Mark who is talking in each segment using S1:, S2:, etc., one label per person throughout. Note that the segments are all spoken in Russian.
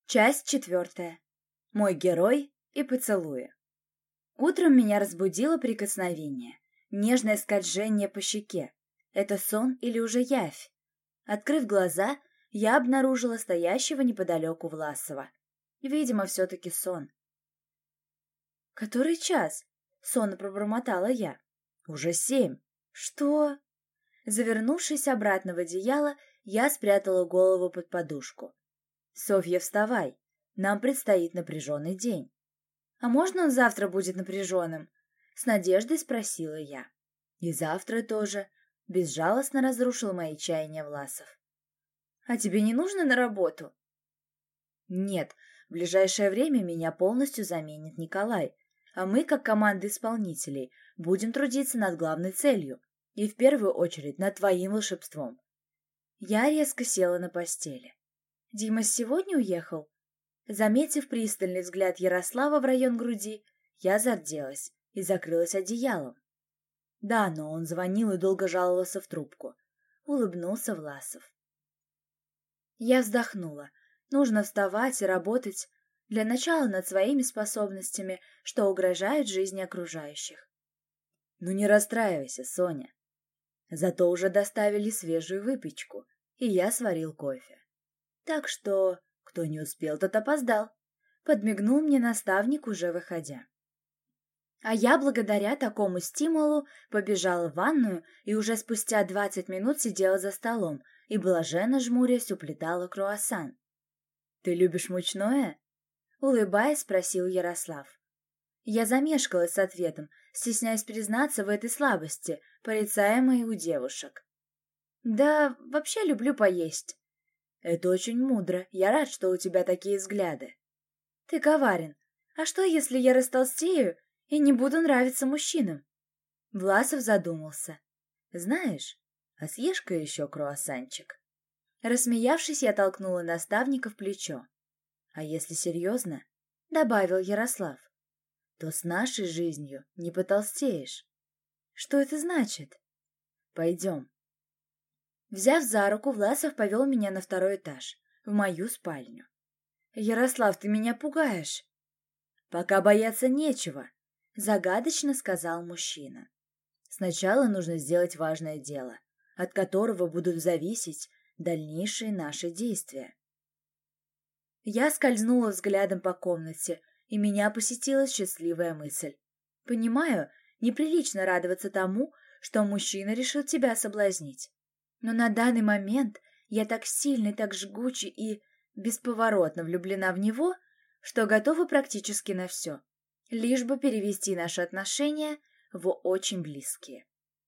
S1: Часть 4. Мой герой и поцелуи. Утром меня разбудило прикосновение, нежное скольжение по щеке. Это сон или уже явь? Открыв глаза, я обнаружила стоящего неподалеку Власова. Видимо, все-таки сон. «Который час?» — сонно пробормотала я. «Уже 7. Что?» Завернувшись обратно в одеяло, я спрятала голову под подушку. «Софья, вставай. Нам предстоит напряженный день». «А можно он завтра будет напряженным?» — с надеждой спросила я. «И завтра тоже», — безжалостно разрушил мои чаяния Власов. «А тебе не нужно на работу?» «Нет, в ближайшее время меня полностью заменит Николай, а мы, как команда исполнителей, будем трудиться над главной целью, и в первую очередь над твоим волшебством». Я резко села на постели. «Дима сегодня уехал?» Заметив пристальный взгляд Ярослава в район груди, я зарделась и закрылась одеялом. Да, но он звонил и долго жаловался в трубку. Улыбнулся Власов. Я вздохнула. Нужно вставать и работать для начала над своими способностями, что угрожают жизни окружающих. Ну не расстраивайся, Соня. Зато уже доставили свежую выпечку, и я сварил кофе. Так что, кто не успел, тот опоздал. Подмигнул мне наставник, уже выходя. А я, благодаря такому стимулу, побежала в ванную и уже спустя 20 минут сидела за столом и, блаженно жмурясь, уплетала круассан. «Ты любишь мучное?» — улыбаясь, спросил Ярослав. Я замешкалась с ответом, стесняясь признаться в этой слабости, порицаемой у девушек. «Да, вообще люблю поесть». «Это очень мудро. Я рад, что у тебя такие взгляды». «Ты коварен. А что, если я растолстею и не буду нравиться мужчинам?» Власов задумался. «Знаешь, а съешь-ка еще круассанчик». Рассмеявшись, я толкнула наставника в плечо. «А если серьезно, — добавил Ярослав, — то с нашей жизнью не потолстеешь». «Что это значит?» «Пойдем». Взяв за руку, Власов повел меня на второй этаж, в мою спальню. «Ярослав, ты меня пугаешь!» «Пока бояться нечего», — загадочно сказал мужчина. «Сначала нужно сделать важное дело, от которого будут зависеть дальнейшие наши действия». Я скользнула взглядом по комнате, и меня посетила счастливая мысль. «Понимаю, неприлично радоваться тому, что мужчина решил тебя соблазнить. Но на данный момент я так сильно, так жгуче и бесповоротно влюблена в него, что готова практически на все, лишь бы перевести наши отношения в очень близкие.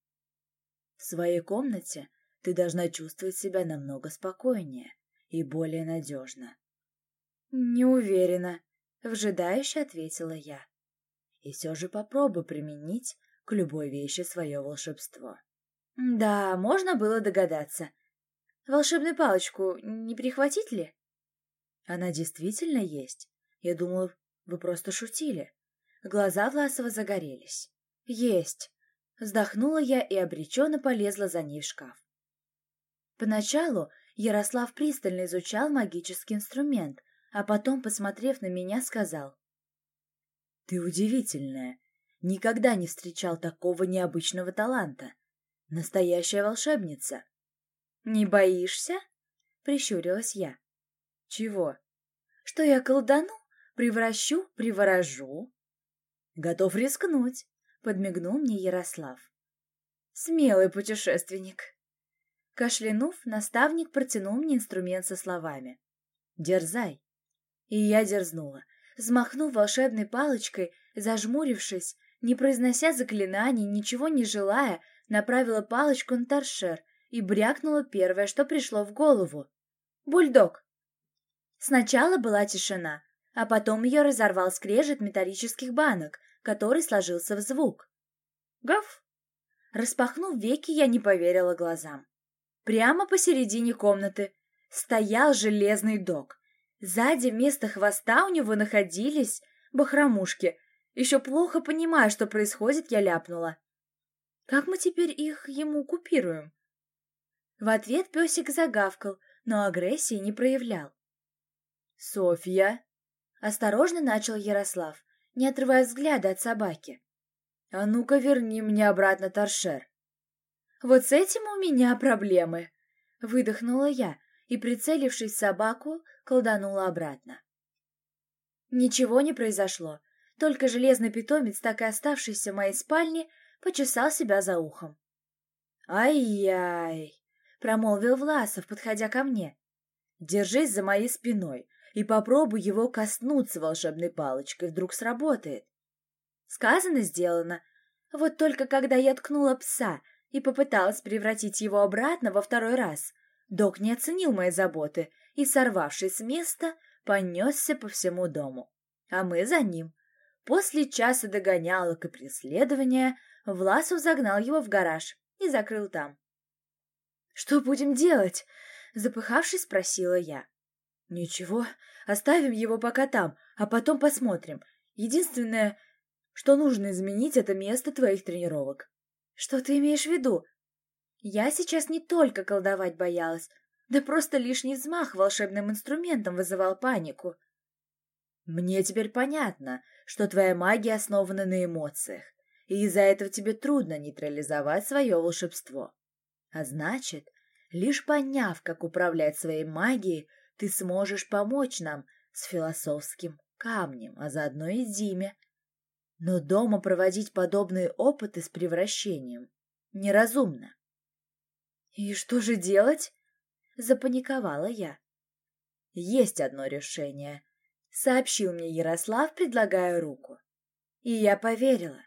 S1: В своей комнате ты должна чувствовать себя намного спокойнее и более надежно». «Не уверена», — вжидающе ответила я. «И все же попробуй применить к любой вещи свое волшебство». «Да, можно было догадаться. Волшебную палочку не прихватить ли?» «Она действительно есть. Я думала, вы просто шутили». Глаза Власова загорелись. «Есть!» Вздохнула я и обреченно полезла за ней в шкаф. Поначалу Ярослав пристально изучал магический инструмент, а потом, посмотрев на меня, сказал: «Ты удивительная. Никогда не встречал такого необычного таланта. Настоящая волшебница». «Не боишься?» — прищурилась я. «Чего?» «Что я колдану, превращу, приворожу?» «Готов рискнуть», — подмигнул мне Ярослав. «Смелый путешественник». Кашлянув, наставник протянул мне инструмент со словами: «Дерзай». И я дерзнула, взмахнув волшебной палочкой, зажмурившись, не произнося заклинаний, ничего не желая, направила палочку на торшер и брякнула первое, что пришло в голову. «Бульдог!» Сначала была тишина, а потом ее разорвал скрежет металлических банок, который сложился в звук. «Гав!» Распахнув веки, я не поверила глазам. Прямо посередине комнаты стоял железный дог. Сзади вместо хвоста у него находились бахромушки. Еще плохо понимая, что происходит, я ляпнула: «Как мы теперь их ему купируем?» В ответ песик загавкал, но агрессии не проявлял. Софья!» — осторожно начал Ярослав, не отрывая взгляда от собаки. «А ну-ка верни мне обратно торшер». «Вот с этим у меня проблемы», — выдохнула я и, прицелившись в собаку, колданула обратно. Ничего не произошло, только железный питомец, так и оставшийся в моей спальне, почесал себя за ухом. «Ай-яй!» — промолвил Власов, подходя ко мне. «Держись за моей спиной и попробуй его коснуться волшебной палочкой, вдруг сработает». Сказано, сделано. Вот только когда я ткнула пса и попыталась превратить его обратно во второй раз, док не оценил моей заботы и, сорвавшись с места, понесся по всему дому. А мы за ним. После часа догонялок и преследования Власов загнал его в гараж и закрыл там. «Что будем делать?» — запыхавшись, спросила я. «Ничего, оставим его пока там, а потом посмотрим. Единственное, что нужно изменить, это место твоих тренировок». «Что ты имеешь в виду?» Я сейчас не только колдовать боялась, да просто лишний взмах волшебным инструментом вызывал панику. «Мне теперь понятно, что твоя магия основана на эмоциях, и из-за этого тебе трудно нейтрализовать свое волшебство. А значит, лишь поняв, как управлять своей магией, ты сможешь помочь нам с философским камнем, а заодно и Диме. Но дома проводить подобные опыты с превращением неразумно». «И что же делать?» — запаниковала я. «Есть одно решение», — сообщил мне Ярослав, предлагая руку. И я поверила.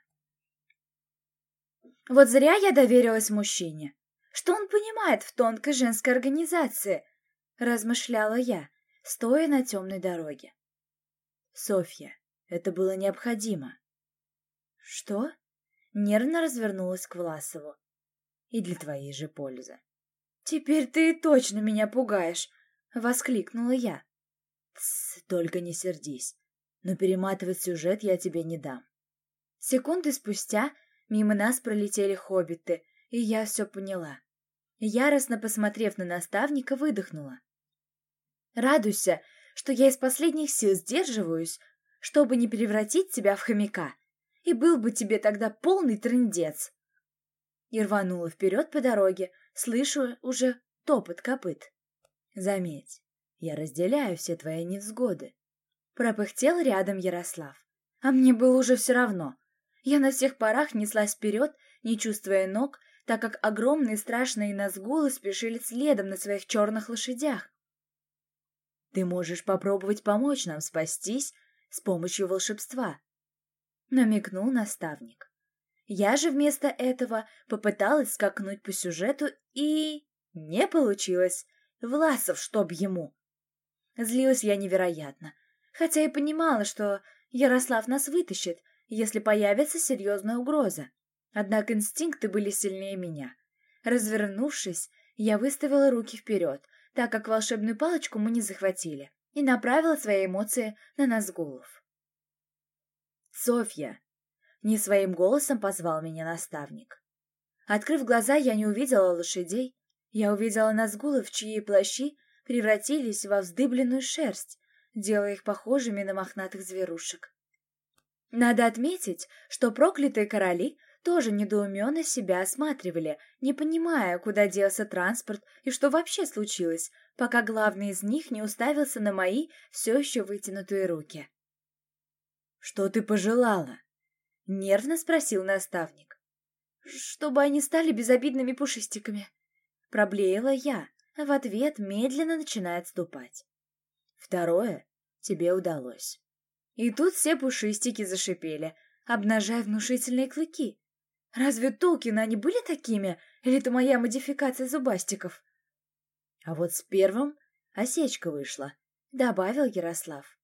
S1: Вот зря я доверилась мужчине. Что он понимает в тонкой женской организации? Размышляла я, стоя на темной дороге. «Софья, это было необходимо». «Что?» — нервно развернулась к Власову. «И для твоей же пользы». «Теперь ты точно меня пугаешь!» — воскликнула я. «Тсс, только не сердись, но перематывать сюжет я тебе не дам». Секунды спустя мимо нас пролетели хоббиты, и я все поняла. Яростно посмотрев на наставника, выдохнула. «Радуйся, что я из последних сил сдерживаюсь, чтобы не превратить тебя в хомяка, и был бы тебе тогда полный трындец». И рванула вперед по дороге, слышу уже топот копыт. «Заметь, я разделяю все твои невзгоды», — пропыхтел рядом Ярослав. А мне было уже все равно. Я на всех парах неслась вперед, не чувствуя ног, так как огромные страшные назгулы спешили следом на своих черных лошадях. «Ты можешь попробовать помочь нам спастись с помощью волшебства», — намекнул наставник. Я же вместо этого попыталась скакнуть по сюжету и... не получилось. Власов, чтоб ему! Злилась я невероятно, хотя и понимала, что Ярослав нас вытащит, если появится серьезная угроза. Однако инстинкты были сильнее меня. Развернувшись, я выставила руки вперед, так как волшебную палочку мы не захватили, и направила свои эмоции на Назгулов. «Софья!» — не своим голосом позвал меня наставник. Открыв глаза, я не увидела лошадей. Я увидела Назгулов, чьи плащи превратились во вздыбленную шерсть, делая их похожими на мохнатых зверушек. Надо отметить, что проклятые короли тоже недоуменно себя осматривали, не понимая, куда делся транспорт и что вообще случилось, пока главный из них не уставился на мои все еще вытянутые руки. «Что ты пожелала?» — нервно спросил наставник. «Чтобы они стали безобидными пушистиками», — проблеяла я, а в ответ медленно начинает отступать. «Второе тебе удалось». И тут все пушистики зашипели, обнажая внушительные клыки. Разве Толкины они были такими, или это моя модификация зубастиков? А вот с первым осечка вышла, добавил Ярослав.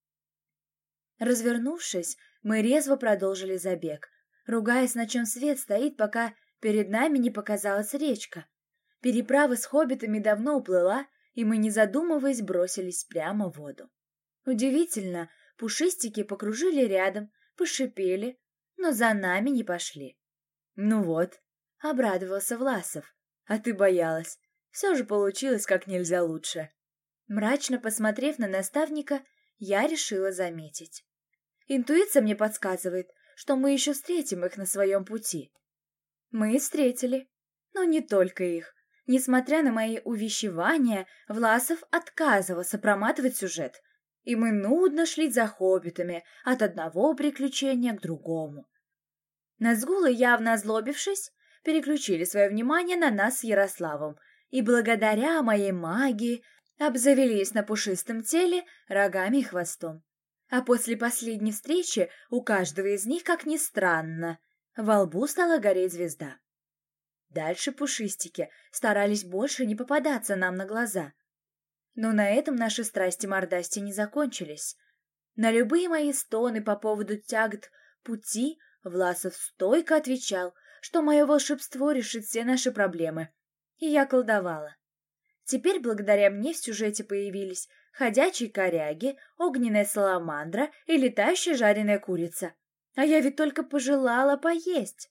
S1: Развернувшись, мы резво продолжили забег, ругаясь, на чем свет стоит, пока перед нами не показалась речка. Переправа с хоббитами давно уплыла, и мы, не задумываясь, бросились прямо в воду. Удивительно, пушистики покружили рядом, пошипели, но за нами не пошли. «Ну вот», — обрадовался Власов, — «а ты боялась. Все же получилось как нельзя лучше». Мрачно посмотрев на наставника, я решила заметить. Интуиция мне подсказывает, что мы еще встретим их на своем пути. Мы встретили, но не только их. Несмотря на мои увещевания, Власов отказывался проматывать сюжет, и мы нудно шли за хоббитами от одного приключения к другому. Назгулы, явно озлобившись, переключили свое внимание на нас с Ярославом, и благодаря моей магии обзавелись на пушистом теле рогами и хвостом. А после последней встречи у каждого из них, как ни странно, во лбу стала гореть звезда. Дальше пушистики старались больше не попадаться нам на глаза. Но на этом наши страсти-мордасти не закончились. На любые мои стоны по поводу тягот пути Власов стойко отвечал, что мое волшебство решит все наши проблемы. И я колдовала. Теперь благодаря мне в сюжете появились ходячие коряги, огненная саламандра и летающая жареная курица. А я ведь только пожелала поесть.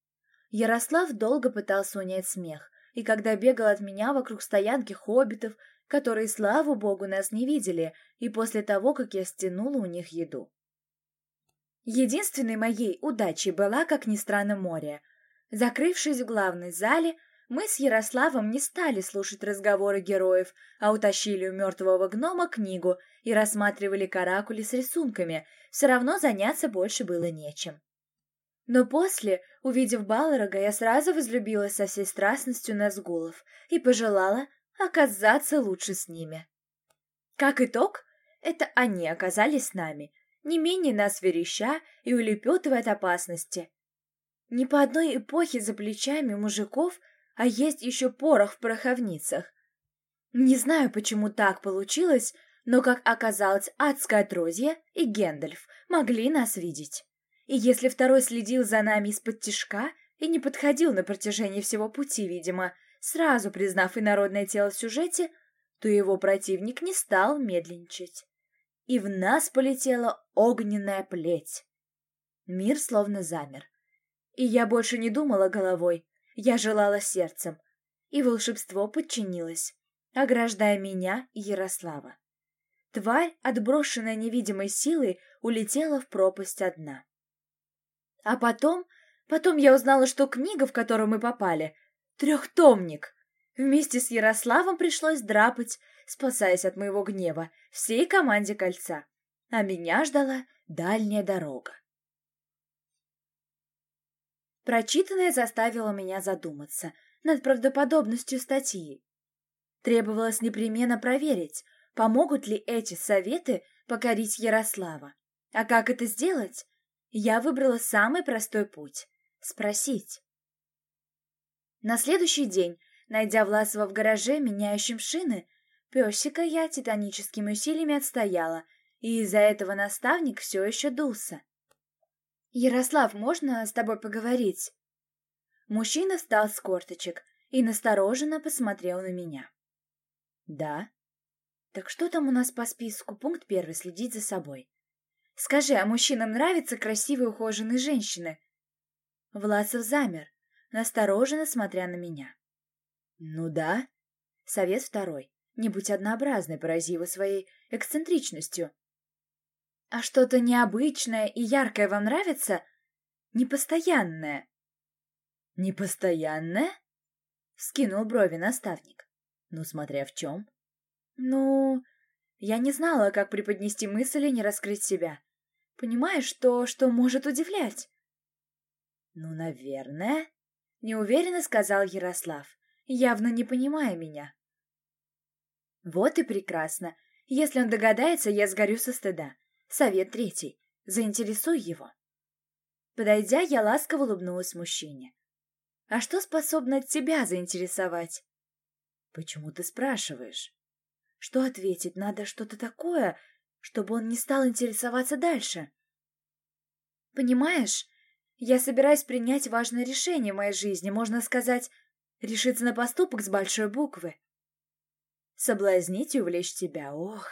S1: Ярослав долго пытался унять смех, и когда бегал от меня вокруг стоянки хоббитов, которые, слава богу, нас не видели, и после того, как я стянула у них еду. Единственной моей удачей была, как ни странно, море. Закрывшись в главной зале, мы с Ярославом не стали слушать разговоры героев, а утащили у мертвого гнома книгу и рассматривали каракули с рисунками, все равно заняться больше было нечем. Но после, увидев Балрога, я сразу возлюбилась со всей страстностью Назгулов и пожелала оказаться лучше с ними. Как итог, это они оказались с нами, не менее нас вереща и улепетывая от опасности. Ни по одной эпохе за плечами у мужиков, а есть еще порох в пороховницах. Не знаю, почему так получилось, но, как оказалось, адское отродье и Гэндальф могли нас видеть. И если второй следил за нами из-под тишка и не подходил на протяжении всего пути, видимо, сразу признав инородное тело в сюжете, то его противник не стал медленничать. И в нас полетела огненная плеть. Мир словно замер. И я больше не думала головой, я желала сердцем, и волшебство подчинилось, ограждая меня и Ярослава. Тварь, отброшенная невидимой силой, улетела в пропасть одна. А потом я узнала, что книга, в которую мы попали, трехтомник. Вместе с Ярославом пришлось драпать, спасаясь от моего гнева, всей команде кольца. А меня ждала дальняя дорога. Прочитанное заставило меня задуматься над правдоподобностью статьи. Требовалось непременно проверить, помогут ли эти советы покорить Ярослава. А как это сделать? Я выбрала самый простой путь — спросить. На следующий день, найдя Власова в гараже, меняющем шины, песика я титаническими усилиями отстояла, и из-за этого наставник все еще дулся. «Ярослав, можно с тобой поговорить?» Мужчина встал с корточек и настороженно посмотрел на меня. «Да? Так что там у нас по списку? Пункт 1 — следить за собой. Скажи, а мужчинам нравятся красивые ухоженные женщины?» Власов замер, настороженно смотря на меня. «Ну да». Совет 2. Не будь однообразной, порази его своей эксцентричностью. «А что-то необычное и яркое вам нравится? Непостоянное?» «Непостоянное?» — вскинул брови наставник. «Ну, смотря в чем». «Ну...» Я не знала, как преподнести мысль и не раскрыть себя. Понимаешь, что может удивлять? «Ну, наверное...» — неуверенно сказал Ярослав, явно не понимая меня. «Вот и прекрасно. Если он догадается, я сгорю со стыда. Совет 3. Заинтересуй его». Подойдя, я ласково улыбнулась мужчине. «А что способно тебя заинтересовать?» «Почему ты спрашиваешь?» «Что ответить? Надо что-то такое, чтобы он не стал интересоваться дальше. Понимаешь, я собираюсь принять важное решение в моей жизни, можно сказать, решиться на поступок с большой буквы. Соблазнить и увлечь тебя, ох!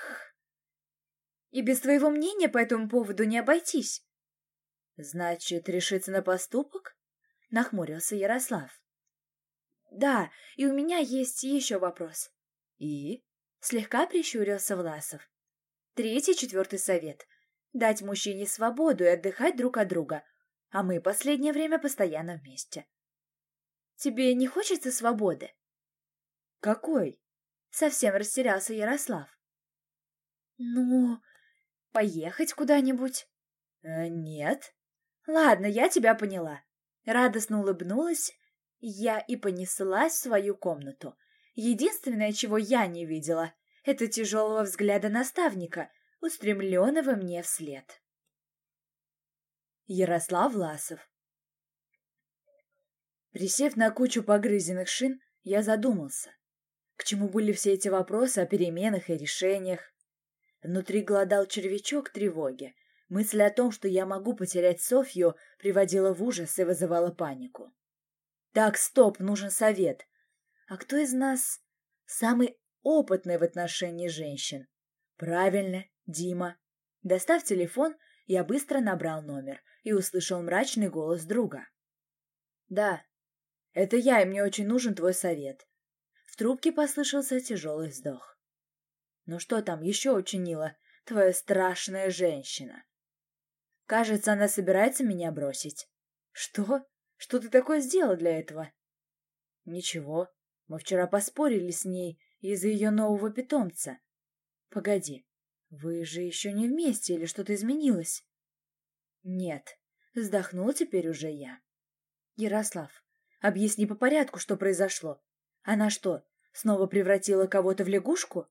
S1: И без твоего мнения по этому поводу не обойтись». «Значит, решиться на поступок?» — нахмурился Ярослав. «Да, и у меня есть еще вопрос». «И?» Слегка прищурился Власов. Третий, четвертый совет. Дать мужчине свободу и отдыхать друг от друга. А мы последнее время постоянно вместе. Тебе не хочется свободы? Какой? Совсем растерялся Ярослав. Ну, поехать куда-нибудь? Нет. Ладно, я тебя поняла. Радостно улыбнулась я и понеслась в свою комнату. Единственное, чего я не видела, это тяжелого взгляда наставника, устремленного мне вслед. Ярослав Власов. Присев на кучу погрызенных шин, я задумался. К чему были все эти вопросы о переменах и решениях? Внутри голодал червячок тревоги. Мысль о том, что я могу потерять Софью, приводила в ужас и вызывала панику. Так, стоп, нужен совет. А кто из нас самый опытный в отношении женщин? Правильно, Дима. Достав телефон, я быстро набрал номер и услышал мрачный голос друга. Да, это я, и мне очень нужен твой совет. В трубке послышался тяжелый вздох. Ну что там еще учинила твоя страшная женщина? Кажется, она собирается меня бросить. Что? Что ты такое сделал для этого? Ничего. Мы вчера поспорили с ней из-за ее нового питомца. Погоди, вы же еще не вместе или что-то изменилось? Нет, вздохнул теперь уже я. Ярослав, объясни по порядку, что произошло. Она что, снова превратила кого-то в лягушку?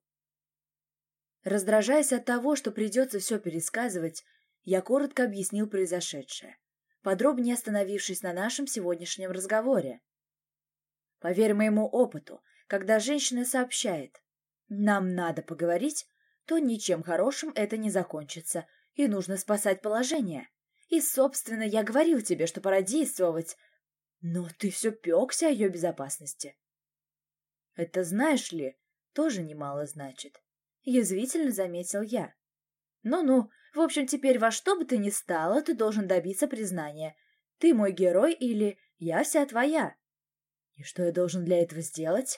S1: Раздражаясь от того, что придется все пересказывать, я коротко объяснил произошедшее, подробнее остановившись на нашем сегодняшнем разговоре. Поверь моему опыту, когда женщина сообщает «нам надо поговорить», то ничем хорошим это не закончится, и нужно спасать положение. И, собственно, я говорил тебе, что пора действовать, но ты все пекся о ее безопасности. Это, знаешь ли, тоже немало значит. Язвительно заметил я. Ну-ну, в общем, теперь во что бы ты ни стало, ты должен добиться признания. Ты мой герой или я вся твоя. И что я должен для этого сделать?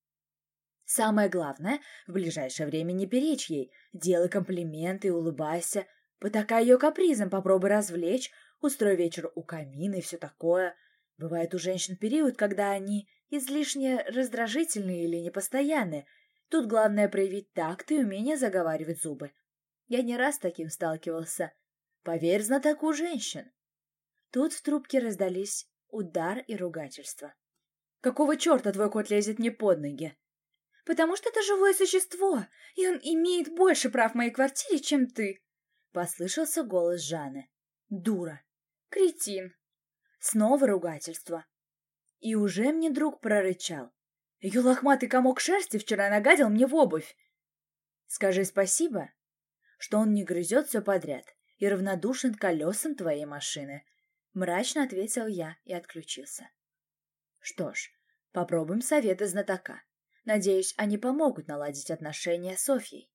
S1: Самое главное, в ближайшее время не перечь ей. Делай комплименты и улыбайся. Потакай ее капризом, попробуй развлечь, устрой вечер у камина и все такое. Бывает у женщин период, когда они излишне раздражительны или непостоянны. Тут главное проявить такт и умение заговаривать зубы. Я не раз с таким сталкивался. Поверь знатоку женщин. Тут в трубке раздались удар и ругательство. «Какого черта твой кот лезет мне под ноги?» «Потому что это живое существо, и он имеет больше прав в моей квартире, чем ты», — послышался голос Жанны. «Дура! Кретин!» Снова ругательство. И уже мне друг прорычал. «Ее лохматый комок шерсти вчера нагадил мне в обувь!» «Скажи спасибо, что он не грызет все подряд и равнодушен к колесам твоей машины», — мрачно ответил я и отключился. Что ж, попробуем советы знатока. Надеюсь, они помогут наладить отношения с Софьей.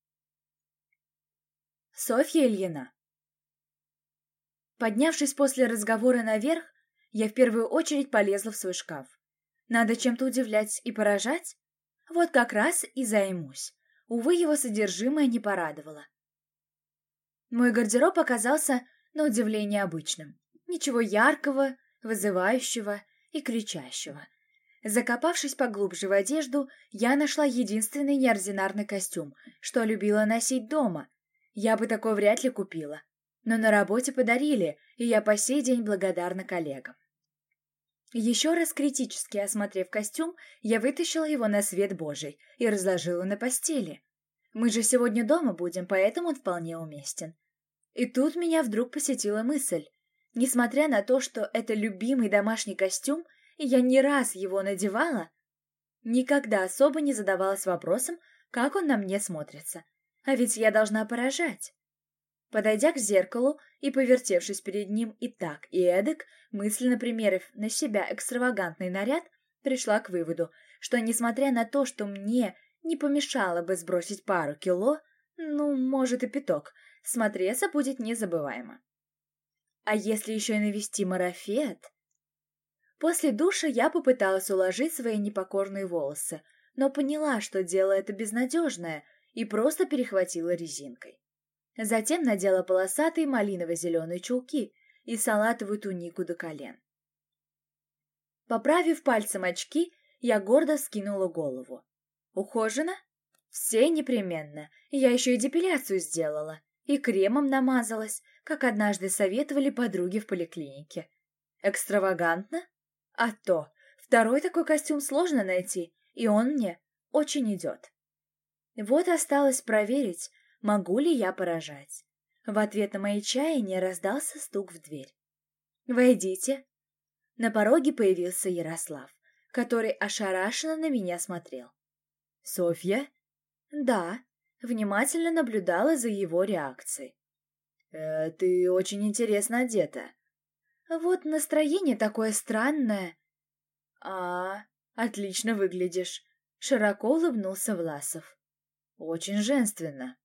S1: Софья Ильина. Поднявшись после разговора наверх, я в первую очередь полезла в свой шкаф. Надо чем-то удивлять и поражать? Вот как раз и займусь. Увы, его содержимое не порадовало. Мой гардероб оказался, на удивление, обычным. Ничего яркого, вызывающего и кричащего. Закопавшись поглубже в одежду, я нашла единственный неординарный костюм, что любила носить дома. Я бы такой вряд ли купила. Но на работе подарили, и я по сей день благодарна коллегам. Еще раз критически осмотрев костюм, я вытащила его на свет Божий и разложила на постели. Мы же сегодня дома будем, поэтому он вполне уместен. И тут меня вдруг посетила мысль. Несмотря на то, что это любимый домашний костюм, и я не раз его надевала, никогда особо не задавалась вопросом, как он на мне смотрится. А ведь я должна поражать. Подойдя к зеркалу и повертевшись перед ним и так, и эдак, мысленно примерив на себя экстравагантный наряд, пришла к выводу, что, несмотря на то, что мне не помешало бы сбросить пару кило, ну, может и пяток, смотреться будет незабываемо. А если еще и навести марафет? После душа я попыталась уложить свои непокорные волосы, но поняла, что дело это безнадежное, и просто перехватила резинкой. Затем надела полосатые малиново-зеленые чулки и салатовую тунику до колен. Поправив пальцем очки, я гордо вскинула голову. Ухожена? Все непременно. Я еще и депиляцию сделала. И кремом намазалась, как однажды советовали подруги в поликлинике. Экстравагантно? А то. Второй такой костюм сложно найти, и он мне очень идет. Вот осталось проверить, могу ли я поражать. В ответ на мои чаяния раздался стук в дверь. «Войдите». На пороге появился Ярослав, который ошарашенно на меня смотрел. «Софья?» «Да», внимательно наблюдала за его реакцией. «Ты очень интересно одета». «Вот настроение такое странное». Отлично выглядишь», — широко улыбнулся Власов. «Очень женственно».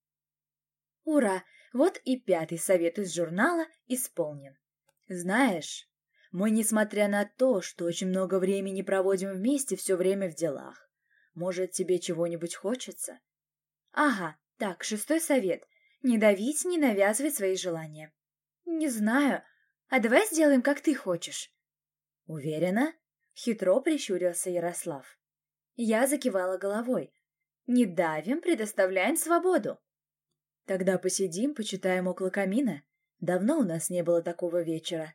S1: «Ура! Вот и 5-й совет из журнала исполнен. Знаешь, мы, несмотря на то, что очень много времени проводим вместе, все время в делах. Может, тебе чего-нибудь хочется?» «Ага, так, 6-й совет. Не давить, не навязывать свои желания». «Не знаю. А давай сделаем, как ты хочешь». «Уверена?» — хитро прищурился Ярослав. Я закивала головой. «Не давим, предоставляем свободу». «Тогда посидим, почитаем около камина. Давно у нас не было такого вечера».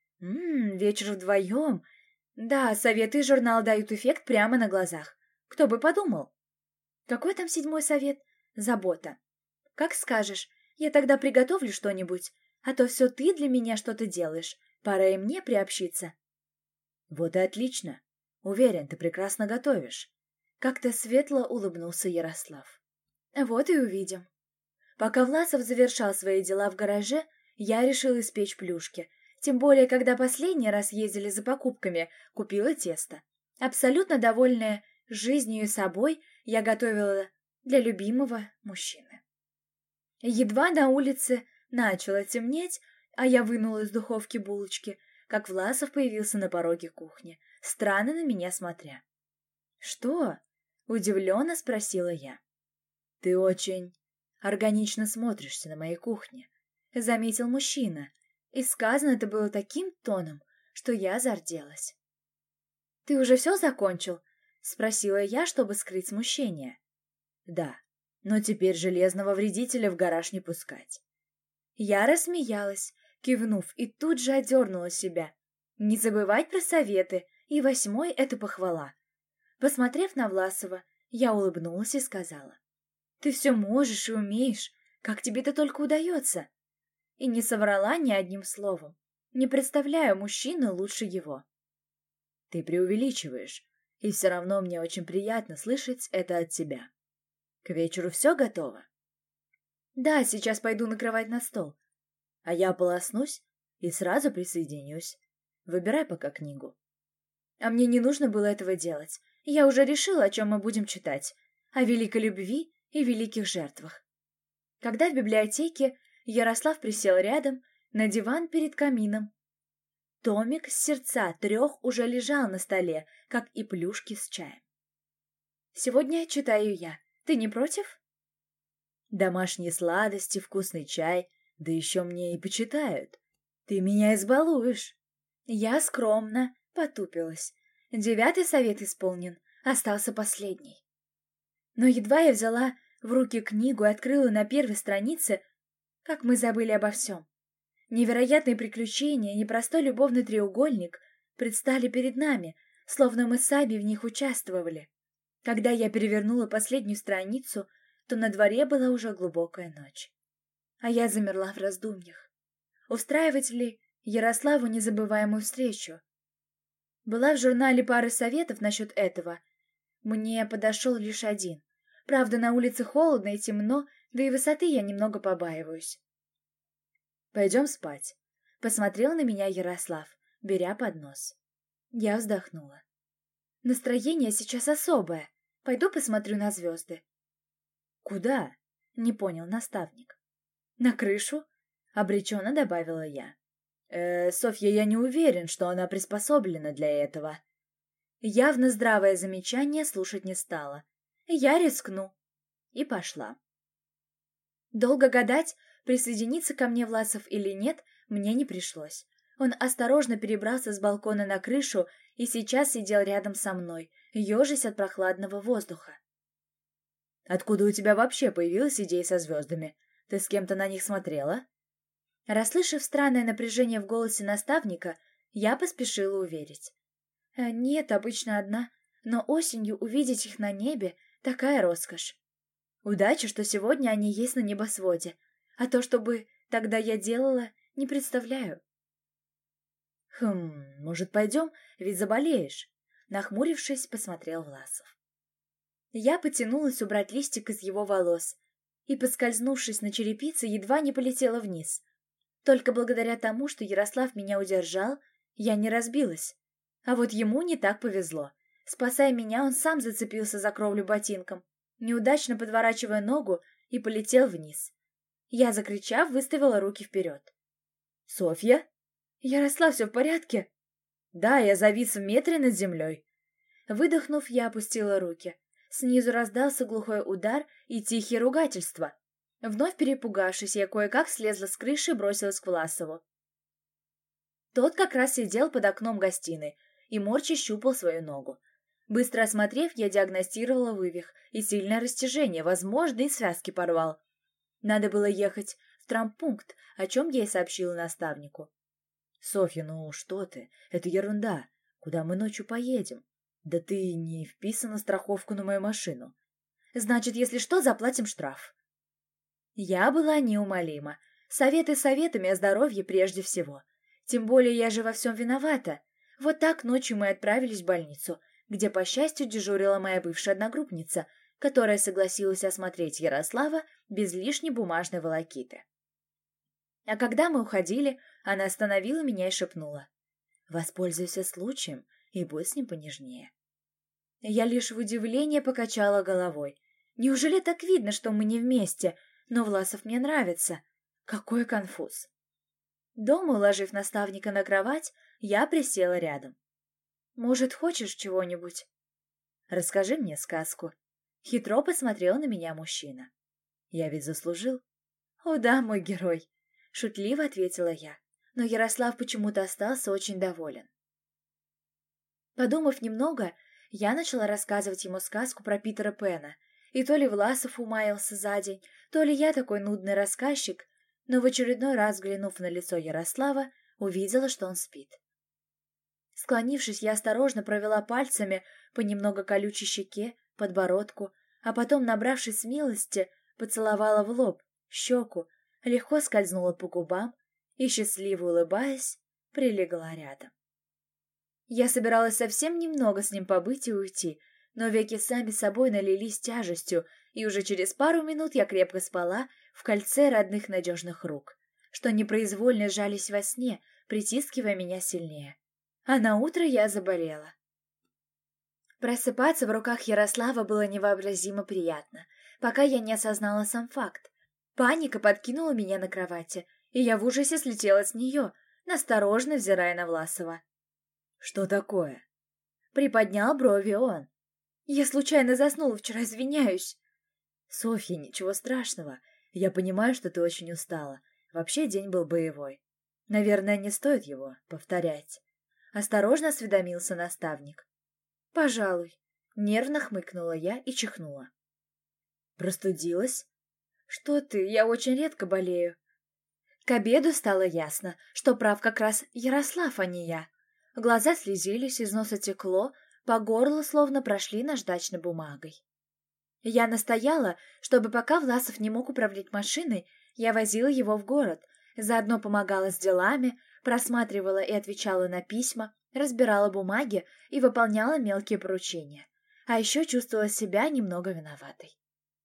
S1: Вечер вдвоем. Да, советы из журнала дают эффект прямо на глазах. Кто бы подумал?» «Какой там 7-й совет? Забота. Как скажешь, я тогда приготовлю что-нибудь, а то все ты для меня что-то делаешь. Пора и мне приобщиться». «Вот и отлично. Уверен, ты прекрасно готовишь». Как-то светло улыбнулся Ярослав. «Вот и увидим». Пока Власов завершал свои дела в гараже, я решила испечь плюшки. Тем более, когда последний раз ездили за покупками, купила тесто. Абсолютно довольная жизнью и собой, я готовила для любимого мужчины. Едва на улице начало темнеть, а я вынула из духовки булочки, как Власов появился на пороге кухни, странно на меня смотря. «Что?» — удивленно спросила я. «Ты очень органично смотришься на моей кухне», — заметил мужчина, и сказано это было таким тоном, что я зарделась. «Ты уже все закончил?» — спросила я, чтобы скрыть смущение. «Да, но теперь железного вредителя в гараж не пускать». Я рассмеялась, кивнув, и тут же одернула себя. Не забывать про советы, и 8-й — это похвала. Посмотрев на Власова, я улыбнулась и сказала: «Ты все можешь и умеешь, как тебе это только удается». И не соврала ни одним словом. Не представляю мужчину лучше его. «Ты преувеличиваешь, и все равно мне очень приятно слышать это от тебя. К вечеру все готово?» «Да, сейчас пойду накрывать на стол. А я ополоснусь и сразу присоединюсь. Выбирай пока книгу». А мне не нужно было этого делать. Я уже решила, о чем мы будем читать. О великой любви и великих жертвах. Когда в библиотеке Ярослав присел рядом, на диван перед камином. Томик с «Сердца 3» уже лежал на столе, как и плюшки с чаем. «Сегодня читаю я. Ты не против?» «Домашние сладости, вкусный чай, да еще мне и почитают. Ты меня избалуешь». Я скромно потупилась. 9-й совет исполнен, остался последний. Но едва я взяла в руки книгу и открыла на первой странице, как мы забыли обо всем. Невероятные приключения, непростой любовный треугольник предстали перед нами, словно мы сами в них участвовали. Когда я перевернула последнюю страницу, то на дворе была уже глубокая ночь. А я замерла в раздумьях. Устраивать ли Ярославу незабываемую встречу? Была в журнале пара советов насчет этого. Мне подошел лишь один. Правда, на улице холодно и темно, да и высоты я немного побаиваюсь. «Пойдем спать», — посмотрел на меня Ярослав, беря поднос. Я вздохнула. «Настроение сейчас особое. Пойду посмотрю на звезды». «Куда?» — не понял наставник. «На крышу», — обреченно добавила я. Софья, я не уверен, что она приспособлена для этого». Явно здравое замечание слушать не стала. Я рискну. И пошла. Долго гадать, присоединиться ко мне Власов или нет, мне не пришлось. Он осторожно перебрался с балкона на крышу и сейчас сидел рядом со мной, ежась от прохладного воздуха. «Откуда у тебя вообще появилась идея со звездами? Ты с кем-то на них смотрела?» Расслышав странное напряжение в голосе наставника, я поспешила уверить. «Нет, обычно одна, но осенью увидеть их на небе — такая роскошь. Удача, что сегодня они есть на небосводе, а то, что бы тогда я делала, не представляю». Может, пойдем, ведь заболеешь?» Нахмурившись, посмотрел Власов. Я потянулась убрать листик из его волос и, поскользнувшись на черепице, едва не полетела вниз. Только благодаря тому, что Ярослав меня удержал, я не разбилась. А вот ему не так повезло. Спасая меня, он сам зацепился за кровлю ботинком, неудачно подворачивая ногу, и полетел вниз. Я, закричав, выставила руки вперед. «Софья?» «Ярослав, все в порядке?» «Да, я завис в метре над землей». Выдохнув, я опустила руки. Снизу раздался глухой удар и тихие ругательства. Вновь перепугавшись, я кое-как слезла с крыши и бросилась к Власову. Тот как раз сидел под окном гостиной и молча щупал свою ногу. Быстро осмотрев, я диагностировала вывих и сильное растяжение, возможно, и связки порвал. Надо было ехать в травмпункт, о чем я и сообщила наставнику. «Софья, ну что ты? Это ерунда. Куда мы ночью поедем? Да ты не вписана в страховку на мою машину. Значит, если что, заплатим штраф». Я была неумолима. Советы советами, а здоровье прежде всего. Тем более я же во всем виновата. Вот так ночью мы отправились в больницу, где, по счастью, дежурила моя бывшая одногруппница, которая согласилась осмотреть Ярослава без лишней бумажной волокиты. А когда мы уходили, она остановила меня и шепнула: «Воспользуйся случаем и будь с ним понежнее». Я лишь в удивлении покачала головой. Неужели так видно, что мы не вместе? Но Власов мне нравится. Какой конфуз. Дома, уложив наставника на кровать, я присела рядом. «Может, хочешь чего-нибудь?» «Расскажи мне сказку». Хитро посмотрел на меня мужчина. «Я ведь заслужил». «О да, мой герой», — шутливо ответила я, но Ярослав почему-то остался очень доволен. Подумав немного, я начала рассказывать ему сказку про Питера Пэна, и то ли Власов умаялся за день, то ли я такой нудный рассказчик, но в очередной раз, взглянув на лицо Ярослава, увидела, что он спит. Склонившись, я осторожно провела пальцами по немного колючей щеке, подбородку, а потом, набравшись смелости, поцеловала в лоб, щеку, легко скользнула по губам и, счастливо улыбаясь, прилегла рядом. Я собиралась совсем немного с ним побыть и уйти, но веки сами собой налились тяжестью, и уже через пару минут я крепко спала в кольце родных надежных рук, что непроизвольно сжались во сне, притискивая меня сильнее. А на утро я заболела. Просыпаться в руках Ярослава было невообразимо приятно, пока я не осознала сам факт. Паника подкинула меня на кровати, и я в ужасе слетела с нее, насторожно взирая на Власова. «Что такое?» Приподнял брови он. «Я случайно заснула вчера, извиняюсь». «Софья, ничего страшного. Я понимаю, что ты очень устала. Вообще день был боевой. Наверное, не стоит его повторять». Осторожно осведомился наставник. «Пожалуй». Нервно хмыкнула я и чихнула. «Простудилась?» «Что ты, я очень редко болею». К обеду стало ясно, что прав как раз Ярослав, а не я. Глаза слезились, из носа текло, по горлу словно прошли наждачной бумагой. Я настояла, чтобы пока Власов не мог управлять машиной, я возила его в город, заодно помогала с делами, просматривала и отвечала на письма, разбирала бумаги и выполняла мелкие поручения. А еще чувствовала себя немного виноватой.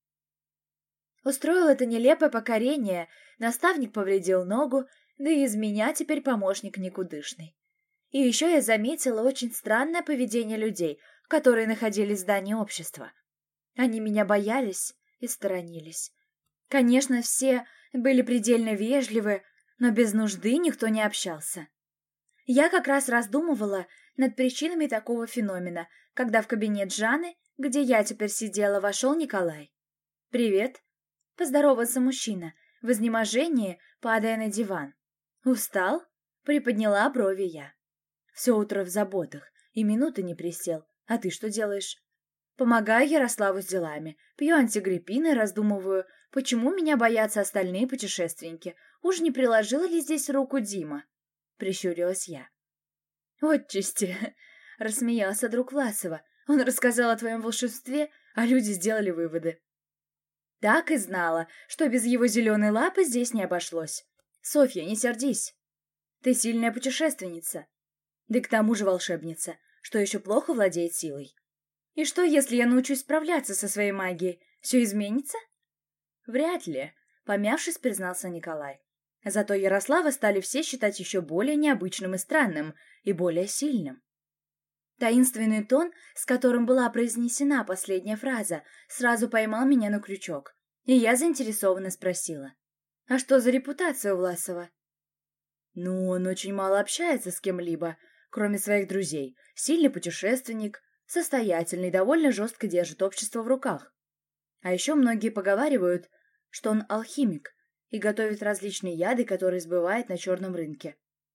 S1: Устроил это нелепое покорение, наставник повредил ногу, да и из меня теперь помощник никудышный. И еще я заметила очень странное поведение людей, которые находились в здании общества. Они меня боялись и сторонились. Конечно, все были предельно вежливы, но без нужды никто не общался. Я как раз раздумывала, над причинами такого феномена, когда в кабинет Жанны, где я теперь сидела, вошел Николай. «Привет», — поздоровался мужчина, в изнеможении падая на диван. «Устал?» — приподняла брови я. «Все утро в заботах, и минуты не присел. А ты что делаешь?» «Помогаю Ярославу с делами, пью антигриппин и раздумываю, почему меня боятся остальные путешественники. Уж не приложила ли здесь руку Дима?» — прищурилась я. «Отчасти!» — рассмеялся друг Власова. «Он рассказал о твоем волшебстве, а люди сделали выводы». Так и знала, что без его зеленой лапы здесь не обошлось. «Софья, не сердись. Ты сильная путешественница. Да и к тому же волшебница, что еще плохо владеет силой. И что, если я научусь справляться со своей магией, все изменится?» «Вряд ли», — помявшись, признался Николай. Зато Ярослава стали все считать еще более необычным и странным, и более сильным. Таинственный тон, с которым была произнесена последняя фраза, сразу поймал меня на крючок, и я заинтересованно спросила: «А что за репутация у Власова?» «Ну, он очень мало общается с кем-либо, кроме своих друзей, сильный путешественник, состоятельный, довольно жестко держит общество в руках. А еще многие поговаривают, что он алхимик и готовит различные яды, которые сбывает на черном рынке».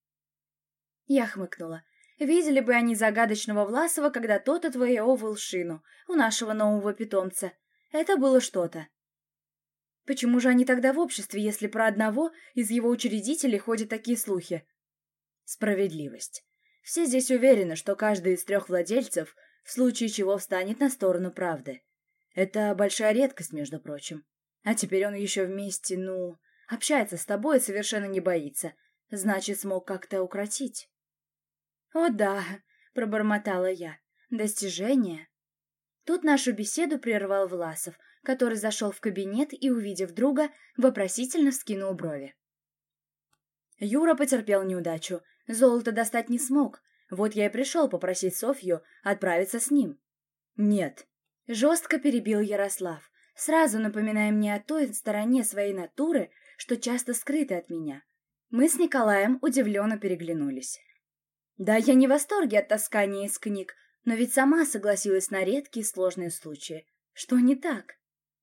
S1: Я хмыкнула. Видели бы они загадочного Власова, когда тот отвоевывал шину у нашего нового питомца. Это было что-то. Почему же они тогда в обществе, если про одного из его учредителей ходят такие слухи? Справедливость. Все здесь уверены, что каждый из 3 владельцев в случае чего встанет на сторону правды. Это большая редкость, между прочим. А теперь он еще вместе, общается с тобой и совершенно не боится. Значит, смог как-то укротить. «О да», — пробормотала я, — «достижение». Тут нашу беседу прервал Власов, который зашел в кабинет и, увидев друга, вопросительно вскинул брови. Юра потерпел неудачу, золото достать не смог, вот я и пришел попросить Софью отправиться с ним. «Нет», — жестко перебил Ярослав, сразу напоминая мне о той стороне своей натуры, что часто скрыта от меня. Мы с Николаем удивленно переглянулись. Да, я не в восторге от таскания из книг, но ведь сама согласилась на редкие сложные случаи. Что не так?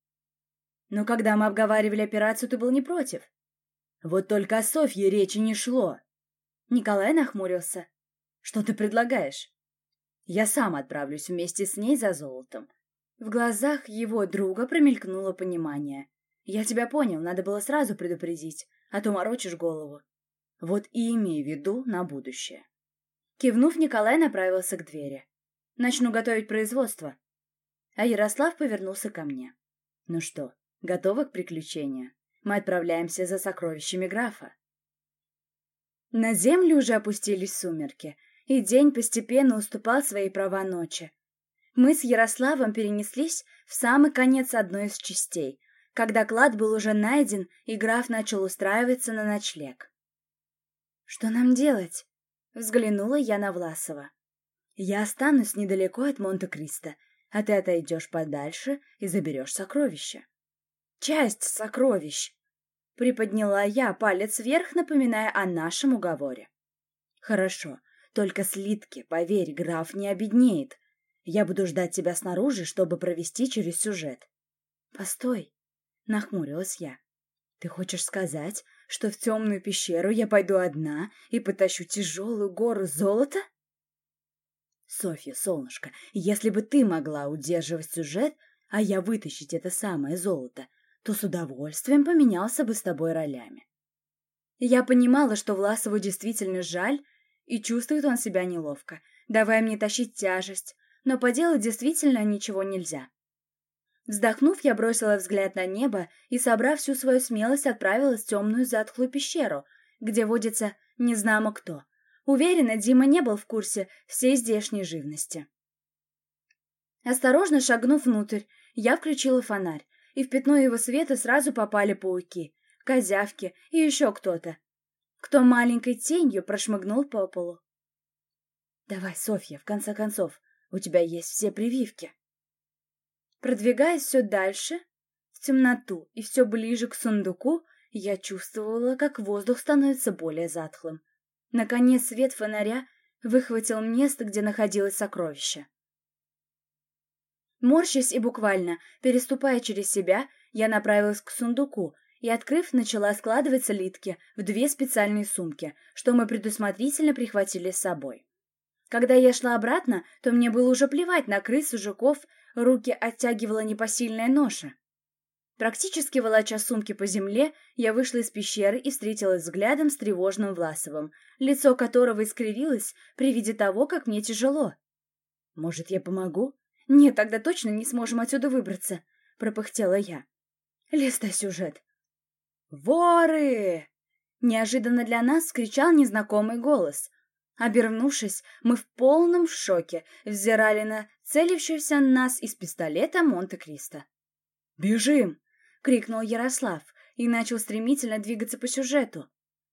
S1: Но когда мы обговаривали операцию, ты был не против. Вот только о Софье речи не шло. Николай нахмурился. Что ты предлагаешь? Я сам отправлюсь вместе с ней за золотом. В глазах его друга промелькнуло понимание. Я тебя понял, надо было сразу предупредить, а то морочишь голову. Вот и имей в виду на будущее. Кивнув, Николай направился к двери. «Начну готовить производство». А Ярослав повернулся ко мне. «Ну что, готовы к приключению? Мы отправляемся за сокровищами графа». На землю уже опустились сумерки, и день постепенно уступал свои права ночи. Мы с Ярославом перенеслись в самый конец одной из частей, когда клад был уже найден, и граф начал устраиваться на ночлег. «Что нам делать?» Взглянула я на Власова. «Я останусь недалеко от Монте-Кристо, а ты отойдешь подальше и заберешь сокровища». «Часть сокровищ!» Приподняла я палец вверх, напоминая о нашем уговоре. «Хорошо, только слитки, поверь, граф не обеднеет. Я буду ждать тебя снаружи, чтобы провести через сюжет». «Постой!» — нахмурилась я. «Ты хочешь сказать, что в темную пещеру я пойду одна и потащу тяжелую гору золота?» «Софья, солнышко, если бы ты могла удерживать сюжет, а я вытащить это самое золото, то с удовольствием поменялся бы с тобой ролями». Я понимала, что Власову действительно жаль, и чувствует он себя неловко, давая мне тащить тяжесть, но поделать действительно ничего нельзя. Вздохнув, я бросила взгляд на небо и, собрав всю свою смелость, отправилась в темную затхлую пещеру, где водится незнамо кто. Уверена, Дима не был в курсе всей здешней живности. Осторожно шагнув внутрь, я включила фонарь, и в пятно его света сразу попали пауки, козявки и еще кто-то, кто маленькой тенью прошмыгнул по полу. «Давай, Софья, в конце концов, у тебя есть все прививки». Продвигаясь все дальше, в темноту и все ближе к сундуку, я чувствовала, как воздух становится более затхлым. Наконец свет фонаря выхватил место, где находилось сокровище. Морщась и буквально переступая через себя, я направилась к сундуку и, открыв, начала складывать слитки в 2 специальные сумки, что мы предусмотрительно прихватили с собой. Когда я шла обратно, то мне было уже плевать на крыс и жуков, руки оттягивала непосильная ноша. Практически волоча сумки по земле, я вышла из пещеры и встретилась взглядом с тревожным Власовым, лицо которого искривилось при виде того, как мне тяжело. «Может, я помогу?» «Нет, тогда точно не сможем отсюда выбраться», — пропыхтела я. «Листай сюжет». «Воры!» — неожиданно для нас вскричал незнакомый голос. Обернувшись, мы в полном шоке взирали на целившегося нас из пистолета Монте-Кристо. «Бежим!» — крикнул Ярослав и начал стремительно двигаться по сюжету.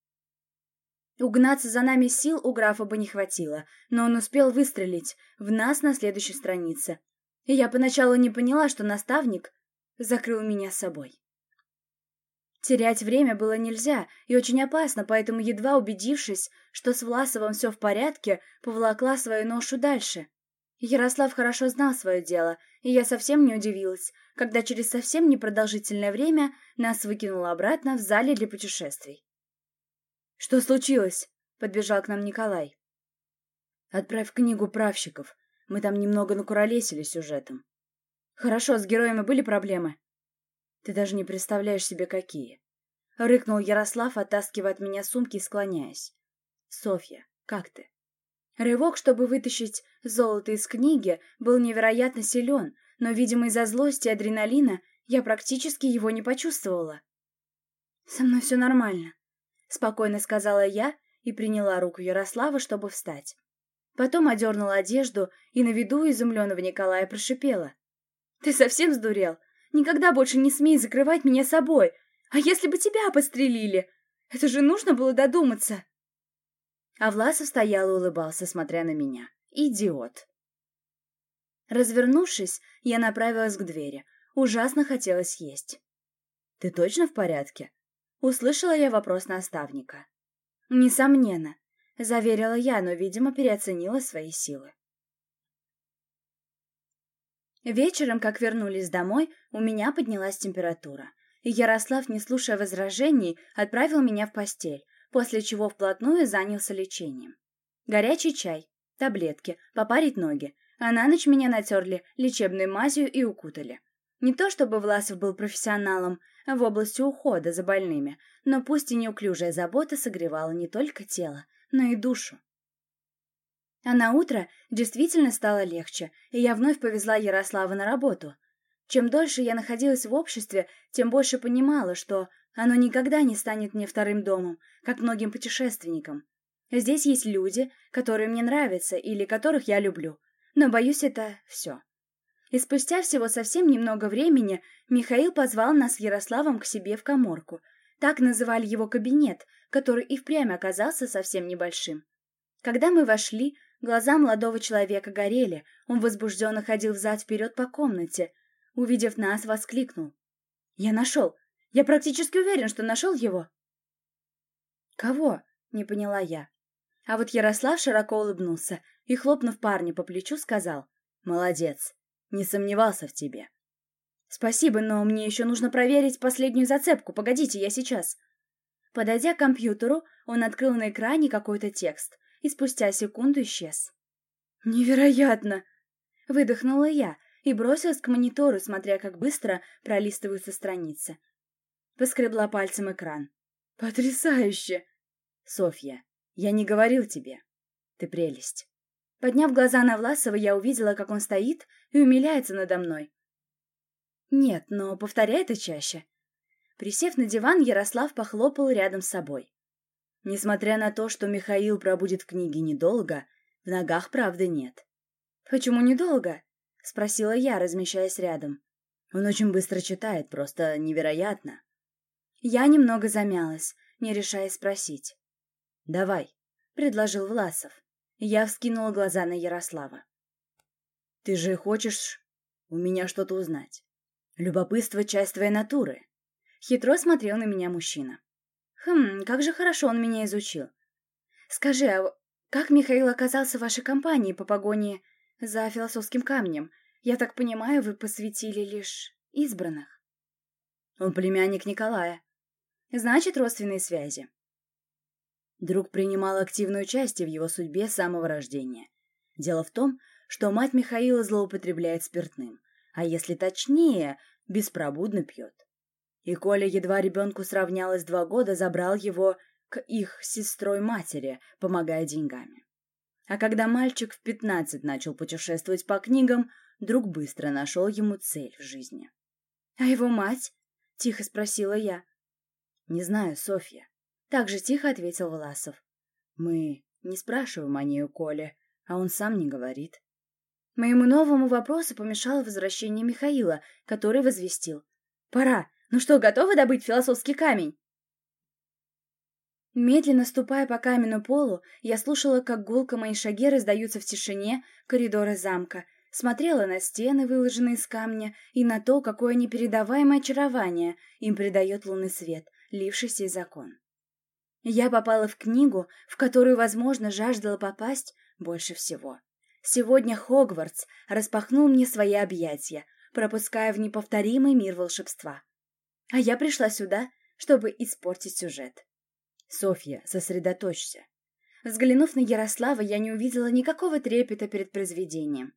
S1: Угнаться за нами сил у графа бы не хватило, но он успел выстрелить в нас на следующей странице. И я поначалу не поняла, что наставник закрыл меня собой. Терять время было нельзя и очень опасно, поэтому, едва убедившись, что с Власовым все в порядке, поволокла свою ношу дальше. Ярослав хорошо знал свое дело, и я совсем не удивилась, когда через совсем непродолжительное время нас выкинуло обратно в зале для путешествий. «Что случилось?» — подбежал к нам Николай. «Отправь книгу правщиков. Мы там немного накуролесили сюжетом». «Хорошо, с героями были проблемы?» «Ты даже не представляешь себе, какие». Рыкнул Ярослав, оттаскивая от меня сумки и склоняясь. «Софья, как ты?» Рывок, чтобы вытащить золото из книги, был невероятно силен, но, видимо, из-за злости и адреналина я практически его не почувствовала. «Со мной все нормально», — спокойно сказала я и приняла руку Ярослава, чтобы встать. Потом одернула одежду и на виду изумленного Николая прошипела. «Ты совсем сдурел? Никогда больше не смей закрывать меня собой! А если бы тебя подстрелили? Это же нужно было додуматься!» А Власов стоял и улыбался, смотря на меня. «Идиот!» Развернувшись, я направилась к двери. Ужасно хотелось есть. «Ты точно в порядке?» Услышала я вопрос наставника. «Несомненно», — заверила я, но, видимо, переоценила свои силы. Вечером, как вернулись домой, у меня поднялась температура, и Ярослав, не слушая возражений, отправил меня в постель, после чего вплотную занялся лечением. Горячий чай, таблетки, попарить ноги, а на ночь меня натерли лечебной мазью и укутали. Не то чтобы Власов был профессионалом в области ухода за больными, но пусть и неуклюжая забота согревала не только тело, но и душу. А на утро действительно стало легче, и я вновь повезла Ярослава на работу. Чем дольше я находилась в обществе, тем больше понимала, что оно никогда не станет мне вторым домом, как многим путешественникам. Здесь есть люди, которые мне нравятся или которых я люблю, но, боюсь, это все. И спустя всего совсем немного времени Михаил позвал нас с Ярославом к себе в каморку. Так называли его кабинет, который и впрямь оказался совсем небольшим. Когда мы вошли, глаза молодого человека горели, он возбужденно ходил взад-вперед по комнате. Увидев нас, воскликнул. «Я нашел! Я практически уверен, что нашел его!» «Кого?» — не поняла я. А вот Ярослав широко улыбнулся и, хлопнув парня по плечу, сказал: «Молодец! Не сомневался в тебе». «Спасибо, но мне еще нужно проверить последнюю зацепку. Погодите, я сейчас». Подойдя к компьютеру, он открыл на экране какой-то текст и спустя секунду исчез. «Невероятно!» — выдохнула я и бросилась к монитору, смотря, как быстро пролистываются страницы. Поскребла пальцем экран. «Потрясающе!» «Софья, я не говорил тебе. Ты прелесть». Подняв глаза на Власова, я увидела, как он стоит и умиляется надо мной. «Нет, но повторяй это чаще». Присев на диван, Ярослав похлопал рядом с собой. Несмотря на то, что Михаил пробудет в книге недолго, в ногах правды нет. «Почему недолго?» — спросила я, размещаясь рядом. «Он очень быстро читает, просто невероятно». Я немного замялась, не решаясь спросить. «Давай», — предложил Власов. Я вскинула глаза на Ярослава. «Ты же хочешь у меня что-то узнать? Любопытство — часть твоей натуры». Хитро смотрел на меня мужчина. «Как же хорошо он меня изучил. Скажи, а Как Михаил оказался в вашей компании по погоне за философским камнем? Я так понимаю, вы посвятили лишь избранных. Он племянник Николая. Значит, родственные связи. Друг принимал активное участие в его судьбе с самого рождения. Дело в том, что мать Михаила злоупотребляет спиртным, а если точнее, беспробудно пьет. И Коля едва ребенку сравнялось 2 года, забрал его к их сестрой матери, помогая деньгами. А когда мальчик в 15 начал путешествовать по книгам, друг быстро нашел ему цель в жизни. — А его мать? — тихо спросила я. — Не знаю, Софья. Так же тихо ответил Власов. Мы не спрашиваем о ней у Коли, а он сам не говорит. Моему новому вопросу помешало возвращение Михаила, который возвестил: «Пора! Ну что, готовы добыть философский камень?» Медленно ступая по каменному полу, я слушала, как гулко мои шаги раздаются в тишине коридора замка, смотрела на стены, выложенные из камня, и на то, какое непередаваемое очарование им придает лунный свет, лившийся из окон. Я попала в книгу, в которую, возможно, жаждала попасть больше всего. Сегодня Хогвартс распахнул мне свои объятия, пропуская в неповторимый мир волшебства. А я пришла сюда, чтобы испортить сюжет. Софья, сосредоточься. Взглянув на Ярослава, я не увидела никакого трепета перед произведением.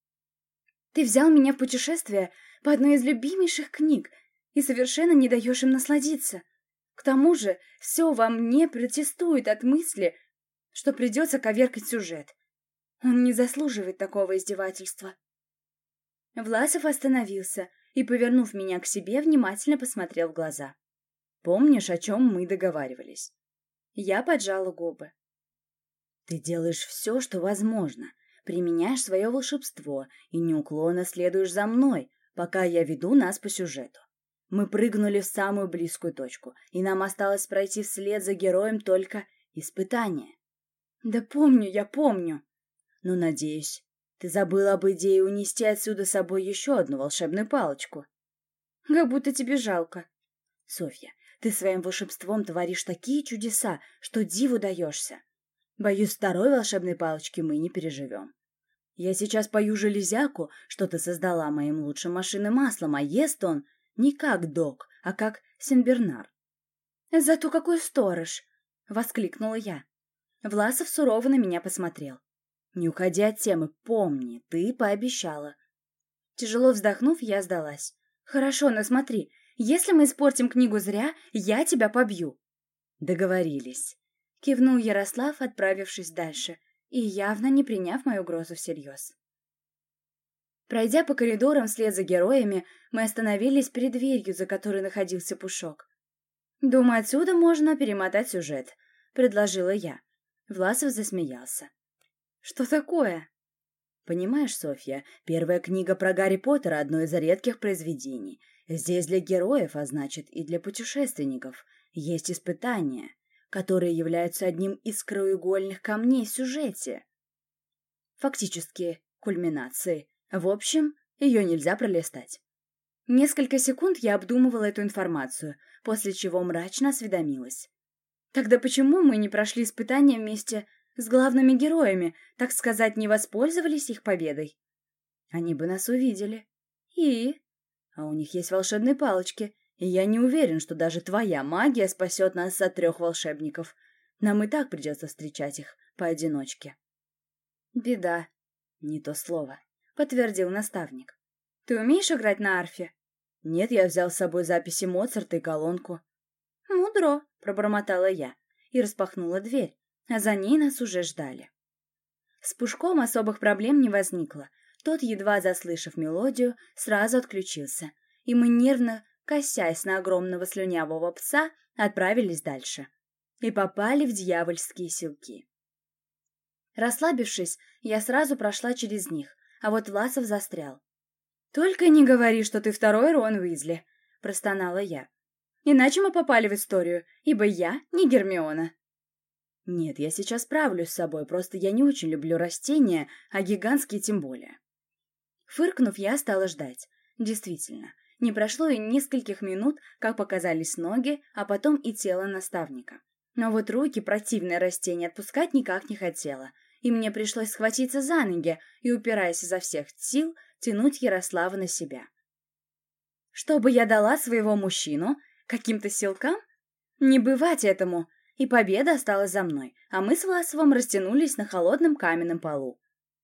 S1: Ты взял меня в путешествие по одной из любимейших книг и совершенно не даешь им насладиться. К тому же все во мне протестует от мысли, что придется коверкать сюжет. Он не заслуживает такого издевательства. Власов остановился и, повернув меня к себе, внимательно посмотрел в глаза. «Помнишь, о чем мы договаривались?» Я поджала губы. «Ты делаешь все, что возможно, применяешь свое волшебство и неуклонно следуешь за мной, пока я веду нас по сюжету. Мы прыгнули в самую близкую точку, и нам осталось пройти вслед за героем только испытание». «Да помню, я помню». «Но, надеюсь, ты забыла об идее унести отсюда с собой еще одну волшебную палочку». «Как будто тебе жалко». «Софья, ты своим волшебством творишь такие чудеса, что диву даешься. Боюсь, второй волшебной палочки мы не переживем. Я сейчас пою железяку, что ты создала моим лучшим машинным маслом, а ест он не как Док, а как Сенбернар». «Зато какой сторож!» — воскликнула я. Власов сурово на меня посмотрел. «Не уходи от темы, помни, ты пообещала». Тяжело вздохнув, я сдалась. «Хорошо, но смотри, если мы испортим книгу зря, я тебя побью». «Договорились», — кивнул Ярослав, отправившись дальше, и явно не приняв мою угрозу всерьез. Пройдя по коридорам вслед за героями, мы остановились перед дверью, за которой находился Пушок. «Думаю, отсюда можно перемотать сюжет», — предложила я. Власов засмеялся. «Что такое?» «Понимаешь, Софья, первая книга про Гарри Поттера — одно из редких произведений. Здесь для героев, а значит и для путешественников, есть испытания, которые являются одним из краеугольных камней в сюжете. Фактически, кульминацией. В общем, ее нельзя пролистать». Несколько секунд я обдумывала эту информацию, после чего мрачно осведомилась. «Тогда почему мы не прошли испытания вместе с главными героями, так сказать, не воспользовались их победой?» «Они бы нас увидели. И? А у них есть волшебные палочки, и я не уверен, что даже твоя магия спасет нас от 3 волшебников. Нам и так придется встречать их поодиночке». «Беда. Не то слово», — подтвердил наставник. «Ты умеешь играть на арфе?» «Нет, я взял с собой записи Моцарта и колонку». «Мудро», — пробормотала я и распахнула дверь, а за ней нас уже ждали. С Пушком особых проблем не возникло. Тот, едва заслышав мелодию, сразу отключился, и мы, нервно косясь на огромного слюнявого пса, отправились дальше. И попали в дьявольские селки. Расслабившись, я сразу прошла через них, а вот Власов застрял. «Только не говори, что ты второй Рон Уизли», — простонала я. «Иначе мы попали в историю, ибо я не Гермиона». «Нет, я сейчас справлюсь с собой, просто я не очень люблю растения, а гигантские тем более». Фыркнув, я стала ждать. Действительно, не прошло и нескольких минут, как показались ноги, а потом и тело наставника. Но вот руки противное растение отпускать никак не хотела, и мне пришлось схватиться за ноги и, упираясь изо всех сил, тянуть Ярослава на себя. Чтобы я дала своего мужчину каким-то силкам? Не бывать этому! И победа осталась за мной, а мы с Власовым растянулись на холодном каменном полу.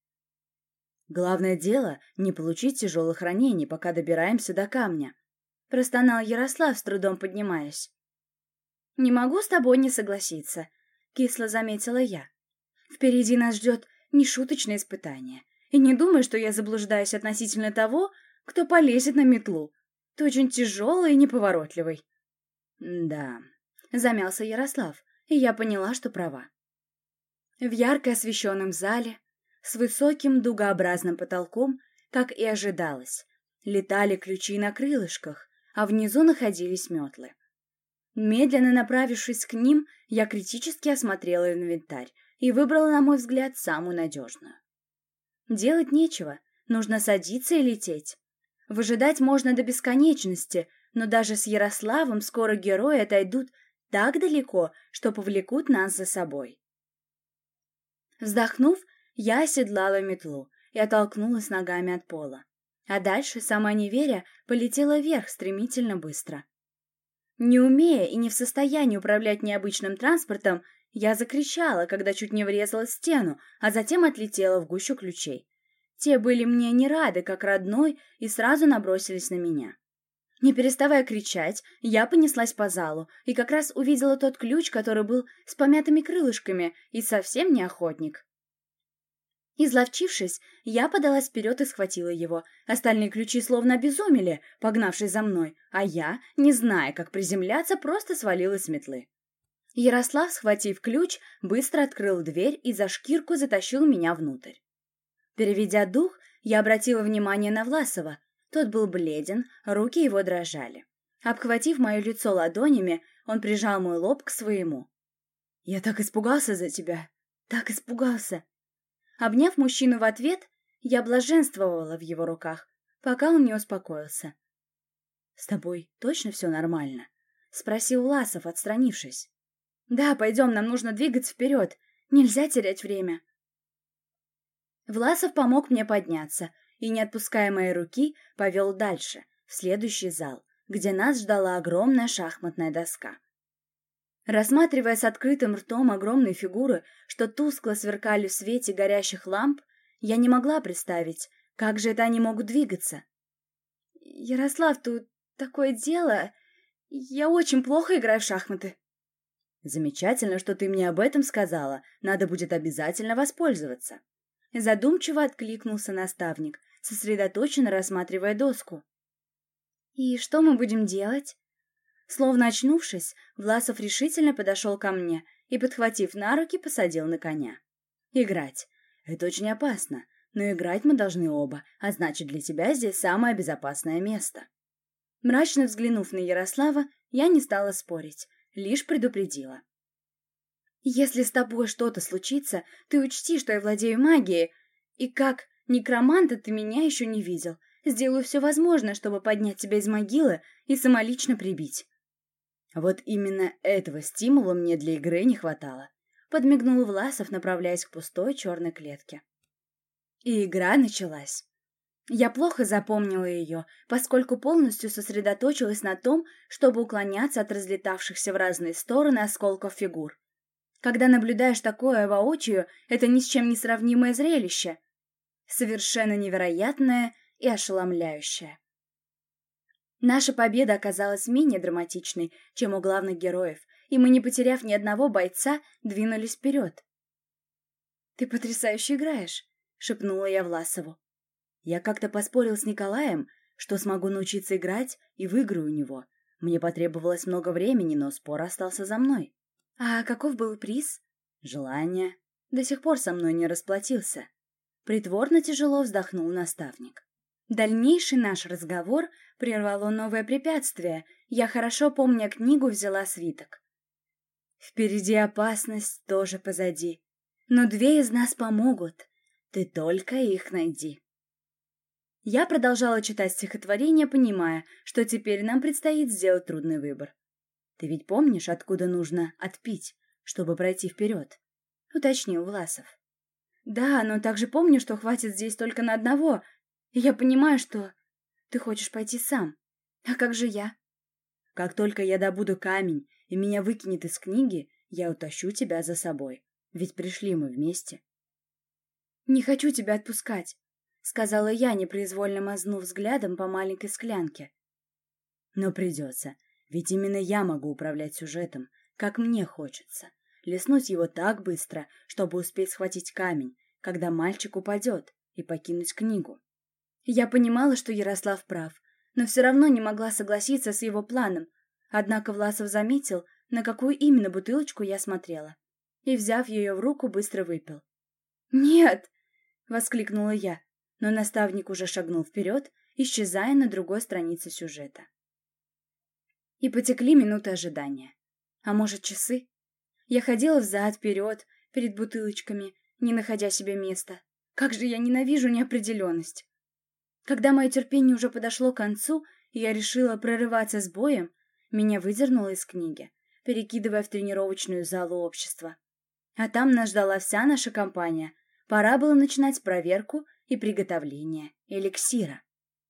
S1: «Главное дело — не получить тяжелых ранений, пока добираемся до камня», — простонал Ярослав, с трудом поднимаясь. «Не могу с тобой не согласиться», — кисло заметила я. «Впереди нас ждет нешуточное испытание, и не думай, что я заблуждаюсь относительно того, кто полезет на метлу. Ты очень тяжелый и неповоротливый». «Да», — замялся Ярослав, и я поняла, что права. В ярко освещенном зале, с высоким дугообразным потолком, как и ожидалось, летали ключи на крылышках, а внизу находились метлы. Медленно направившись к ним, я критически осмотрела инвентарь и выбрала, на мой взгляд, самую надежную. Делать нечего, нужно садиться и лететь. Выжидать можно до бесконечности, но даже с Ярославом скоро герои отойдут так далеко, что повлекут нас за собой. Вздохнув, я оседлала метлу и оттолкнулась ногами от пола. А дальше, сама не веря, полетела вверх стремительно быстро. Не умея и не в состоянии управлять необычным транспортом, я закричала, когда чуть не врезалась в стену, а затем отлетела в гущу ключей. Те были мне не рады, как родной, и сразу набросились на меня. Не переставая кричать, я понеслась по залу и как раз увидела тот ключ, который был с помятыми крылышками и совсем не охотник. Изловчившись, я подалась вперед и схватила его. Остальные ключи словно обезумели, погнавшись за мной, а я, не зная, как приземляться, просто свалилась с метлы. Ярослав, схватив ключ, быстро открыл дверь и за шкирку затащил меня внутрь. Переведя дух, я обратила внимание на Власова. Тот был бледен, руки его дрожали. Обхватив мое лицо ладонями, он прижал мой лоб к своему. «Я так испугался за тебя! Так испугался!» Обняв мужчину в ответ, я блаженствовала в его руках, пока он не успокоился. «С тобой точно все нормально?» — спросил Власов, отстранившись. «Да, пойдем, нам нужно двигаться вперед. Нельзя терять время». Власов помог мне подняться и, не отпуская моей руки, повел дальше, в следующий зал, где нас ждала огромная шахматная доска. Рассматривая с открытым ртом огромные фигуры, что тускло сверкали в свете горящих ламп, я не могла представить, как же это они могут двигаться. «Ярослав, тут такое дело. Я очень плохо играю в шахматы». «Замечательно, что ты мне об этом сказала. Надо будет обязательно воспользоваться». Задумчиво откликнулся наставник, сосредоточенно рассматривая доску. «И что мы будем делать?» Словно очнувшись, Власов решительно подошел ко мне и, подхватив на руки, посадил на коня. «Играть. Это очень опасно, но играть мы должны оба, а значит, для тебя здесь самое безопасное место». Мрачно взглянув на Ярослава, я не стала спорить, лишь предупредила. «Если с тобой что-то случится, ты учти, что я владею магией, и как некроманта ты меня еще не видел. Сделаю все возможное, чтобы поднять тебя из могилы и самолично прибить». «Вот именно этого стимула мне для игры не хватало», — подмигнул Власов, направляясь к пустой черной клетке. И игра началась. Я плохо запомнила ее, поскольку полностью сосредоточилась на том, чтобы уклоняться от разлетавшихся в разные стороны осколков фигур. Когда наблюдаешь такое воочию, это ни с чем не сравнимое зрелище. Совершенно невероятное и ошеломляющее. Наша победа оказалась менее драматичной, чем у главных героев, и мы, не потеряв ни одного бойца, двинулись вперед. «Ты потрясающе играешь», — шепнула я Власову. «Я как-то поспорил с Николаем, что смогу научиться играть и выиграю у него. Мне потребовалось много времени, но спор остался за мной». «А каков был приз?» «Желание. До сих пор со мной не расплатился». Притворно тяжело вздохнул наставник. Дальнейший наш разговор прервало новое препятствие. Я, хорошо помня книгу, взяла свиток. «Впереди опасность, тоже позади. Но две из нас помогут. Ты только их найди». Я продолжала читать стихотворение, понимая, что теперь нам предстоит сделать трудный выбор. Ты ведь помнишь, откуда нужно отпить, чтобы пройти вперед? Уточнил Власов. Да, но также помню, что хватит здесь только на одного. И я понимаю, что ты хочешь пойти сам. А как же я? Как только я добуду камень и меня выкинет из книги, я утащу тебя за собой. Ведь пришли мы вместе. Не хочу тебя отпускать, сказала я, непроизвольно мазнув взглядом по маленькой склянке. Но придется, ведь именно я могу управлять сюжетом, как мне хочется. Леснуть его так быстро, чтобы успеть схватить камень, когда мальчик упадет, и покинуть книгу. Я понимала, что Ярослав прав, но все равно не могла согласиться с его планом. Однако Власов заметил, на какую именно бутылочку я смотрела, и, взяв ее в руку, быстро выпил. «Нет!» — воскликнула я, но наставник уже шагнул вперед, исчезая на другой странице сюжета. И потекли минуты ожидания. А может, часы? Я ходила взад-вперед, перед бутылочками, не находя себе места. Как же я ненавижу неопределенность! Когда мое терпение уже подошло к концу, и я решила прорываться с боем, меня выдернуло из книги, перекидывая в тренировочную залу общества. А там нас ждала вся наша компания. Пора было начинать проверку и приготовление эликсира.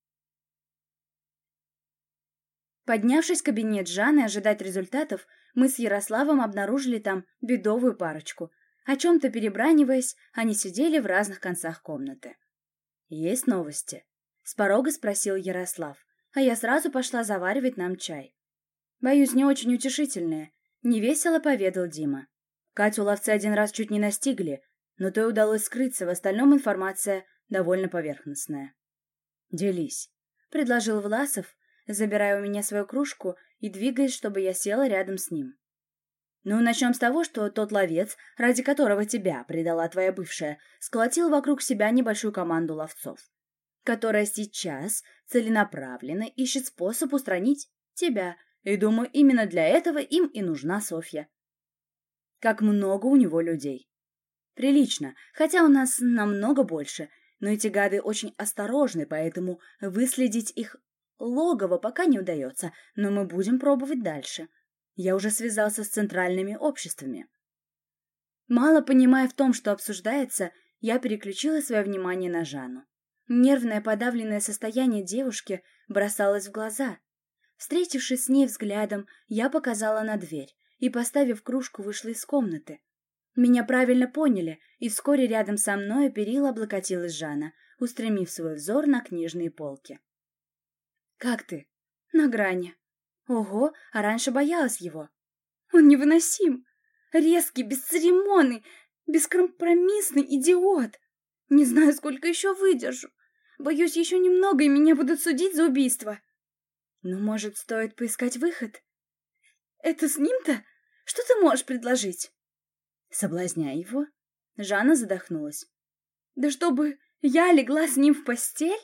S1: Поднявшись в кабинет Жанны ожидать результатов, мы с Ярославом обнаружили там бедовую парочку. О чем-то перебраниваясь, они сидели в разных концах комнаты. «Есть новости?» — с порога спросил Ярослав, а я сразу пошла заваривать нам чай. «Боюсь, не очень утешительные», — невесело поведал Дима. Катю ловцы один раз чуть не настигли, но той удалось скрыться, в остальном информация довольно поверхностная. «Делись», — предложил Власов, забирая у меня свою кружку и двигаясь, чтобы я села рядом с ним. «Ну, начнем с того, что тот ловец, ради которого тебя предала твоя бывшая, сколотил вокруг себя небольшую команду ловцов, которая сейчас целенаправленно ищет способ устранить тебя, и, думаю, именно для этого им и нужна Софья. Как много у него людей. Прилично, хотя у нас намного больше, но эти гады очень осторожны, поэтому выследить их логово пока не удается, но мы будем пробовать дальше. Я уже связался с центральными обществами». Мало понимая в том, что обсуждается, я переключила свое внимание на Жанну. Нервное подавленное состояние девушки бросалось в глаза. Встретившись с ней взглядом, я показала на дверь и, поставив кружку, вышла из комнаты. Меня правильно поняли, и вскоре рядом со мной перила облокотилась Жанна, устремив свой взор на книжные полки. «Как ты?» «На грани». «Ого, а раньше боялась его». «Он невыносим! Резкий, бесцеремонный, бескомпромиссный идиот! Не знаю, сколько еще выдержу. Боюсь, еще немного, и меня будут судить за убийство». «Ну, может, стоит поискать выход?» «Это с ним-то? Что ты можешь предложить?» «Соблазняй его». Жанна задохнулась. «Да чтобы я легла с ним в постель?»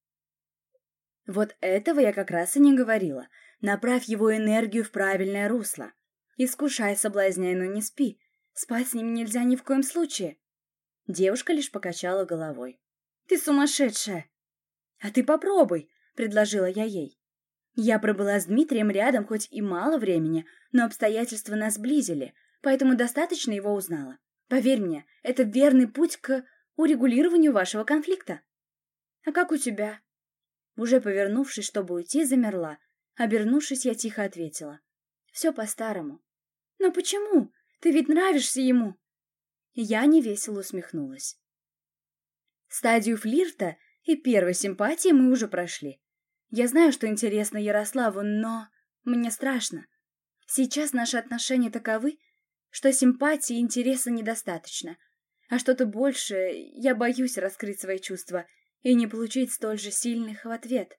S1: Вот этого я как раз и не говорила. Направь его энергию в правильное русло. Искушай, соблазняй, но не спи. Спать с ним нельзя ни в коем случае. Девушка лишь покачала головой. «Ты сумасшедшая!» «А ты попробуй», — предложила я ей. Я пробыла с Дмитрием рядом хоть и мало времени, но обстоятельства нас сблизили, поэтому достаточно его узнала. Поверь мне, это верный путь к урегулированию вашего конфликта. А как у тебя? Уже повернувшись, чтобы уйти, замерла. Обернувшись, я тихо ответила. Все по-старому. Но почему? Ты ведь нравишься ему. Я невесело усмехнулась. Стадию флирта и первой симпатии мы уже прошли. Я знаю, что интересно Ярославу, но мне страшно. Сейчас наши отношения таковы, что симпатии и интереса недостаточно, а что-то большее я боюсь раскрыть свои чувства и не получить столь же сильных в ответ.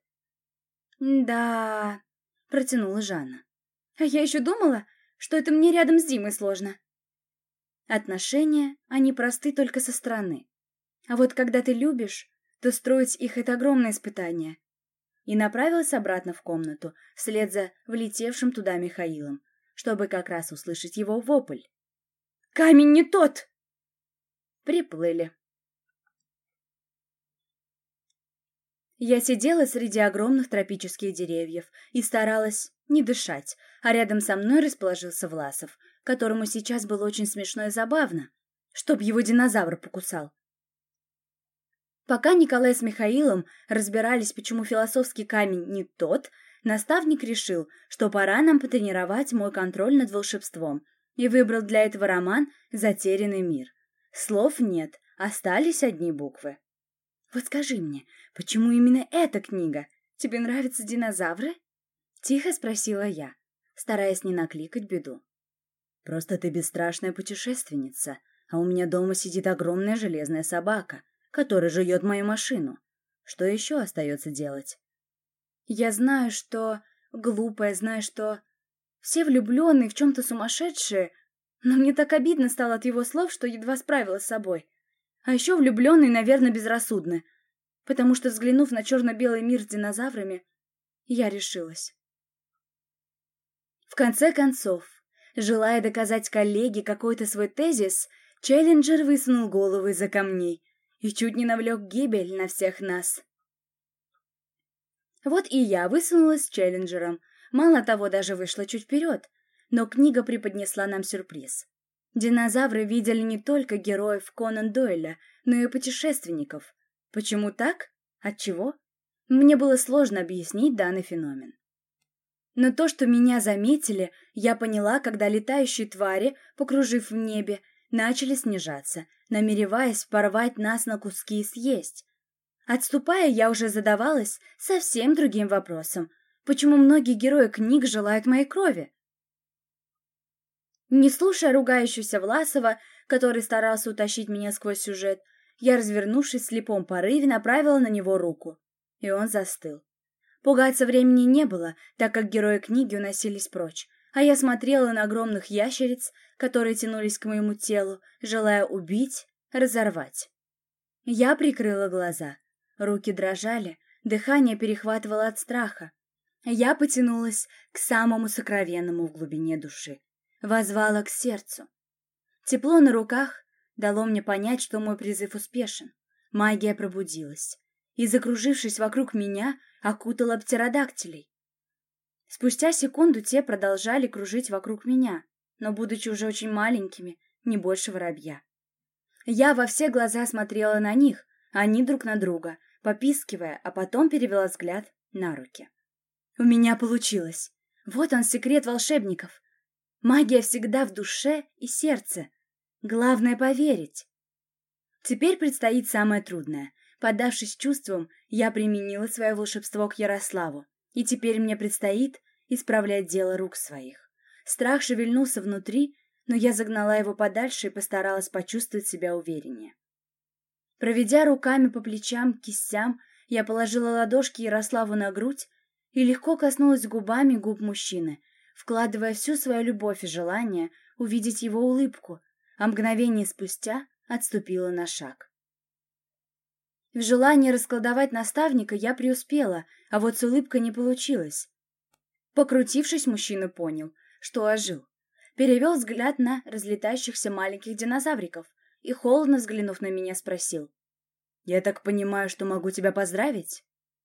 S1: «Да», — протянула Жанна. «А я еще думала, что это мне рядом с Димой сложно». Отношения, они просты только со стороны. А вот когда ты любишь, то строить их — это огромное испытание. И направилась обратно в комнату, вслед за влетевшим туда Михаилом, чтобы как раз услышать его вопль. «Камень не тот!» Приплыли. Я сидела среди огромных тропических деревьев и старалась не дышать, а рядом со мной расположился Власов, которому сейчас было очень смешно и забавно, чтоб его динозавр покусал. Пока Николай с Михаилом разбирались, почему философский камень не тот, наставник решил, что пора нам потренировать мой контроль над волшебством, и выбрал для этого роман «Затерянный мир». Слов нет, остались одни буквы. Вот скажи мне, почему именно эта книга? Тебе нравятся динозавры? Тихо спросила я, стараясь не накликать беду. Просто ты бесстрашная путешественница, а у меня дома сидит огромная железная собака, которая жует мою машину. Что еще остается делать? Я знаю, что глупая, знаю, что все влюбленные в чем-то сумасшедшие, но мне так обидно стало от его слов, что едва справилась с собой. А еще влюбленные, наверное, безрассудны, потому что, взглянув на черно-белый мир с динозаврами, я решилась. В конце концов, желая доказать коллеге какой-то свой тезис, Челленджер высунул голову из-за камней и чуть не навлек гибель на всех нас. Вот и я высунулась с Челленджером, мало того, даже вышла чуть вперед, но книга преподнесла нам сюрприз. Динозавры видели не только героев Конан Дойля, но и путешественников. Почему так? Отчего? Мне было сложно объяснить данный феномен. Но то, что меня заметили, я поняла, когда летающие твари, покружив в небе, начали снижаться, намереваясь порвать нас на куски и съесть. Отступая, я уже задавалась совсем другим вопросом. Почему многие герои книг желают моей крови? Не слушая ругающегося Власова, который старался утащить меня сквозь сюжет, я, развернувшись в слепом порыве, направила на него руку. И он застыл. Пугаться времени не было, так как герои книги уносились прочь, а я смотрела на огромных ящериц, которые тянулись к моему телу, желая убить, разорвать. Я прикрыла глаза. Руки дрожали, дыхание перехватывало от страха. Я потянулась к самому сокровенному в глубине души. Воззвала к сердцу. Тепло на руках дало мне понять, что мой призыв успешен. Магия пробудилась и, закружившись вокруг меня, окутала птеродактилей. Спустя секунду те продолжали кружить вокруг меня, но, будучи уже очень маленькими, не больше воробья. Я во все глаза смотрела на них, они друг на друга, попискивая, а потом перевела взгляд на руки. У меня получилось. Вот он, секрет волшебников. Магия всегда в душе и сердце. Главное — поверить. Теперь предстоит самое трудное. Поддавшись чувствам, я применила свое волшебство к Ярославу, и теперь мне предстоит исправлять дело рук своих. Страх шевельнулся внутри, но я загнала его подальше и постаралась почувствовать себя увереннее. Проведя руками по плечам, кистям, я положила ладошки Ярославу на грудь и легко коснулась губами губ мужчины, вкладывая всю свою любовь и желание увидеть его улыбку, а мгновение спустя отступила на шаг. В желании расколдовать наставника я преуспела, а вот с улыбкой не получилось. Покрутившись, мужчина понял, что ожил. Перевел взгляд на разлетающихся маленьких динозавриков и, холодно взглянув на меня, спросил: «Я так понимаю, что могу тебя поздравить?»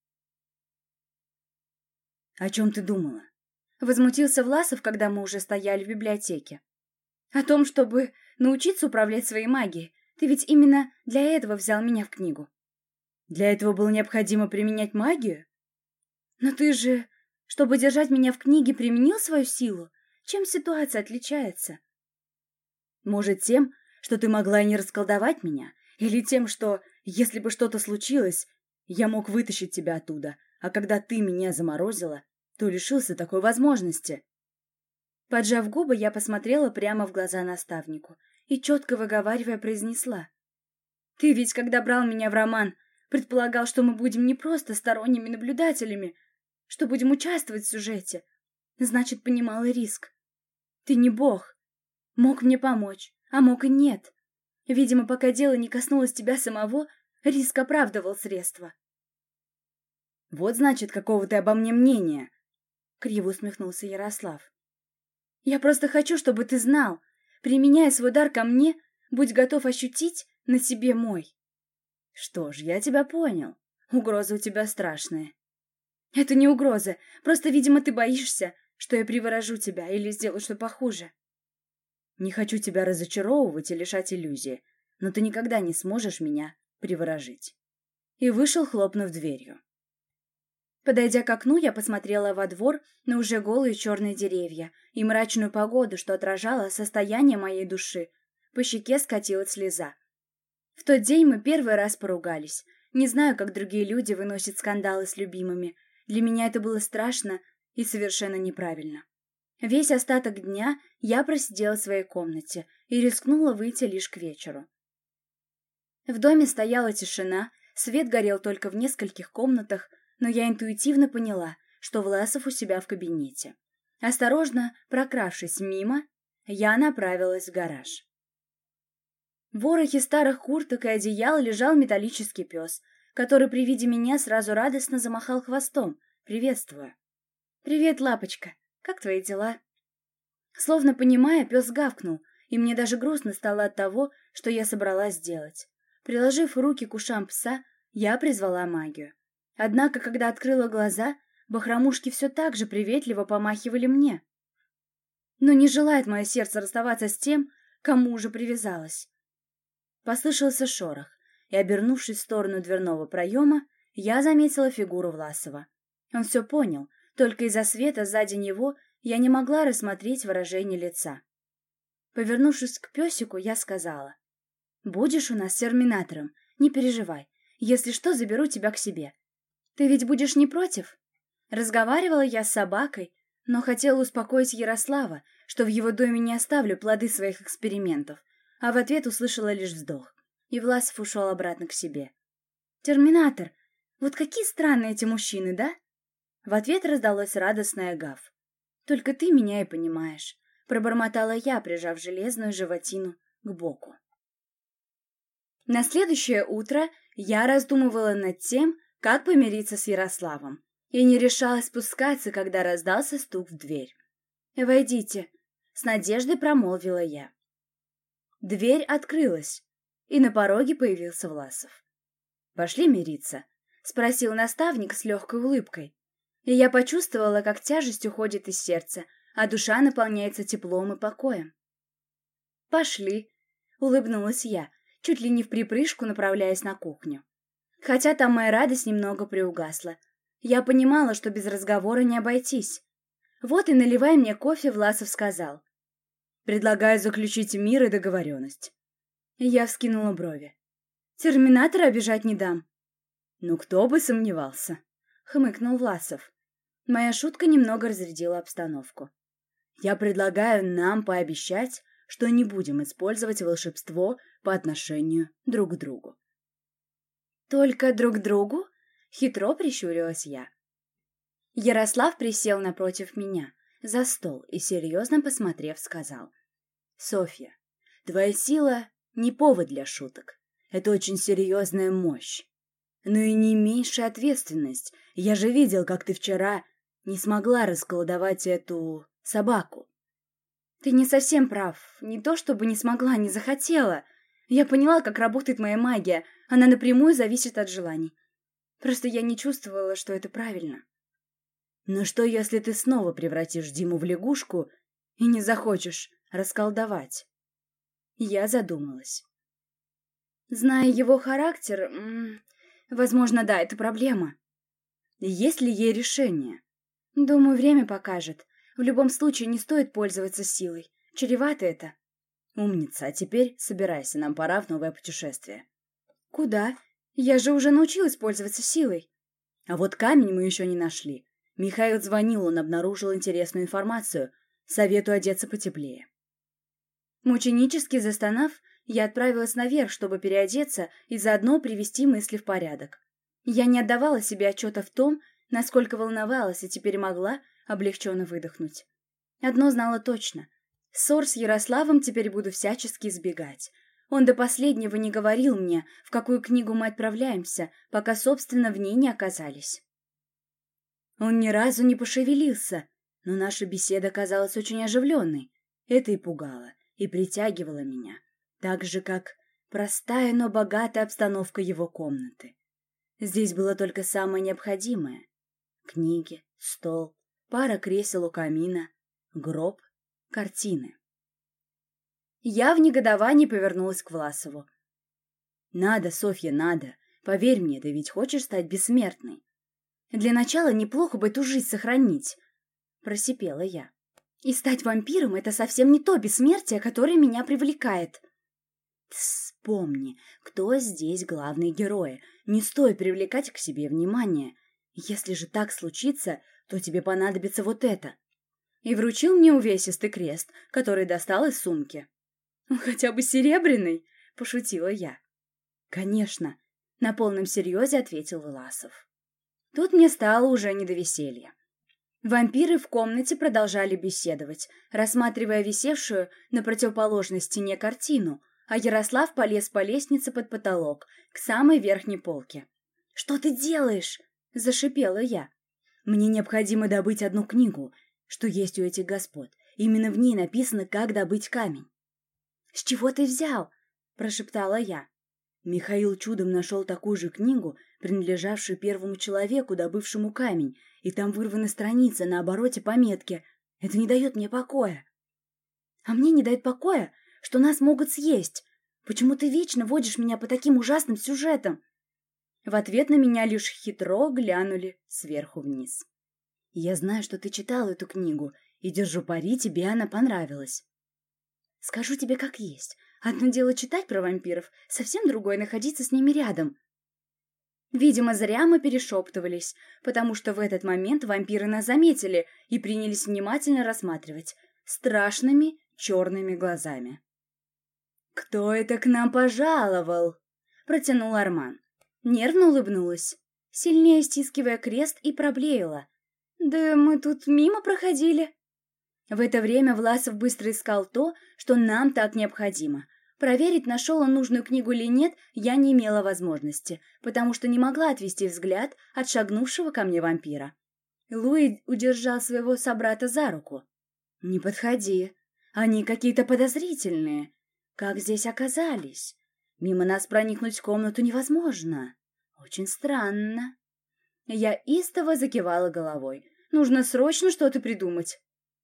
S1: «О чем ты думала?» Возмутился Власов, когда мы уже стояли в библиотеке. «О том, чтобы научиться управлять своей магией. Ты ведь именно для этого взял меня в книгу». «Для этого было необходимо применять магию?» «Но ты же, чтобы держать меня в книге, применил свою силу? Чем ситуация отличается?» «Может, тем, что ты могла и не расколдовать меня? Или тем, что, если бы что-то случилось, я мог вытащить тебя оттуда, а когда ты меня заморозила, то лишился такой возможности?» Поджав губы, я посмотрела прямо в глаза наставнику и, четко выговаривая, произнесла: «Ты ведь, когда брал меня в роман, предполагал, что мы будем не просто сторонними наблюдателями, что будем участвовать в сюжете. Значит, понимал и риск. Ты не бог. Мог мне помочь, а мог и нет. Видимо, пока дело не коснулось тебя самого, риск оправдывал средства». «Вот, значит, какого ты обо мне мнения?» — криво усмехнулся Ярослав. «Я просто хочу, чтобы ты знал, применяя свой дар ко мне, будь готов ощутить на себе мой». «Что ж, я тебя понял. Угроза у тебя страшная. Это не угроза, просто, видимо, ты боишься, что я приворожу тебя или сделаю что похуже. Не хочу тебя разочаровывать и лишать иллюзии, но ты никогда не сможешь меня приворожить. И вышел, хлопнув дверью. Подойдя к окну, я посмотрела во двор на уже голые черные деревья и мрачную погоду, что отражало состояние моей души. По щеке скатилась слеза. В тот день мы первый раз поругались. Не знаю, как другие люди выносят скандалы с любимыми. Для меня это было страшно и совершенно неправильно. Весь остаток дня я просидела в своей комнате и рискнула выйти лишь к вечеру. В доме стояла тишина, свет горел только в нескольких комнатах, но я интуитивно поняла, что Власов у себя в кабинете. Осторожно прокравшись мимо, я направилась в гараж. В ворохе старых курток и одеял лежал металлический пес, который при виде меня сразу радостно замахал хвостом, приветствуя. «Привет, лапочка! Как твои дела?» Словно понимая, пес гавкнул, и мне даже грустно стало от того, что я собралась сделать. Приложив руки к ушам пса, я призвала магию. Однако, когда открыла глаза, бахромушки все так же приветливо помахивали мне. Но не желает мое сердце расставаться с тем, кому уже привязалось. Послышался шорох, и, обернувшись в сторону дверного проема, я заметила фигуру Власова. Он все понял, только из-за света сзади него я не могла рассмотреть выражение лица. Повернувшись к песику, я сказала: «Будешь у нас терминатором, не переживай. Если что, заберу тебя к себе. Ты ведь будешь не против?» Разговаривала я с собакой, но хотела успокоить Ярослава, что в его доме не оставлю плоды своих экспериментов, а в ответ услышала лишь вздох, и Власов ушел обратно к себе. «Терминатор, вот какие странные эти мужчины, да?» В ответ раздалось радостное гав. «Только ты меня и понимаешь», — пробормотала я, прижав железную животину к боку. На следующее утро я раздумывала над тем, как помириться с Ярославом, и не решалась спускаться, когда раздался стук в дверь. «Войдите», — с надеждой промолвила я. Дверь открылась, и на пороге появился Власов. «Пошли мириться?» — спросил наставник с легкой улыбкой. И я почувствовала, как тяжесть уходит из сердца, а душа наполняется теплом и покоем. «Пошли», — улыбнулась я, чуть ли не вприпрыжку направляясь на кухню. Хотя там моя радость немного приугасла. Я понимала, что без разговора не обойтись. Вот и, наливая мне кофе, Власов сказал: «Предлагаю заключить мир и договоренность». Я вскинула брови. «Терминатора обижать не дам». «Ну, кто бы сомневался», — хмыкнул Власов. Моя шутка немного разрядила обстановку. «Я предлагаю нам пообещать, что не будем использовать волшебство по отношению друг к другу». «Только друг к другу?» — хитро прищурилась я. Ярослав присел напротив меня, за стол, и, серьезно посмотрев, сказал: «Софья, твоя сила — не повод для шуток. Это очень серьезная мощь. Но и не меньшая ответственность. Я же видел, как ты вчера не смогла расколдовать эту собаку». «Ты не совсем прав. Не то чтобы не смогла, не захотела. Я поняла, как работает моя магия. Она напрямую зависит от желаний. Просто я не чувствовала, что это правильно». «Но что, если ты снова превратишь Диму в лягушку и не захочешь расколдовать?» Я задумалась. Зная его характер, возможно, да, это проблема. Есть ли ей решение? Думаю, время покажет. В любом случае не стоит пользоваться силой. Чревато это. Умница, а теперь собирайся, нам пора в новое путешествие. Куда? Я же уже научилась пользоваться силой. А вот камень мы еще не нашли. Михаил звонил, он обнаружил интересную информацию. Советую одеться потеплее. Мученически застонав, я отправилась наверх, чтобы переодеться и заодно привести мысли в порядок. Я не отдавала себе отчета в том, насколько волновалась, и теперь могла облегченно выдохнуть. Одно знала точно. Ссор с Ярославом теперь буду всячески избегать. Он до последнего не говорил мне, в какую книгу мы отправляемся, пока, собственно, в ней не оказались. Он ни разу не пошевелился, но наша беседа казалась очень оживленной. Это и пугало, и притягивало меня, так же, как простая, но богатая обстановка его комнаты. Здесь было только самое необходимое. Книги, стол, пара кресел у камина, гроб, картины. Я в негодовании повернулась к Власову. «Надо, Софья, надо. Поверь мне, ты ведь хочешь стать бессмертной. Для начала неплохо бы эту жизнь сохранить», — просипела я. «И стать вампиром — это совсем не то бессмертие, которое меня привлекает». «Вспомни, кто здесь главные герои. Не стоит привлекать к себе внимание. Если же так случится, то тебе понадобится вот это». И вручил мне увесистый крест, который достал из сумки. «Хотя бы серебряный?» — пошутила я. «Конечно», — на полном серьезе ответил Власов. Тут мне стало уже не до веселья. Вампиры в комнате продолжали беседовать, рассматривая висевшую на противоположной стене картину, а Ярослав полез по лестнице под потолок, к самой верхней полке. «Что ты делаешь?» — зашипела я. «Мне необходимо добыть одну книгу, что есть у этих господ. Именно в ней написано, как добыть камень». «С чего ты взял?» — прошептала я. Михаил чудом нашел такую же книгу, принадлежавшую первому человеку, добывшему камень, и там вырвана страница на обороте пометки. Это не дает мне покоя. А мне не дает покоя, что нас могут съесть. Почему ты вечно водишь меня по таким ужасным сюжетам? В ответ на меня лишь хитро глянули сверху вниз. Я знаю, что ты читал эту книгу, и держу пари, тебе она понравилась. Скажу тебе как есть. Одно дело читать про вампиров, совсем другое находиться с ними рядом. Видимо, зря мы перешептывались, потому что в этот момент вампиры нас заметили и принялись внимательно рассматривать страшными черными глазами. «Кто это к нам пожаловал?» — протянул Арман. Нервно улыбнулась, сильнее стискивая крест, и проблеяла. «Да мы тут мимо проходили». В это время Власов быстро искал то, что нам так необходимо. Проверить, нашел он нужную книгу или нет, я не имела возможности, потому что не могла отвести взгляд от шагнувшего ко мне вампира. Луи удержал своего собрата за руку. «Не подходи. Они какие-то подозрительные. Как здесь оказались? Мимо нас проникнуть в комнату невозможно. Очень странно». Я истово закивала головой. «Нужно срочно что-то придумать».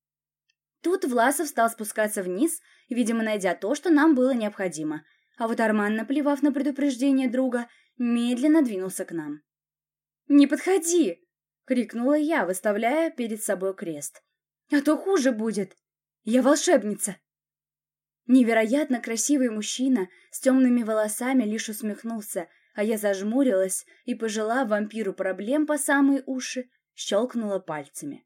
S1: Тут Власов стал спускаться вниз, видимо, найдя то, что нам было необходимо. А вот Арман, наплевав на предупреждение друга, медленно двинулся к нам. «Не подходи!» — крикнула я, выставляя перед собой крест. «А то хуже будет! Я волшебница!» Невероятно красивый мужчина с темными волосами лишь усмехнулся, а я зажмурилась и, пожелав вампиру проблем по самые уши, щелкнула пальцами.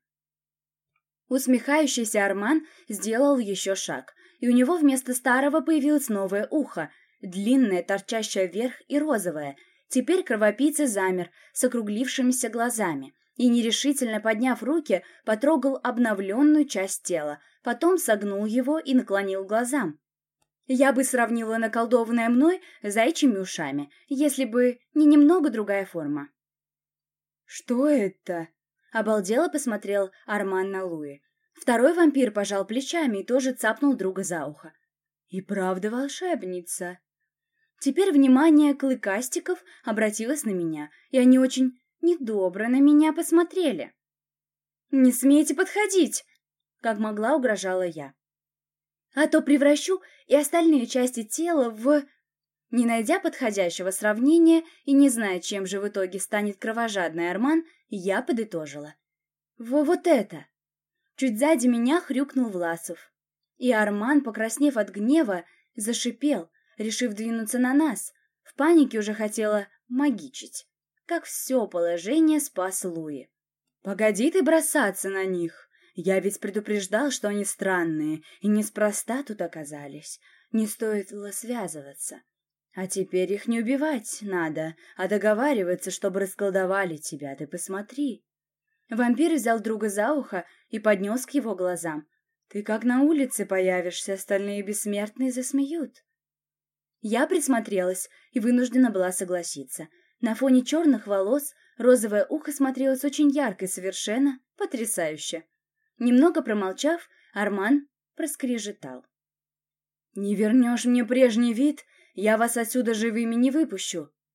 S1: Усмехающийся Арман сделал еще шаг, и у него вместо старого появилось новое ухо, длинное, торчащее вверх и розовое. Теперь кровопийца замер с округлившимися глазами и, нерешительно подняв руки, потрогал обновленную часть тела, потом согнул его и наклонил к глазам. Я бы сравнила наколдованное мной с заячьими ушами, если бы не немного другая форма. «Что это?» — обалдело посмотрел Арман на Луи. Второй вампир пожал плечами и тоже цапнул друга за ухо. «И правда волшебница!» Теперь внимание клыкастиков обратилось на меня, и они очень недобро на меня посмотрели. «Не смейте подходить!» — как могла угрожала я. «А то превращу и остальные части тела в...» Не найдя подходящего сравнения и не зная, чем же в итоге станет кровожадный Арман, я подытожила. «Вот это!» Чуть сзади меня хрюкнул Власов. И Арман, покраснев от гнева, зашипел, решив двинуться на нас. В панике уже хотела магичить. Как все положение спас Луи. «Погоди ты бросаться на них! Я ведь предупреждал, что они странные, и неспроста тут оказались. Не стоило связываться. А теперь их не убивать надо, а договариваться, чтобы расколдовали тебя, ты посмотри». Вампир взял друга за ухо и поднес к его глазам. «Ты как на улице появишься, остальные бессмертные засмеют». Я присмотрелась и вынуждена была согласиться. На фоне черных волос розовое ухо смотрелось очень ярко и совершенно потрясающе. Немного промолчав, Арман проскрежетал. «Не вернешь мне прежний вид, я вас отсюда живыми не выпущу».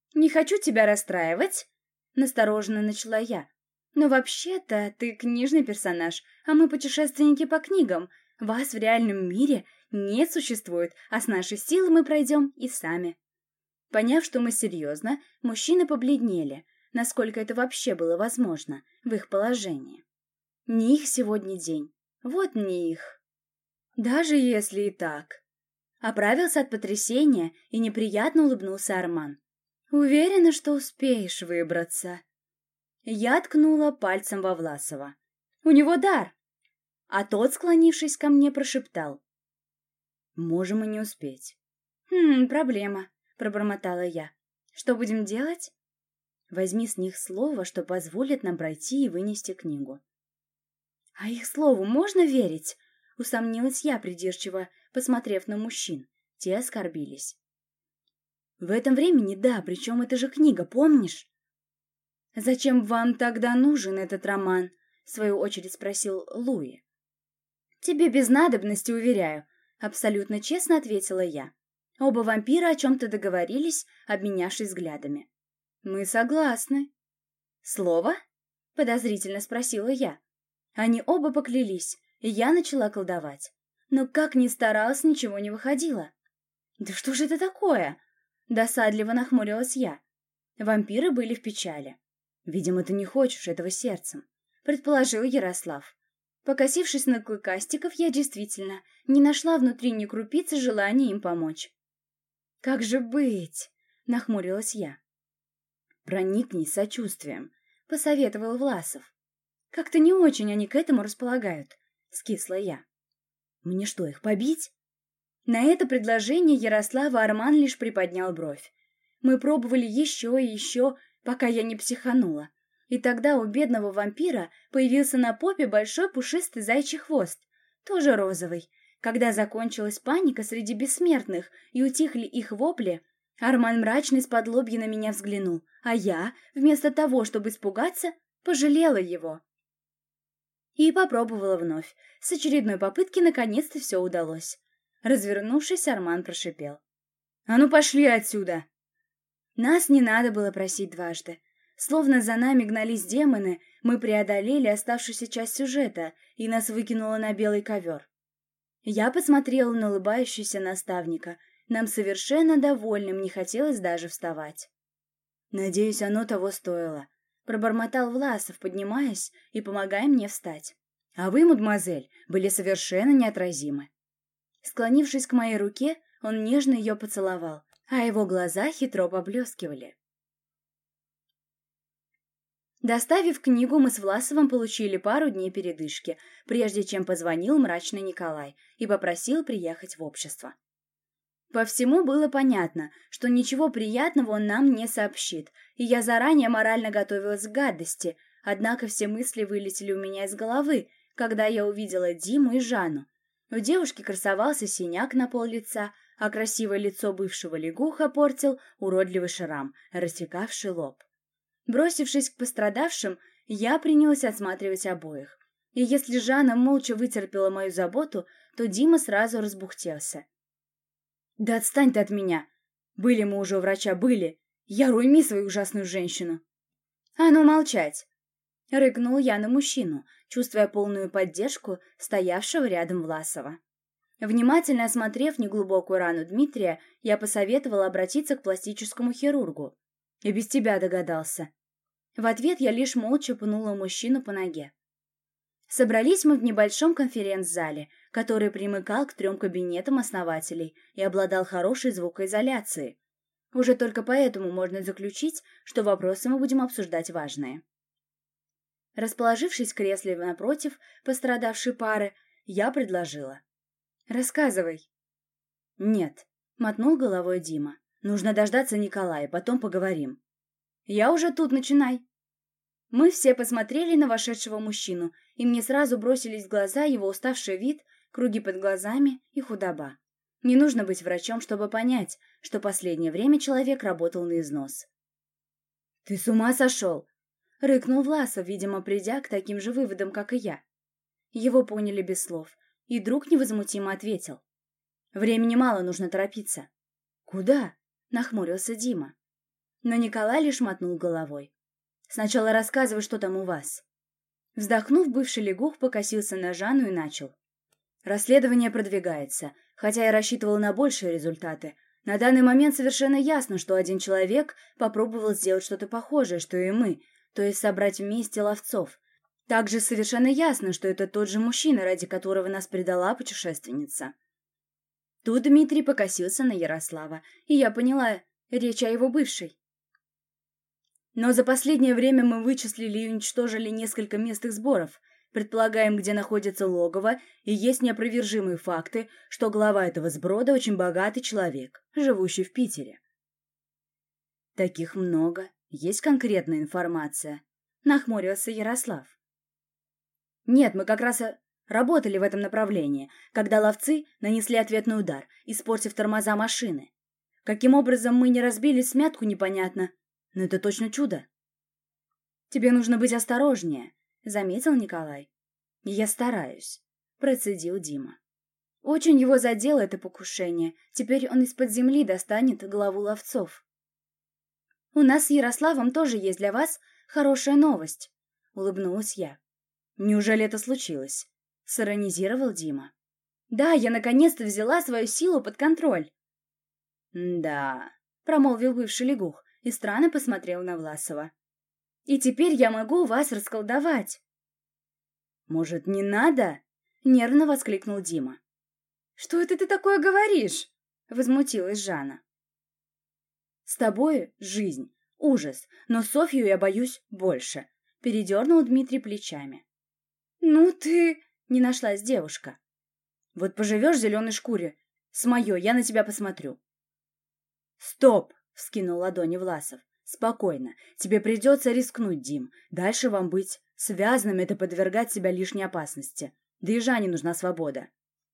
S1: «Не хочу тебя расстраивать», — настороженно начала я. «Но вообще-то ты книжный персонаж, а мы путешественники по книгам. Вас в реальном мире не существует, а с нашей силой мы пройдем и сами». Поняв, что мы серьезно, мужчины побледнели, насколько это вообще было возможно в их положении. Не их сегодня день. Вот не их. Даже если и так. Оправился от потрясения и неприятно улыбнулся Арман. Уверена, что успеешь выбраться. Я ткнула пальцем во Власова. У него дар. А тот, склонившись ко мне, прошептал. Можем и не успеть. Проблема, пробормотала я. Что будем делать? Возьми с них слово, что позволит нам пройти и вынести книгу. А их слову можно верить? Усомнилась я придирчиво, посмотрев на мужчин. Те оскорбились. В этом времени да, причем это же книга, помнишь? Зачем вам тогда нужен этот роман? В свою очередь спросил Луи. Тебе без надобности, уверяю, абсолютно честно ответила я. Оба вампира о чем-то договорились, обменявшись взглядами. Мы согласны. Слово? Подозрительно спросила я. Они оба поклялись, и я начала колдовать. Но как ни старалась, ничего не выходило. Да что же это такое? Досадливо нахмурилась я. Вампиры были в печали. Видимо, ты не хочешь этого сердцем, предположил Ярослав. Покосившись на клыкастиков, я действительно не нашла внутри ни крупицы желания им помочь. Как же быть? Нахмурилась я. Проникнись сочувствием, посоветовал Власов. Как-то не очень они к этому располагают, скисла я. Мне что, их побить? На это предложение Ярослава Арман лишь приподнял бровь. Мы пробовали еще и еще, пока я не психанула. И тогда у бедного вампира появился на попе большой пушистый зайчий хвост, тоже розовый. Когда закончилась паника среди бессмертных и утихли их вопли, Арман мрачно из-под лобья на меня взглянул, а я, вместо того, чтобы испугаться, пожалела его. И попробовала вновь. С очередной попытки наконец-то все удалось. Развернувшись, Арман прошипел. «А ну пошли отсюда!» Нас не надо было просить дважды. Словно за нами гнались демоны, мы преодолели оставшуюся часть сюжета, и нас выкинуло на белый ковер. Я посмотрела на улыбающегося наставника. Нам совершенно довольным не хотелось даже вставать. «Надеюсь, оно того стоило», — пробормотал Власов, поднимаясь и помогая мне встать. «А вы, мадемуазель, были совершенно неотразимы». Склонившись к моей руке, он нежно ее поцеловал, а его глаза хитро поблескивали. Доставив книгу, мы с Власовым получили пару дней передышки, прежде чем позвонил мрачный Николай и попросил приехать в общество. По всему было понятно, что ничего приятного он нам не сообщит, и я заранее морально готовилась к гадости, однако все мысли вылетели у меня из головы, когда я увидела Диму и Жанну. У девушки красовался синяк на пол лица, а красивое лицо бывшего лягуха портил уродливый шрам, рассекавший лоб. Бросившись к пострадавшим, я принялась осматривать обоих. И если Жанна молча вытерпела мою заботу, то Дима сразу разбухтелся. «Да отстань ты от меня! Были мы уже у врача, были! Я уйми свою ужасную женщину!» «А ну молчать!» — рыкнул я на мужчину, чувствуя полную поддержку стоявшего рядом Власова. Внимательно осмотрев неглубокую рану Дмитрия, я посоветовала обратиться к пластическому хирургу. И без тебя догадался. В ответ я лишь молча пнула мужчину по ноге. Собрались мы в небольшом конференц-зале, который примыкал к 3 кабинетам основателей и обладал хорошей звукоизоляцией. Уже только поэтому можно заключить, что вопросы мы будем обсуждать важные. Расположившись в кресле напротив пострадавшей пары, я предложила. «Рассказывай». «Нет», — мотнул головой Дима. «Нужно дождаться Николая, потом поговорим». «Я уже тут, начинай». Мы все посмотрели на вошедшего мужчину, и мне сразу бросились в глаза его уставший вид, круги под глазами и худоба. Не нужно быть врачом, чтобы понять, что последнее время человек работал на износ. «Ты с ума сошел?» — рыкнул Власов, видимо, придя к таким же выводам, как и я. Его поняли без слов, и друг невозмутимо ответил. «Времени мало, нужно торопиться». «Куда?» — нахмурился Дима. Но Николай лишь мотнул головой. «Сначала рассказывай, что там у вас». Вздохнув, бывший лягух покосился на Жанну и начал. «Расследование продвигается, хотя я рассчитывал на большие результаты. На данный момент совершенно ясно, что один человек попробовал сделать что-то похожее, что и мы, то есть собрать вместе ловцов. Также совершенно ясно, что это тот же мужчина, ради которого нас предала путешественница». Тут Дмитрий покосился на Ярослава, и я поняла, речь о его бывшей. Но за последнее время мы вычислили и уничтожили несколько мест их сборов. Предполагаем, где находится логово, и есть неопровержимые факты, что глава этого сброда очень богатый человек, живущий в Питере. Таких много. Есть конкретная информация? Нахмурился Ярослав. Нет, мы как раз работали в этом направлении, когда ловцы нанесли ответный удар, испортив тормоза машины. Каким образом мы не разбились, смятку непонятно. Но это точно чудо. Тебе нужно быть осторожнее, заметил Николай. Я стараюсь, процедил Дима. Очень его задело это покушение. Теперь он из-под земли достанет главу ловцов. У нас с Ярославом тоже есть для вас хорошая новость, улыбнулась я. Неужели это случилось? Сиронизировал Дима. Да, я наконец-то взяла свою силу под контроль. Да, промолвил бывший лягух и странно посмотрел на Власова. И теперь я могу вас расколдовать. Может, не надо? Нервно воскликнул Дима. Что это ты такое говоришь? Возмутилась Жанна. С тобой жизнь, ужас, но Софью я боюсь больше. Передернул Дмитрий плечами. Ну ты... Не нашлась девушка. Вот поживешь в зеленой шкуре. С моей, я на тебя посмотрю. Стоп! Вскинул ладони Власов. Спокойно. Тебе придется рискнуть, Дим. Дальше вам быть связанным — это подвергать себя лишней опасности. Да и Жанне нужна свобода.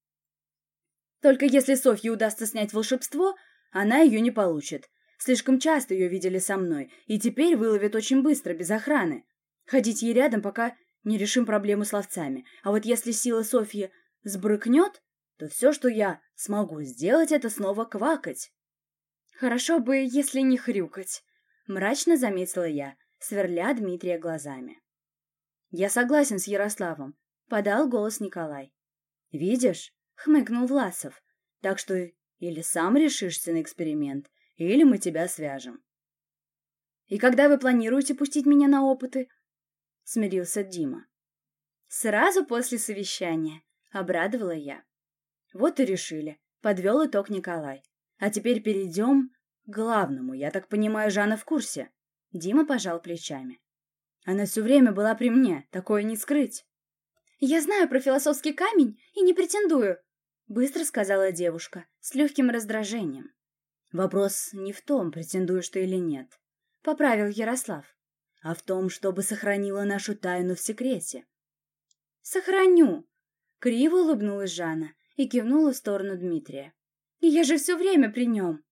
S1: Только если Софье удастся снять волшебство, она ее не получит. Слишком часто ее видели со мной, и теперь выловят очень быстро, без охраны. Ходить ей рядом, пока не решим проблему с ловцами. А вот если сила Софьи сбрыкнет, то все, что я смогу сделать, это снова квакать. Хорошо бы, если не хрюкать, мрачно заметила я, сверля Дмитрия глазами. Я согласен с Ярославом, подал голос Николай. Видишь, хмыкнул Власов. Так что или сам решишься на эксперимент, или мы тебя свяжем. И когда вы планируете пустить меня на опыты? Смирился Дима. Сразу после совещания, обрадовала я. Вот и решили, подвел итог Николай. А теперь перейдем к главному. Я так понимаю, Жанна в курсе. Дима пожал плечами. Она все время была при мне, такое не скрыть. Я знаю про философский камень и не претендую, быстро сказала девушка, с легким раздражением. Вопрос не в том, претендуешь ты или нет, поправил Ярослав, а в том, чтобы сохранила нашу тайну в секрете. Сохраню, криво улыбнулась Жанна и кивнула в сторону Дмитрия. И я же все время при нем.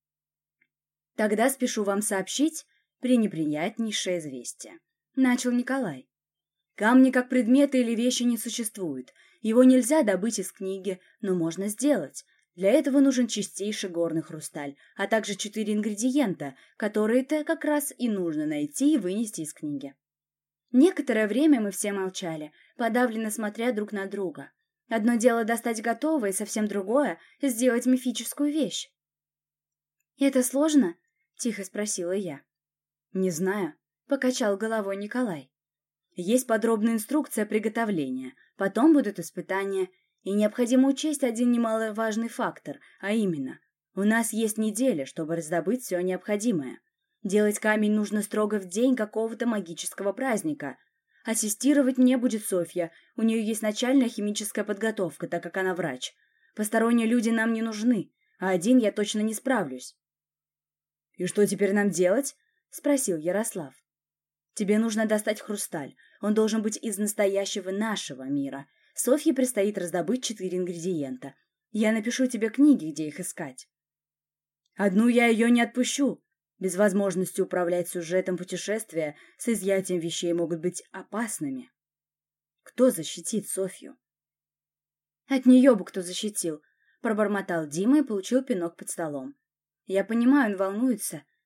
S1: Тогда спешу вам сообщить пренеприятнейшее известие. Начал Николай. Камни как предметы или вещи не существуют. Его нельзя добыть из книги, но можно сделать. Для этого нужен чистейший горный хрусталь, а также 4 ингредиента, которые-то как раз и нужно найти и вынести из книги. Некоторое время мы все молчали, подавленно смотря друг на друга. Одно дело достать готовое, и совсем другое — сделать мифическую вещь. «Это сложно?» — тихо спросила я. «Не знаю», — покачал головой Николай. «Есть подробная инструкция приготовления, потом будут испытания, и необходимо учесть один немаловажный фактор, а именно, у нас есть неделя, чтобы раздобыть все необходимое. Делать камень нужно строго в день какого-то магического праздника. Ассистировать мне будет Софья, у нее есть начальная химическая подготовка, так как она врач. Посторонние люди нам не нужны, а один я точно не справлюсь». «И что теперь нам делать?» — спросил Ярослав. «Тебе нужно достать хрусталь, он должен быть из настоящего нашего мира. Софье предстоит раздобыть 4 ингредиента. Я напишу тебе книги, где их искать». «Одну я ее не отпущу. Без возможности управлять сюжетом путешествия с изъятием вещей могут быть опасными. Кто защитит Софью?» «От нее бы кто защитил», — пробормотал Дима и получил пинок под столом. «Я понимаю, он волнуется,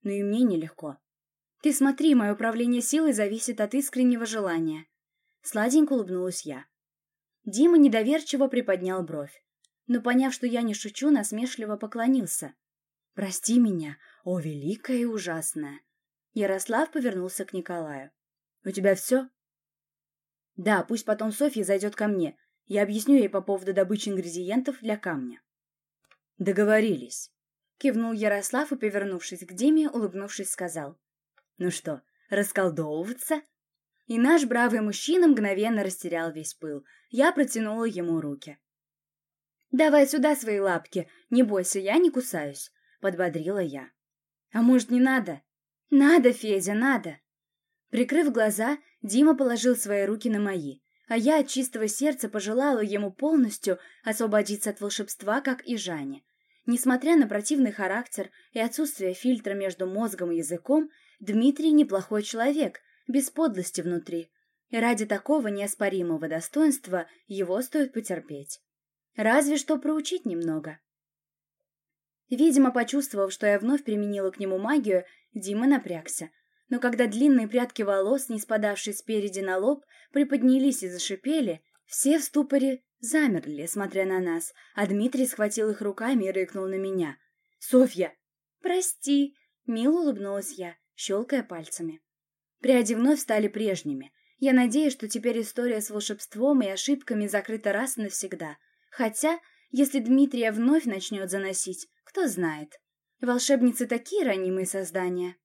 S2: но и мне нелегко. Ты смотри, мое управление силой зависит от искреннего желания. Сладенько улыбнулась я. Дима недоверчиво приподнял бровь, но, поняв, что я не шучу, насмешливо поклонился. «Прости меня, о великая и ужасная!» Ярослав повернулся к Николаю. «У тебя все?» «Да, пусть потом Софья зайдет ко мне. Я объясню ей по поводу добычи ингредиентов для камня». «Договорились», — кивнул Ярослав и, повернувшись к Диме, улыбнувшись, сказал. «Ну что, расколдовываться?» И наш бравый мужчина мгновенно растерял весь пыл. Я протянула ему руки. «Давай сюда свои лапки, не бойся, я не кусаюсь», — подбодрила я. «А может, не надо?» «Надо, Федя, надо!» Прикрыв глаза, Дима положил свои руки на мои, а я от чистого сердца пожелала ему полностью освободиться от волшебства, как и Жанне. Несмотря на противный характер и отсутствие фильтра между мозгом и языком, Дмитрий неплохой человек, без подлости внутри. И ради такого неоспоримого достоинства его стоит потерпеть. Разве что проучить немного. Видимо, почувствовав, что я вновь применила к нему магию, Дима напрягся. Но когда длинные прядки волос, не спадавшие спереди на лоб, приподнялись и зашипели, все в ступоре замерли, смотря на нас, а Дмитрий схватил их руками и рыкнул на меня. «Софья!» «Прости!» — мило улыбнулась я, щелкая пальцами. Пряди вновь стали прежними. Я надеюсь, что теперь история с волшебством и ошибками закрыта раз и навсегда. Хотя, если Дмитрия вновь начнет заносить, кто знает. Волшебницы такие ранимые создания.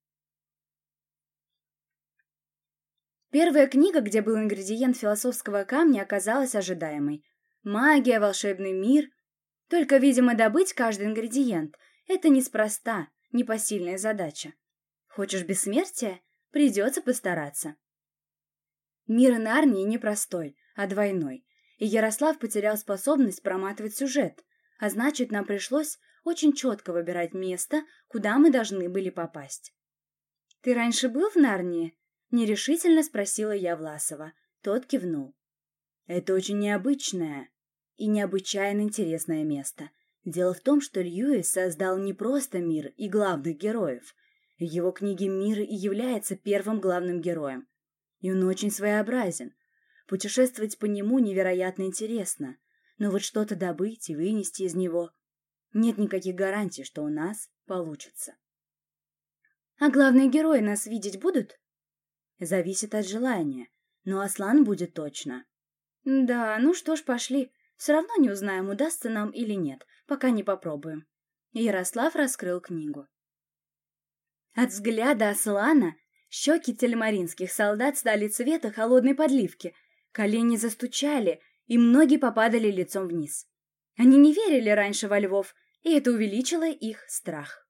S2: Первая книга, где был ингредиент философского камня, оказалась ожидаемой. Магия, волшебный мир. Только, видимо, добыть каждый ингредиент — это неспроста, непосильная задача. Хочешь бессмертия? Придется постараться. Мир Нарнии непростой, а двойной, и Ярослав потерял способность проматывать сюжет, а значит, нам пришлось очень четко выбирать место, куда мы должны были попасть. «Ты раньше был в Нарнии?» — нерешительно спросила я Власова. Тот кивнул. «Это очень необычное и необычайно интересное место. Дело в том, что Льюис создал не просто мир и главных героев. В его книге «Мир» и является первым главным героем. И он очень своеобразен. Путешествовать по нему невероятно интересно. Но вот что-то добыть и вынести из него... Нет никаких гарантий, что у нас получится. А главные герои нас видеть будут? Зависит от желания. Но Аслан будет точно. Да, ну что ж, пошли. Все равно не узнаем, удастся нам или нет, пока не попробуем. Ярослав раскрыл книгу. От взгляда Аслана щеки тельмаринских солдат стали цвета холодной подливки, колени застучали, и многие попадали лицом вниз. Они не верили раньше во львов, и это увеличило их страх.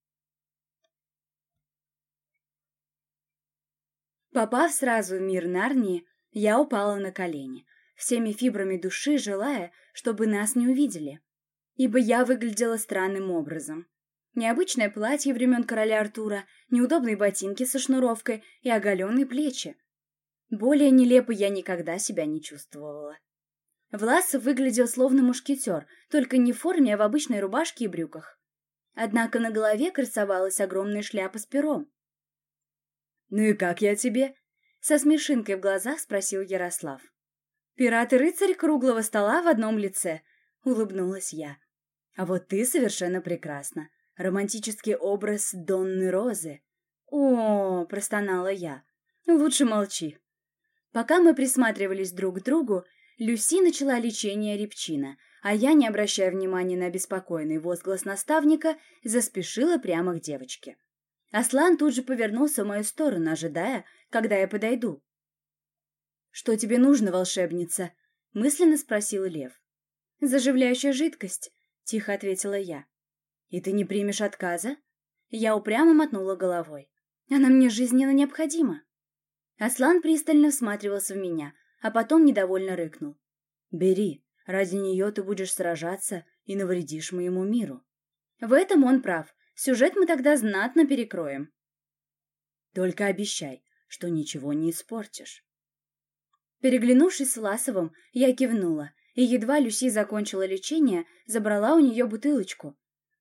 S2: Попав сразу в мир Нарнии, я упала на колени, всеми фибрами души желая, чтобы нас не увидели, ибо я выглядела странным образом. Необычное платье времен короля Артура, неудобные ботинки со шнуровкой и оголенные плечи. Более нелепо я никогда себя не чувствовала. Власов выглядел словно мушкетер, только не в форме, а в обычной рубашке и брюках. Однако на голове красовалась огромная шляпа с пером. «Ну и как я тебе?» — со смешинкой в глазах спросил Ярослав. «Пират и рыцарь круглого стола в одном лице», — улыбнулась я. «А вот ты совершенно прекрасна. Романтический образ Донны Розы». «О, — простонала я, — лучше молчи». Пока мы присматривались друг к другу, Люси начала лечение репчина, а я, не обращая внимания на беспокойный возглас наставника, заспешила прямо к девочке. Аслан тут же повернулся в мою сторону, ожидая, когда я подойду. «Что тебе нужно, волшебница?» — мысленно спросил Лев. «Заживляющая жидкость», — тихо ответила я. «И ты не примешь отказа?» Я упрямо мотнула головой. «Она мне жизненно необходима». Аслан пристально всматривался в меня, а потом недовольно рыкнул. «Бери, ради нее ты будешь сражаться и навредишь моему миру». В этом он прав. Сюжет мы тогда знатно перекроем. «Только обещай, что ничего не испортишь». Переглянувшись с Власовым, я кивнула, и едва Люси закончила лечение, забрала у нее бутылочку.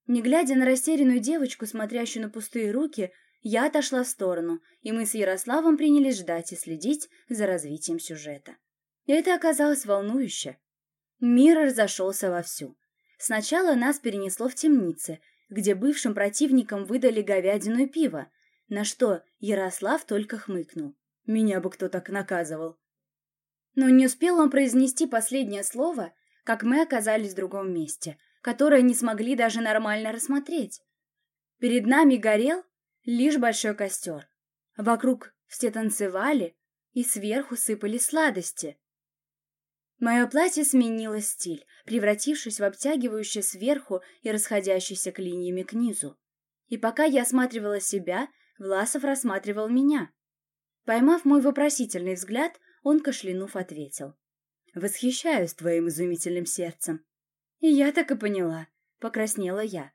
S2: Не глядя на растерянную девочку, смотрящую на пустые руки, я отошла в сторону, и мы с Ярославом принялись ждать и следить за развитием сюжета. И это оказалось волнующе. Мир разошелся вовсю. Сначала нас перенесло в темницы, где бывшим противникам выдали говядину и пиво, на что Ярослав только хмыкнул. Меня бы кто так наказывал. Но не успел он произнести последнее слово, как мы оказались в другом месте, которое не смогли даже нормально рассмотреть. Перед нами горел лишь большой костер. Вокруг все танцевали, и сверху сыпали сладости. Мое платье сменило стиль, превратившись в обтягивающее сверху и расходящееся к линиями к низу. И пока я осматривала себя, Власов рассматривал меня. Поймав мой вопросительный взгляд, он, кашлянув, ответил: «Восхищаюсь твоим изумительным сердцем». И я так и поняла, покраснела я.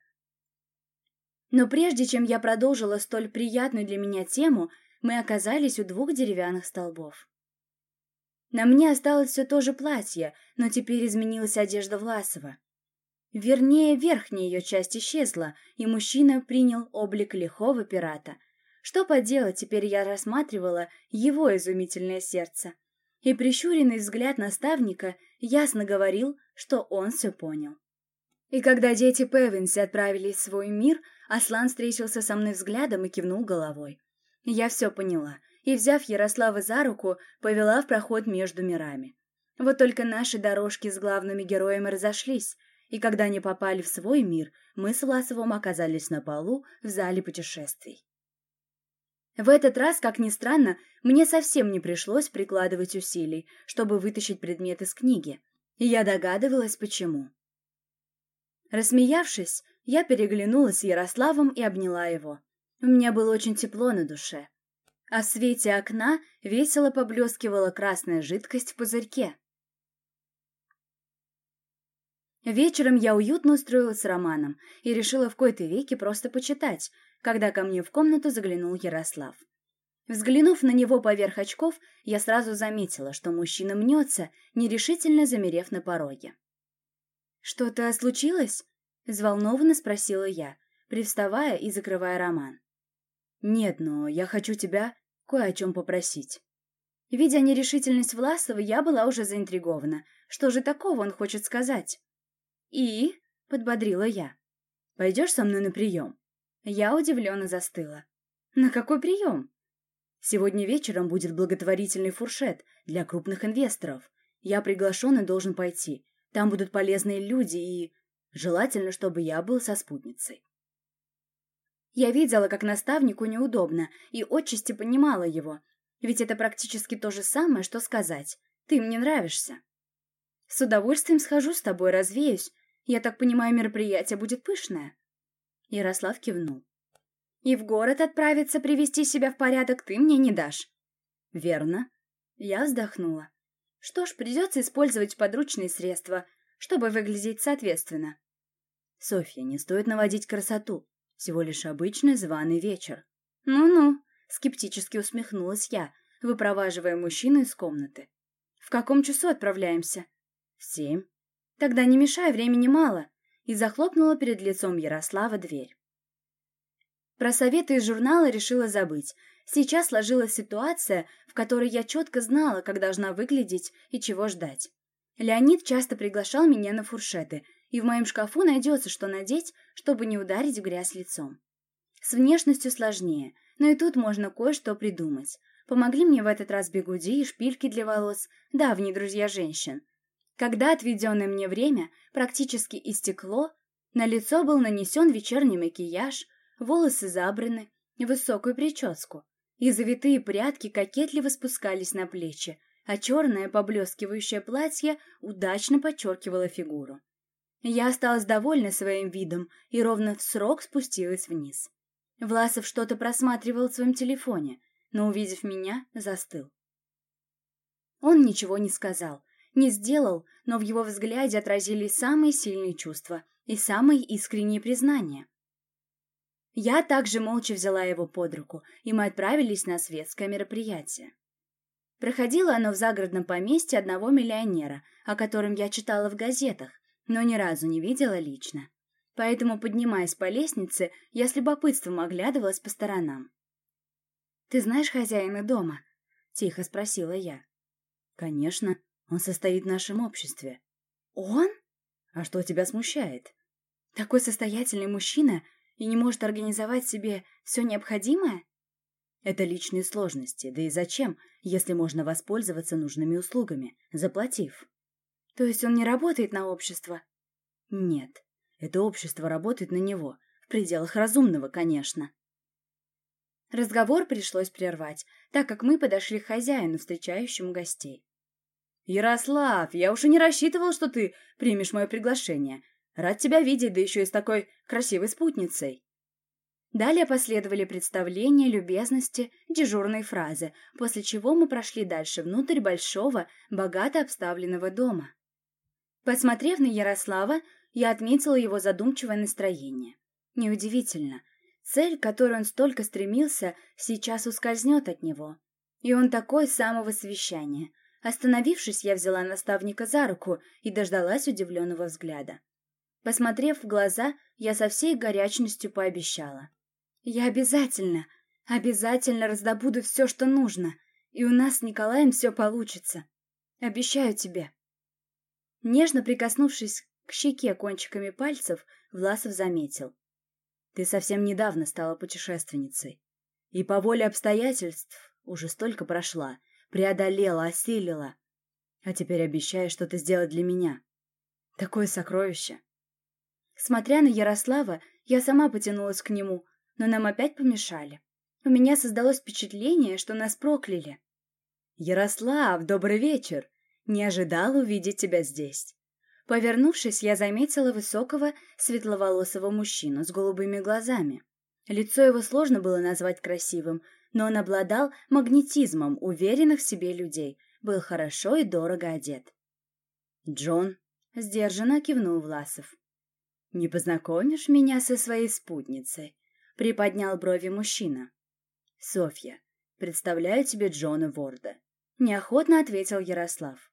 S2: Но прежде чем я продолжила столь приятную для меня тему, мы оказались у 2 деревянных столбов. На мне осталось все то же платье, но теперь изменилась одежда Власова. Вернее, верхняя ее часть исчезла, и мужчина принял облик лихого пирата. Что поделать, теперь я рассматривала его изумительное сердце. И прищуренный взгляд наставника ясно говорил, что он все понял. И когда дети Певенси отправились в свой мир, Аслан встретился со мной взглядом и кивнул головой. Я все поняла, и, взяв Ярослава за руку, повела в проход между мирами. Вот только наши дорожки с главными героями разошлись, и когда они попали в свой мир, мы с Власовым оказались на полу в зале путешествий. В этот раз, как ни странно, мне совсем не пришлось прикладывать усилий, чтобы вытащить предмет из книги, и я догадывалась, почему. Рассмеявшись, я переглянулась с Ярославом и обняла его. У меня было очень тепло на душе. А в свете окна весело поблескивала красная жидкость в пузырьке. Вечером я уютно устроилась с Романом и решила в кои-то веки просто почитать, когда ко мне в комнату заглянул Ярослав. Взглянув на него поверх очков, я сразу заметила, что мужчина мнется, нерешительно замерев на пороге. «Что-то случилось?» — взволнованно спросила я, привставая и закрывая роман. «Нет, но я хочу тебя кое о чем попросить». Видя нерешительность Власова, я была уже заинтригована. Что же такого он хочет сказать? «И?» — подбодрила я. «Пойдешь со мной на прием?» Я удивленно застыла. «На какой прием?» «Сегодня вечером будет благотворительный фуршет для крупных инвесторов. Я приглашен и должен пойти. Там будут полезные люди и... желательно, чтобы я был со спутницей». Я видела, как наставнику неудобно, и отчасти понимала его. Ведь это практически то же самое, что сказать: «Ты мне нравишься». «С удовольствием схожу с тобой, развеюсь. Я так понимаю, мероприятие будет пышное?» Ярослав кивнул. «И в город отправиться, привести себя в порядок ты мне не дашь?» «Верно». Я вздохнула. «Что ж, придется использовать подручные средства, чтобы выглядеть соответственно». «Софья, не стоит наводить красоту. Всего лишь обычный званый вечер». «Ну-ну», — скептически усмехнулась я, выпроваживая мужчину из комнаты. «В каком часу отправляемся?» «В 7. «Тогда не мешай, времени мало», и захлопнула перед лицом Ярослава дверь. Про советы из журнала решила забыть. Сейчас сложилась ситуация, в которой я четко знала, как должна выглядеть и чего ждать. Леонид часто приглашал меня на фуршеты, и в моем шкафу найдется, что надеть, чтобы не ударить в грязь лицом. С внешностью сложнее, но и тут можно кое-что придумать. Помогли мне в этот раз бигуди и шпильки для волос, давние друзья женщин. Когда отведенное мне время практически истекло, на лицо был нанесен вечерний макияж, волосы забраны, высокую прическу, и завитые прядки кокетливо спускались на плечи, а черное поблескивающее платье удачно подчеркивало фигуру. Я осталась довольна своим видом и ровно в срок спустилась вниз. Власов что-то просматривал в своем телефоне, но, увидев меня, застыл. Он ничего не сказал, не сделал, но в его взгляде отразились самые сильные чувства и самые искренние признания. Я также молча взяла его под руку, и мы отправились на светское мероприятие. Проходило оно в загородном поместье одного миллионера, о котором я читала в газетах, но ни разу не видела лично. Поэтому, поднимаясь по лестнице, я с любопытством оглядывалась по сторонам. «Ты знаешь хозяина дома?» — тихо спросила я.
S1: «Конечно, он состоит в нашем обществе».
S2: «Он?
S1: А что тебя смущает?»
S2: Такой состоятельный мужчина и не может организовать себе все необходимое?»
S1: Это личные сложности, да и зачем, если можно воспользоваться нужными услугами, заплатив?
S2: То есть он не работает на общество?
S1: Нет, это общество работает на него, в пределах разумного, конечно.
S2: Разговор пришлось прервать, так как мы подошли к хозяину, встречающему гостей.
S1: «Ярослав, я уж и не рассчитывал, что ты примешь мое приглашение. Рад тебя видеть, да еще и с такой красивой спутницей».
S2: Далее последовали представления, любезности, дежурные фразы, после чего мы прошли дальше внутрь большого, богато обставленного дома. Посмотрев на Ярослава, я отметила его задумчивое настроение. Неудивительно. Цель, к которой он столько стремился, сейчас ускользнет от него. И он такой с самого совещания. Остановившись, я взяла наставника за руку и дождалась удивленного взгляда. Посмотрев в глаза, я со всей горячностью пообещала. «Я обязательно раздобуду все, что нужно, и у нас с Николаем все получится. Обещаю тебе». Нежно прикоснувшись к щеке кончиками пальцев, Власов заметил.
S1: «Ты совсем недавно стала путешественницей, и по воле обстоятельств уже столько прошла, преодолела, осилила. А теперь обещаешь что-то сделать для меня. Такое сокровище!»
S2: Смотря на Ярослава, я сама потянулась к нему, но нам опять помешали. У меня создалось впечатление, что нас прокляли.
S1: «Ярослав, добрый вечер! Не ожидал увидеть тебя здесь».
S2: Повернувшись, я заметила высокого, светловолосого мужчину с голубыми глазами. Лицо его сложно было назвать красивым, но он обладал магнетизмом уверенных в себе людей, был хорошо и дорого одет.
S1: «Джон»,
S2: — сдержанно кивнул Власов.
S1: «Не познакомишь меня со своей спутницей?» — приподнял брови мужчина. «Софья, представляю тебе Джона Ворда», — неохотно ответил Ярослав.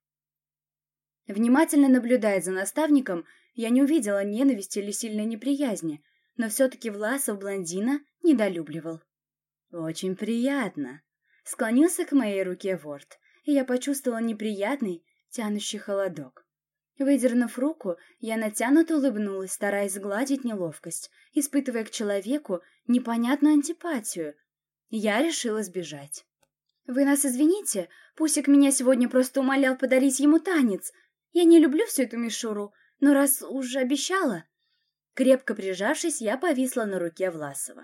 S2: Внимательно наблюдая за наставником, я не увидела ненависти или сильной неприязни, но все-таки Власов блондина недолюбливал.
S1: «Очень приятно»,
S2: — склонился к моей руке Ворд, и я почувствовала неприятный, тянущий холодок. Выдернув руку, я натянуто улыбнулась, стараясь сгладить неловкость, испытывая к человеку непонятную антипатию. Я решила сбежать. «Вы нас извините, Пусик меня сегодня просто умолял подарить ему танец. Я не люблю всю эту мишуру, но раз уж обещала...» Крепко прижавшись, я повисла на руке Власова.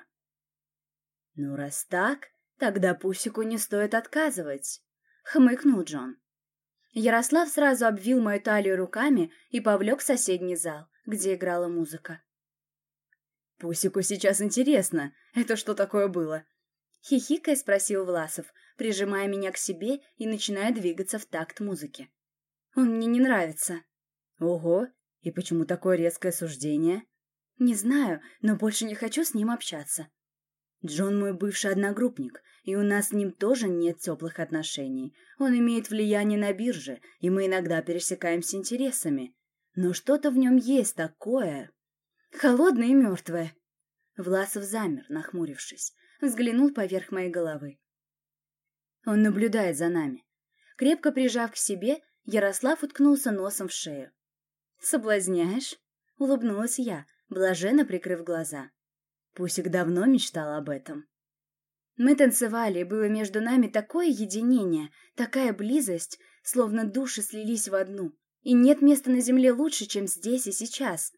S1: «Ну, раз так, тогда Пусику не стоит отказывать»,
S2: — хмыкнул Джон. Ярослав сразу обвил мою талию руками и повлек в соседний зал, где играла музыка.
S1: «Пусику сейчас интересно, это что такое было?»
S2: — хихикая спросил Власов, прижимая меня к себе и начиная двигаться в такт музыки. «Он мне не нравится».
S1: «Ого, и почему такое резкое суждение?»
S2: «Не знаю, но больше не хочу с ним общаться».
S1: «Джон мой бывший одногруппник, и у нас с ним тоже нет теплых отношений. Он имеет влияние на бирже, и мы иногда пересекаемся интересами. Но что-то в нем есть такое...»
S2: «Холодное и мертвое».
S1: Власов замер, нахмурившись, взглянул поверх моей головы. Он наблюдает за нами.
S2: Крепко прижав к себе, Ярослав уткнулся носом в шею. «Соблазняешь?» — улыбнулась я, блаженно прикрыв глаза.
S1: Пусик давно мечтал об этом.
S2: Мы танцевали, и было между нами такое единение, такая близость, словно души слились в одну, и нет места на земле лучше, чем здесь и сейчас.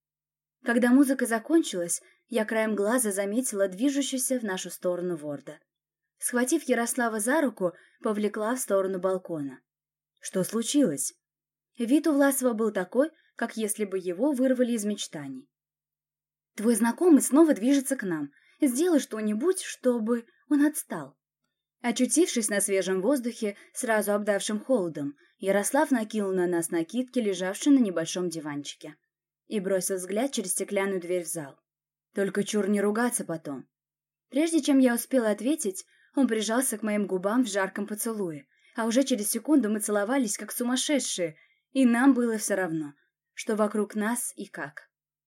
S2: Когда музыка закончилась, я краем глаза заметила движущуюся в нашу сторону Ворда. Схватив Ярослава за руку, повлекла в сторону балкона.
S1: «Что случилось?»
S2: Вид у Власова был такой, как если бы его вырвали из мечтаний. «Твой знакомый снова движется к нам. Сделай что-нибудь, чтобы он отстал». Очутившись на свежем воздухе, сразу обдавшим холодом, Ярослав накинул на нас накидки, лежавшие на небольшом диванчике, и бросил взгляд через стеклянную дверь в зал. «Только чур не ругаться потом». Прежде чем я успела ответить, он прижался к моим губам в жарком поцелуе, а уже через секунду мы целовались, как сумасшедшие, и нам было все равно, что вокруг нас и как.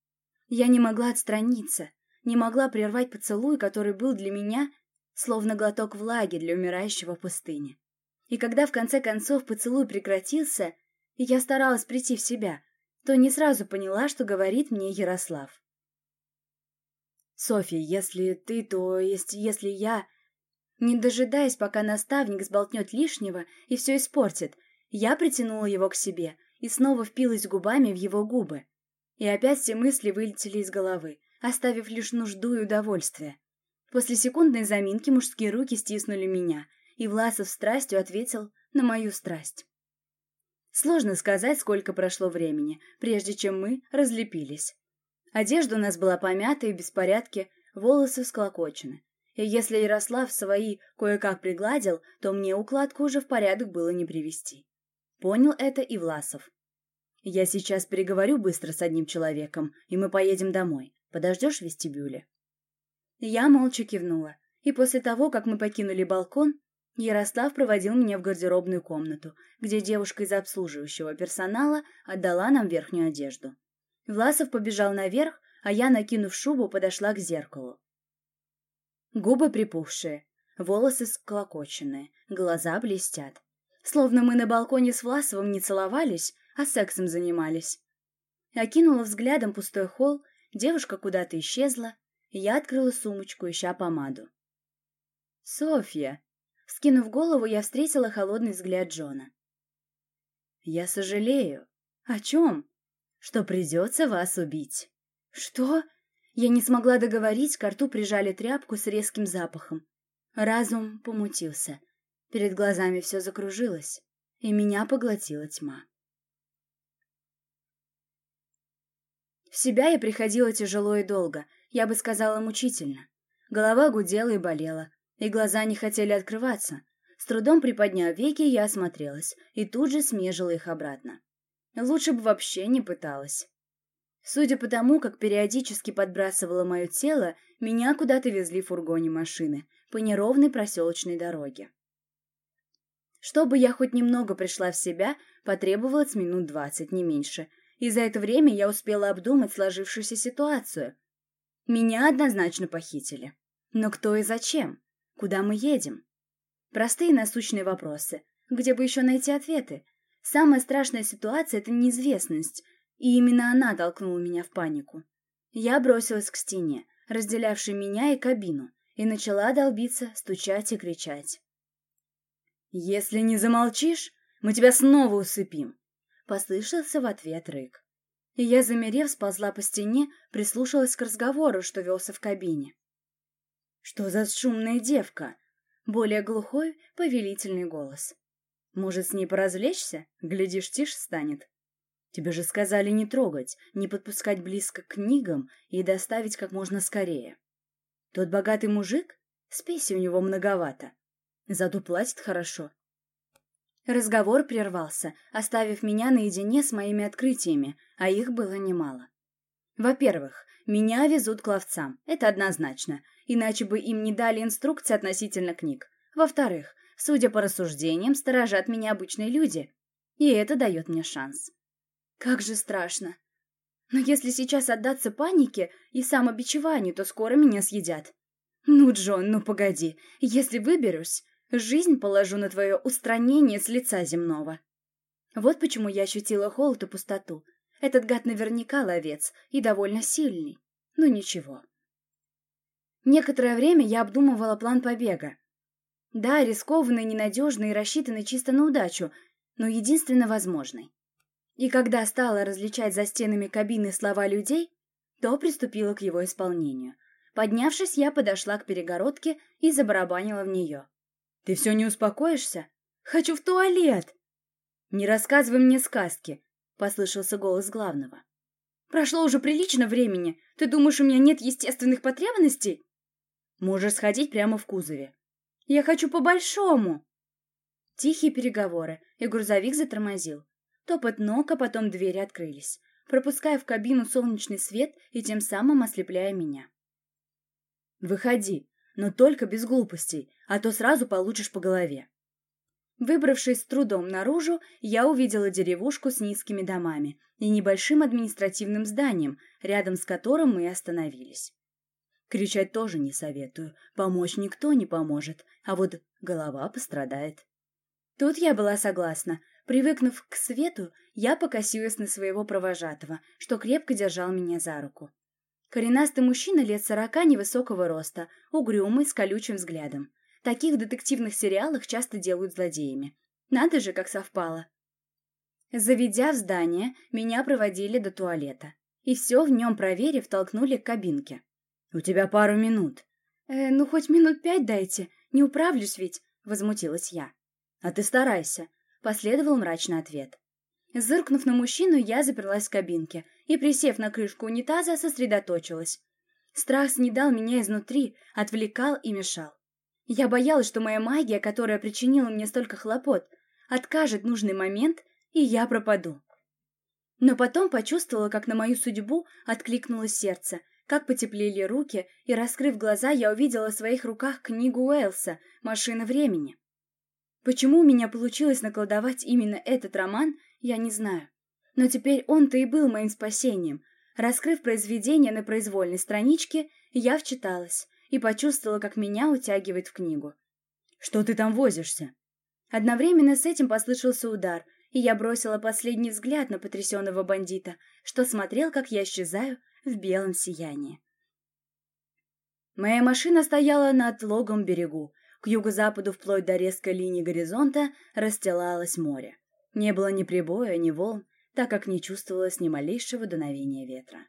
S2: Я не могла отстраниться, не могла прервать поцелуй, который был для меня словно глоток влаги для умирающего в пустыне. И когда в конце концов поцелуй прекратился, и я старалась прийти в себя, то не сразу поняла, что говорит мне Ярослав.
S1: «Софья, если ты, то есть если я...»
S2: Не дожидаясь, пока наставник сболтнет лишнего и все испортит, я притянула его к себе и снова впилась губами в его губы. И опять все мысли вылетели из головы, оставив лишь нужду и удовольствие. После секундной заминки мужские руки стиснули меня, и Власов страстью ответил на мою страсть. Сложно сказать, сколько прошло времени, прежде чем мы разлепились. Одежда у нас была помята и в беспорядке, волосы всклокочены. И если Ярослав свои кое-как пригладил, то мне укладку уже в порядок было не привести. Понял это и Власов.
S1: «Я сейчас переговорю быстро с одним человеком, и мы поедем домой. Подождешь в вестибюле?»
S2: Я молча кивнула, и после того, как мы покинули балкон, Ярослав проводил меня в гардеробную комнату, где девушка из обслуживающего персонала отдала нам верхнюю одежду. Власов побежал наверх, а я, накинув шубу, подошла к зеркалу. Губы припухшие, волосы склокоченные, глаза блестят. Словно мы на балконе с Власовым не целовались, а сексом занимались. Окинула взглядом пустой холл, девушка куда-то исчезла, и я открыла сумочку, ища помаду.
S1: «Софья!»
S2: Вскинув голову, я встретила холодный взгляд Джона.
S1: «Я сожалею.
S2: О чем?»
S1: «Что придется вас убить».
S2: «Что?» Я не смогла договорить, к рту прижали тряпку с резким запахом. Разум помутился. Перед глазами все закружилось, и меня поглотила тьма. В себя я приходила тяжело и долго, я бы сказала, мучительно. Голова гудела и болела, и глаза не хотели открываться. С трудом приподняв веки, я осмотрелась и тут же смежила их обратно. Лучше бы вообще не пыталась. Судя по тому, как периодически подбрасывало мое тело, меня куда-то везли в фургоне машины по неровной проселочной дороге. Чтобы я хоть немного пришла в себя, потребовалось минут 20, не меньше, и за это время я успела обдумать сложившуюся ситуацию. Меня однозначно похитили. Но кто и зачем? Куда мы едем? Простые насущные вопросы. Где бы еще найти ответы? Самая страшная ситуация — это неизвестность, и именно она толкнула меня в панику. Я бросилась к стене, разделявшей меня и кабину, и начала долбиться, стучать и кричать.
S1: «Если не замолчишь, мы тебя снова усыпим!»
S2: Послышался в ответ рык. И я, замерев, сползла по стене, прислушалась к разговору, что велся в кабине.
S1: «Что за шумная девка?»
S2: Более глухой, повелительный голос.
S1: «Может, с ней поразвлечься? Глядишь, тише станет. Тебе же сказали не трогать, не подпускать близко к книгам и доставить как можно скорее. Тот богатый мужик, спеси у него многовато, зато платит хорошо».
S2: Разговор прервался, оставив меня наедине с моими открытиями, а их было немало. Во-первых, меня везут к ловцам, это однозначно, иначе бы им не дали инструкции относительно книг. Во-вторых, судя по рассуждениям, сторожат меня обычные люди, и это дает мне шанс. Как же страшно. Но если сейчас отдаться панике и самобичеванию, то скоро меня съедят. Ну, Джон, ну погоди, если выберусь, жизнь положу на твое устранение с лица земного. Вот почему я ощутила холод и пустоту. Этот гад наверняка ловец и довольно сильный. Ну ничего. Некоторое время я обдумывала план побега. Да, рискованный, ненадежный и рассчитанный чисто на удачу, но единственно возможный. И когда стала различать за стенами кабины слова людей, то приступила к его исполнению. Поднявшись, я подошла к перегородке и забарабанила в нее.
S1: «Ты все не успокоишься?»
S2: «Хочу в туалет!»
S1: «Не рассказывай мне сказки!» — послышался голос главного.
S2: «Прошло уже прилично времени. Ты думаешь, у меня нет естественных потребностей?»
S1: «Можешь сходить прямо в кузове».
S2: «Я хочу по-большому!» Тихие переговоры, и грузовик затормозил. Топот ног, а потом двери открылись, пропуская в кабину солнечный свет и тем самым ослепляя меня.
S1: «Выходи, но только без глупостей, а то сразу получишь по голове».
S2: Выбравшись с трудом наружу, я увидела деревушку с низкими домами и небольшим административным зданием, рядом с которым мы остановились. Кричать тоже не советую, помочь никто не поможет, а вот голова пострадает. Тут я была согласна. Привыкнув к свету, я покосилась на своего провожатого, что крепко держал меня за руку. Коренастый мужчина лет 40 невысокого роста, угрюмый, с колючим взглядом. Таких в детективных сериалах часто делают злодеями. Надо же, как совпало. Заведя в здание, меня проводили до туалета. И все в нем проверив, толкнули к кабинке. «У тебя пару минут». Ну хоть минут 5 дайте, не управлюсь ведь», — возмутилась я. «А ты старайся», — последовал мрачный ответ. Зыркнув на мужчину, я заперлась в кабинке и, присев на крышку унитаза, сосредоточилась. Страх снедал меня изнутри, отвлекал и мешал. Я боялась, что моя магия, которая причинила мне столько хлопот, откажет в нужный момент, и я пропаду. Но потом почувствовала, как на мою судьбу откликнулось сердце, как потеплели руки, и, раскрыв глаза, я увидела в своих руках книгу Уэллса «Машина времени». Почему у меня получилось наколдовать именно этот роман, я не знаю. Но теперь он-то и был моим спасением. Раскрыв произведение на произвольной страничке, я вчиталась и почувствовала, как меня утягивает в книгу. «Что ты там возишься?» Одновременно с этим послышался удар, и я бросила последний взгляд на потрясенного бандита, что смотрел, как я исчезаю в белом сиянии. Моя машина стояла на отлогом берегу. К юго-западу, вплоть до резкой линии горизонта, расстилалось море. Не было ни прибоя, ни волн, так как не чувствовалось ни малейшего дуновения ветра.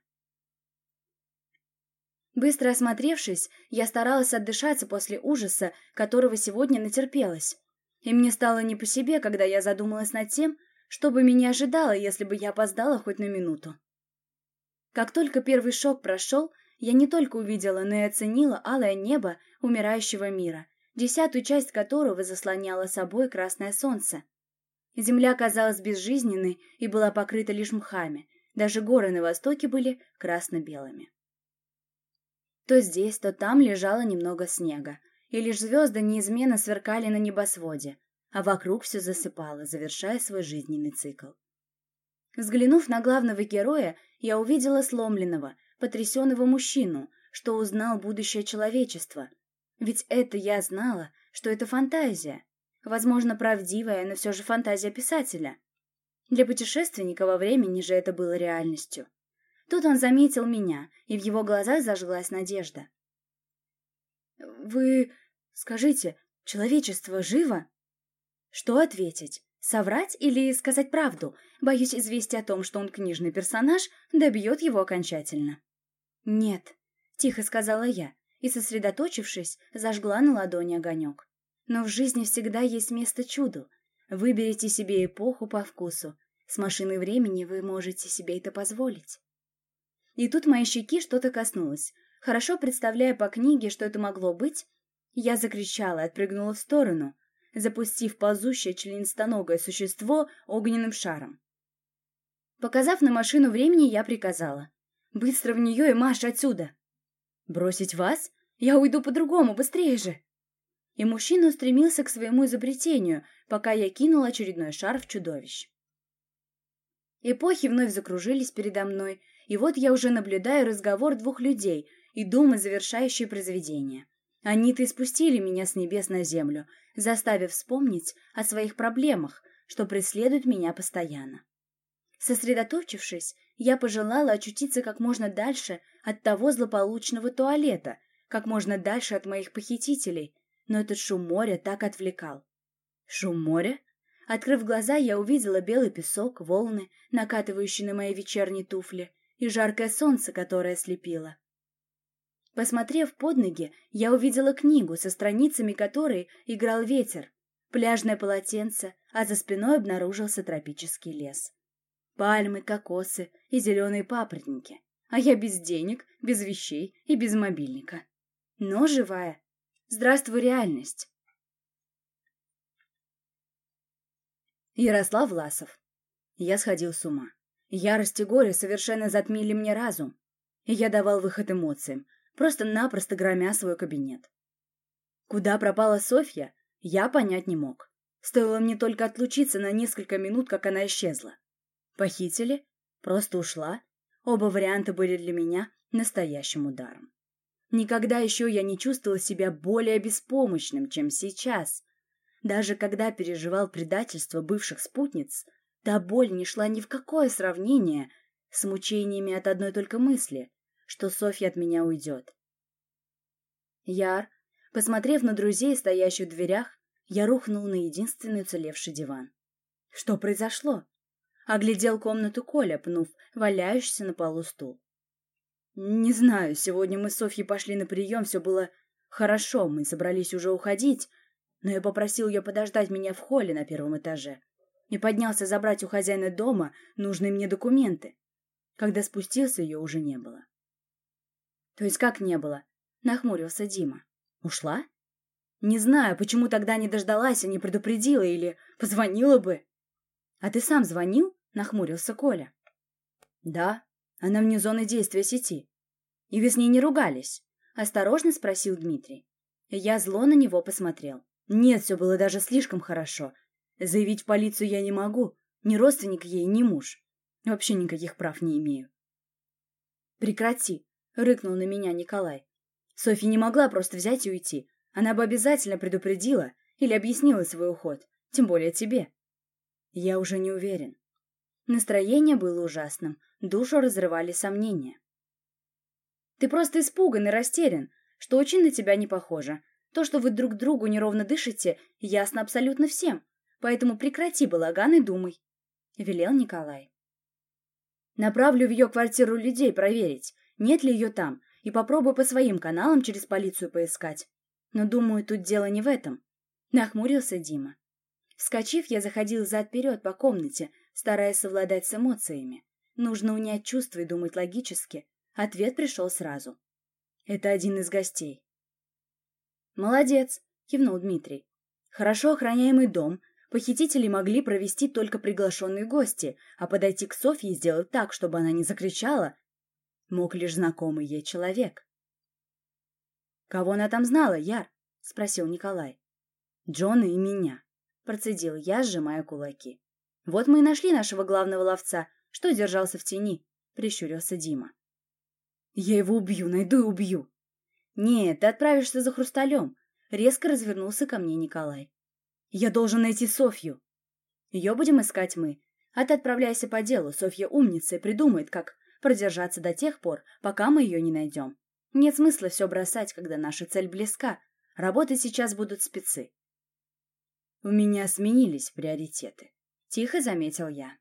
S2: Быстро осмотревшись, я старалась отдышаться после ужаса, которого сегодня натерпелась. И мне стало не по себе, когда я задумалась над тем, что бы меня ожидало, если бы я опоздала хоть на минуту. Как только первый шок прошел, я не только увидела, но и оценила алое небо умирающего мира, 10-ую часть которого заслоняло собой красное солнце. Земля казалась безжизненной и была покрыта лишь мхами, даже горы на востоке были красно-белыми. То здесь, то там лежало немного снега, и лишь звезды неизменно сверкали на небосводе, а вокруг все засыпало, завершая свой жизненный цикл. Взглянув на главного героя, я увидела сломленного, потрясенного мужчину, что узнал будущее человечества. Ведь это я знала, что это фантазия. Возможно, правдивая, но все же фантазия писателя. Для путешественника во времени же это было реальностью. Тут он заметил меня, и в его глазах зажглась надежда. «Вы... скажите, человечество живо?» Что ответить? Соврать или сказать правду? Боюсь, известие о том, что он книжный персонаж, добьет его окончательно. «Нет», — тихо сказала я, и, сосредоточившись, зажгла на ладони огонек. «Но в жизни всегда есть место чуду. Выберите себе эпоху по вкусу. С машиной времени вы можете себе это позволить». И тут моей щеки что-то коснулось. Хорошо представляя по книге, что это могло быть, я закричала и отпрыгнула в сторону, запустив ползущее членистоногое существо огненным шаром. Показав на машину времени, я приказала: «Быстро в нее и марш отсюда!» «Бросить вас? Я уйду по-другому, быстрее же!» И мужчина устремился к своему изобретению, пока я кинула очередной шар в чудовищ. Эпохи вновь закружились передо мной, и вот я уже наблюдаю разговор двух людей и думы, завершающие произведение. Они-то и спустили меня с небес на землю, заставив вспомнить о своих проблемах, что преследуют меня постоянно. Сосредоточившись, я пожелала очутиться как можно дальше от того злополучного туалета, как можно дальше от моих похитителей, но этот шум моря так отвлекал. Шум моря? Открыв глаза, я увидела белый песок, волны, накатывающие на мои вечерние туфли, и жаркое солнце, которое слепило. Посмотрев под ноги, я увидела книгу, со страницами которой играл ветер, пляжное полотенце, а за спиной обнаружился тропический лес. Пальмы, кокосы и зеленые папоротники. А я без денег, без вещей и без мобильника. Но живая. Здравствуй, реальность. Ярослав Власов. Я сходил с ума. Ярость и горе совершенно затмили мне разум, и я давал выход эмоциям, просто-напросто громя свой кабинет. Куда пропала Софья, я понять не мог. Стоило мне только отлучиться на несколько минут, как она исчезла. Похитили? Просто ушла? Оба варианта были для меня настоящим ударом. Никогда еще я не чувствовал себя более беспомощным, чем сейчас. Даже когда переживал предательство бывших спутниц, та боль не шла ни в какое сравнение с мучениями от одной только мысли, что Софья от меня уйдет. Яр, посмотрев на друзей, стоящих в дверях, я рухнул на единственный уцелевший диван. Что произошло? Оглядел комнату Коля, пнув валяющийся на полу стул. Не знаю, сегодня мы с Софьей пошли на прием, все было хорошо, мы собрались уже уходить, но я попросил ее подождать меня в холле на первом этаже и поднялся забрать у хозяина дома нужные мне документы. Когда спустился, ее уже не было. То есть как не было? Нахмурился Дима. Ушла? Не знаю, почему тогда не дождалась, а не предупредила или позвонила бы. А ты сам звонил? Нахмурился Коля. Да, она вне зоны действия сети. И вы с ней не ругались? Осторожно спросил Дмитрий. Я зло на него посмотрел. Нет, все было даже слишком хорошо. Заявить в полицию я не могу. Ни родственник ей, ни муж. Вообще никаких прав не имею. Прекрати, рыкнул на меня Николай. Софья не могла просто взять и уйти. Она бы обязательно предупредила или объяснила свой уход. Тем более тебе. Я уже не уверен. Настроение было ужасным. Душу разрывали сомнения. Ты просто испуган и растерян, что очень на тебя не похоже. То, что вы друг другу неровно дышите, ясно абсолютно всем. Поэтому прекрати балаган и думай, — велел Николай. Направлю в ее квартиру людей проверить, нет ли ее там, и попробую по своим каналам через полицию поискать. Но, думаю, тут дело не в этом. Нахмурился Дима. Вскочив, я заходил взад-вперед по комнате, стараясь совладать с эмоциями. Нужно унять чувства и думать логически. Ответ пришел сразу. Это один из гостей. «Молодец», — кивнул Дмитрий. «Хорошо охраняемый дом. Похитители могли провести только приглашенные гости, а подойти к Софье и сделать так, чтобы она не закричала, мог лишь знакомый ей человек». «Кого она там знала, Яр?» — спросил Николай. «Джона и меня», — процедил я, сжимая кулаки. «Вот мы и нашли нашего главного ловца, что держался в тени», — прищурился Дима. «Я его убью, найду и убью». «Нет, ты отправишься за Хрусталем», — резко развернулся ко мне Николай. «Я должен найти Софью». «Ее будем искать мы, а ты отправляйся по делу, Софья умница и придумает, как продержаться до тех пор, пока мы ее не найдем. Нет смысла все бросать, когда наша цель близка. Работать сейчас будут спецы». «У меня сменились приоритеты», — тихо заметил я.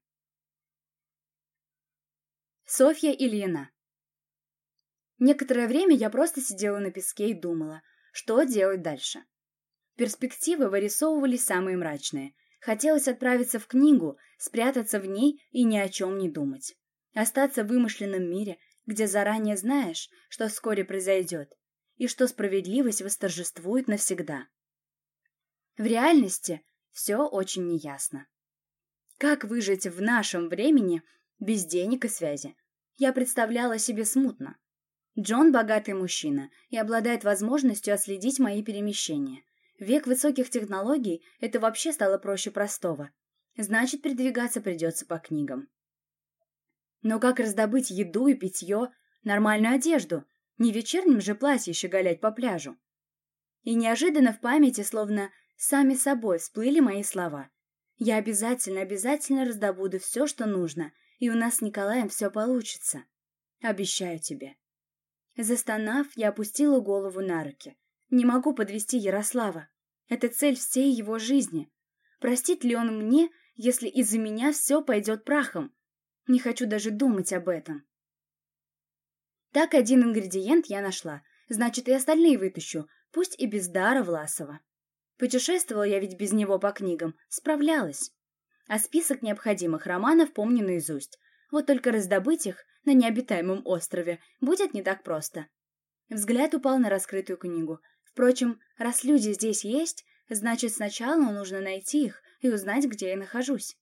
S2: Софья Ильина. Некоторое время я просто сидела на песке и думала, что делать дальше. Перспективы вырисовывались самые мрачные. Хотелось отправиться в книгу, спрятаться в ней и ни о чем не думать. Остаться в вымышленном мире, где заранее знаешь, что вскоре произойдет, и что справедливость восторжествует навсегда. В реальности все очень неясно. Как выжить в нашем времени без денег и связи? Я представляла себе смутно. Джон – богатый мужчина и обладает возможностью отследить мои перемещения. В век высоких технологий это вообще стало проще простого. Значит, передвигаться придется по книгам. Но как раздобыть еду и питье, нормальную одежду? Не в вечернем же платье щеголять по пляжу. И неожиданно в памяти, словно сами собой, всплыли мои слова. Я обязательно раздобуду все, что нужно, и у нас с Николаем все получится. Обещаю тебе. Застонав, я опустила голову на руки. Не могу подвести Ярослава. Это цель всей его жизни. Простит ли он мне, если из-за меня все пойдет прахом? Не хочу даже думать об этом. Так, один ингредиент я нашла. Значит, и остальные вытащу, пусть и без дара Власова. Путешествовала я ведь без него по книгам, справлялась. А список необходимых романов помню наизусть. Вот только раздобыть их на необитаемом острове будет не так просто. Взгляд упал на раскрытую книгу. Впрочем, раз люди здесь есть, значит, сначала нужно найти их и узнать, где я нахожусь.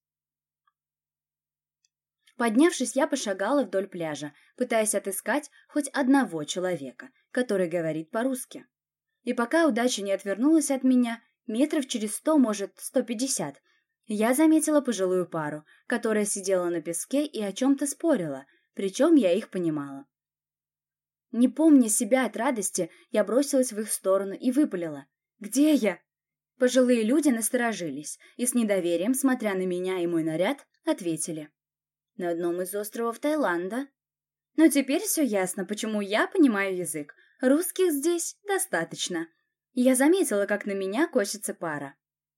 S2: Поднявшись, я пошагала вдоль пляжа, пытаясь отыскать хоть одного человека, который говорит по-русски. И пока удача не отвернулась от меня, Метров через 100, может, 150, я заметила пожилую пару, которая сидела на песке и о чем-то спорила, причем я их понимала. Не помня себя от радости, я бросилась в их сторону и выпалила: «Где я?» Пожилые люди насторожились и с недоверием, смотря на меня и мой наряд, ответили: «На одном из островов Таиланда». Но теперь все ясно, почему я понимаю язык. Русских здесь достаточно. Я заметила, как на меня косится пара.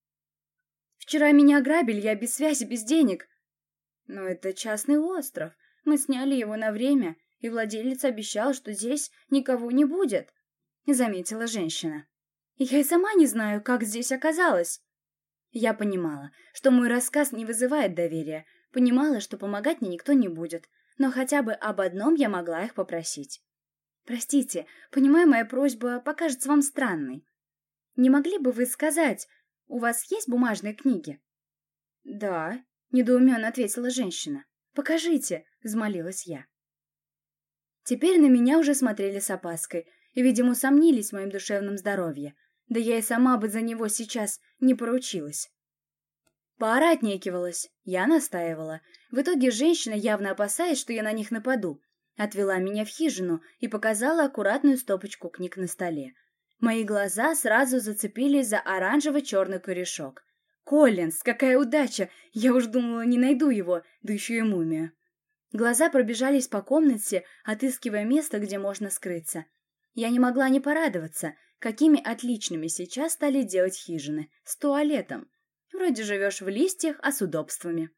S2: «Вчера меня ограбили, я без связи, без денег». «Но это частный остров. Мы сняли его на время, и владелец обещал, что здесь никого не будет», — заметила женщина. «Я и сама не знаю, как здесь оказалось». Я понимала, что мой рассказ не вызывает доверия, понимала, что помогать мне никто не будет, но хотя бы об одном я могла их попросить. «Простите, понимаю, моя просьба покажется вам странной. Не могли бы вы сказать, у вас есть бумажные книги?» «Да», — недоуменно ответила женщина. «Покажите», — взмолилась я. Теперь на меня уже смотрели с опаской и, видимо, сомнились в моем душевном здоровье. Да я и сама бы за него сейчас не поручилась. Пара отнекивалась, я настаивала. В итоге женщина, явно опасаясь, что я на них нападу, отвела меня в хижину и показала аккуратную стопочку книг на столе. Мои глаза сразу зацепились за оранжево-черный корешок. «Коллинз, какая удача! Я уж думала, не найду его, да еще и мумию». Глаза пробежались по комнате, отыскивая место, где можно скрыться. Я не могла не порадоваться, какими отличными сейчас стали делать хижины, с туалетом. Вроде живешь в листьях, а с удобствами.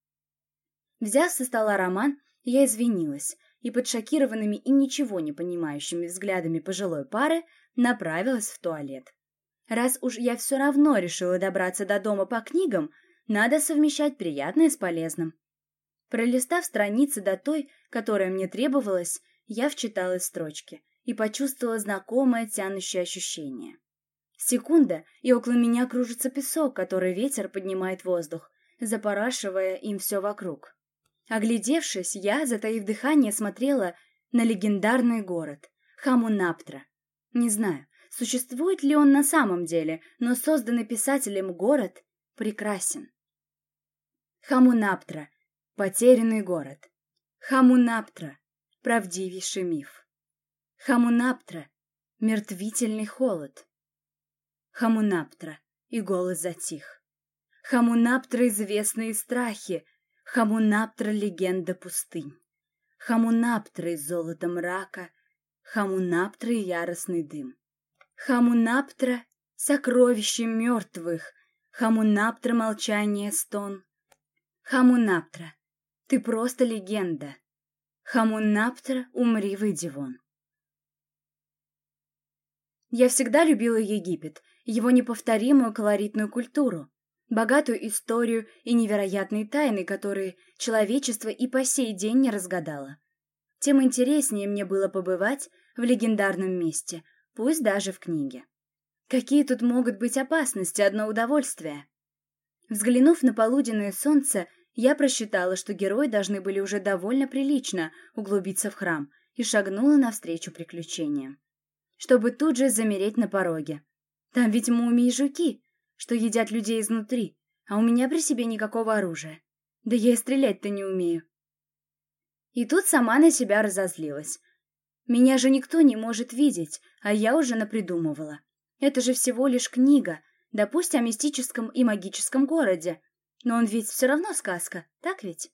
S2: Взяв со стола роман, я извинилась и под шокированными и ничего не понимающими взглядами пожилой пары направилась в туалет. Раз уж я все равно решила добраться до дома по книгам, надо совмещать приятное с полезным. Пролистав страницы до той, которая мне требовалась, я вчиталась строчки и почувствовала знакомое тянущее ощущение. Секунда, и около меня кружится песок, который ветер поднимает в воздух, запорашивая им все вокруг. Оглядевшись, я, затаив дыхание, смотрела на легендарный город Хамунаптра. Не знаю, существует ли он на самом деле, но созданный писателем город прекрасен. Хамунаптра — потерянный город. Хамунаптра — правдивейший миф. Хамунаптра — мертвительный холод. Хамунаптра, и голос затих. Хамунаптра — известные страхи. Хамунаптра — легенда пустынь. Хамунаптра — из золота мрака. Хамунаптра — и яростный дым. Хамунаптра — сокровище мертвых. Хамунаптра — молчание стон. Хамунаптра, ты просто легенда. Хамунаптра, умри, выйди вон. Я всегда любила Египет, его неповторимую колоритную культуру, богатую историю и невероятные тайны, которые человечество и по сей день не разгадало. Тем интереснее мне было побывать в легендарном месте, пусть даже в книге. Какие тут могут быть опасности, одно удовольствие. Взглянув на полуденное солнце, я просчитала, что герои должны были уже довольно прилично углубиться в храм, и шагнула навстречу приключениям, чтобы тут же замереть на пороге. Там ведь мумии и жуки, что едят людей изнутри, а у меня при себе никакого оружия. Да я и стрелять-то не умею. И тут сама на себя разозлилась. Меня же никто не может видеть, а я уже напридумывала. Это же всего лишь книга, допустим, о мистическом и магическом городе. Но он ведь все равно сказка, так ведь?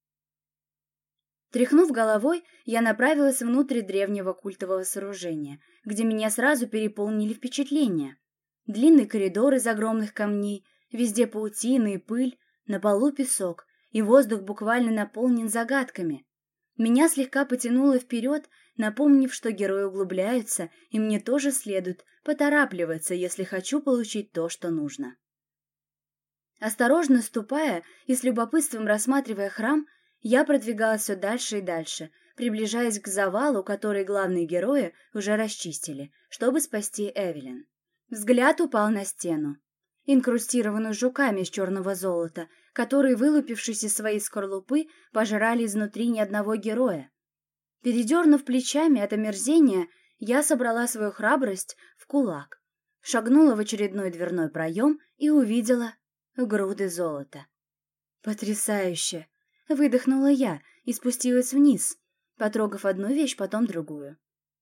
S2: Тряхнув головой, я направилась внутрь древнего культового сооружения, где меня сразу переполнили впечатления. Длинный коридор из огромных камней, везде паутина и пыль, на полу песок, и воздух буквально наполнен загадками. Меня слегка потянуло вперед, напомнив, что герои углубляются, и мне тоже следует поторапливаться, если хочу получить то, что нужно. Осторожно ступая и с любопытством рассматривая храм, я продвигалась все дальше и дальше, приближаясь к завалу, который главные герои уже расчистили, чтобы спасти Эвелин. Взгляд упал на стену, инкрустированную жуками из черного золота, которые, вылупившись из своей скорлупы, пожирали изнутри ни одного героя. Передернув плечами от омерзения, я собрала свою храбрость в кулак. Шагнула в очередной дверной проем и увидела груды золота. «Потрясающе!» — выдохнула я и спустилась вниз, потрогав одну вещь, потом другую.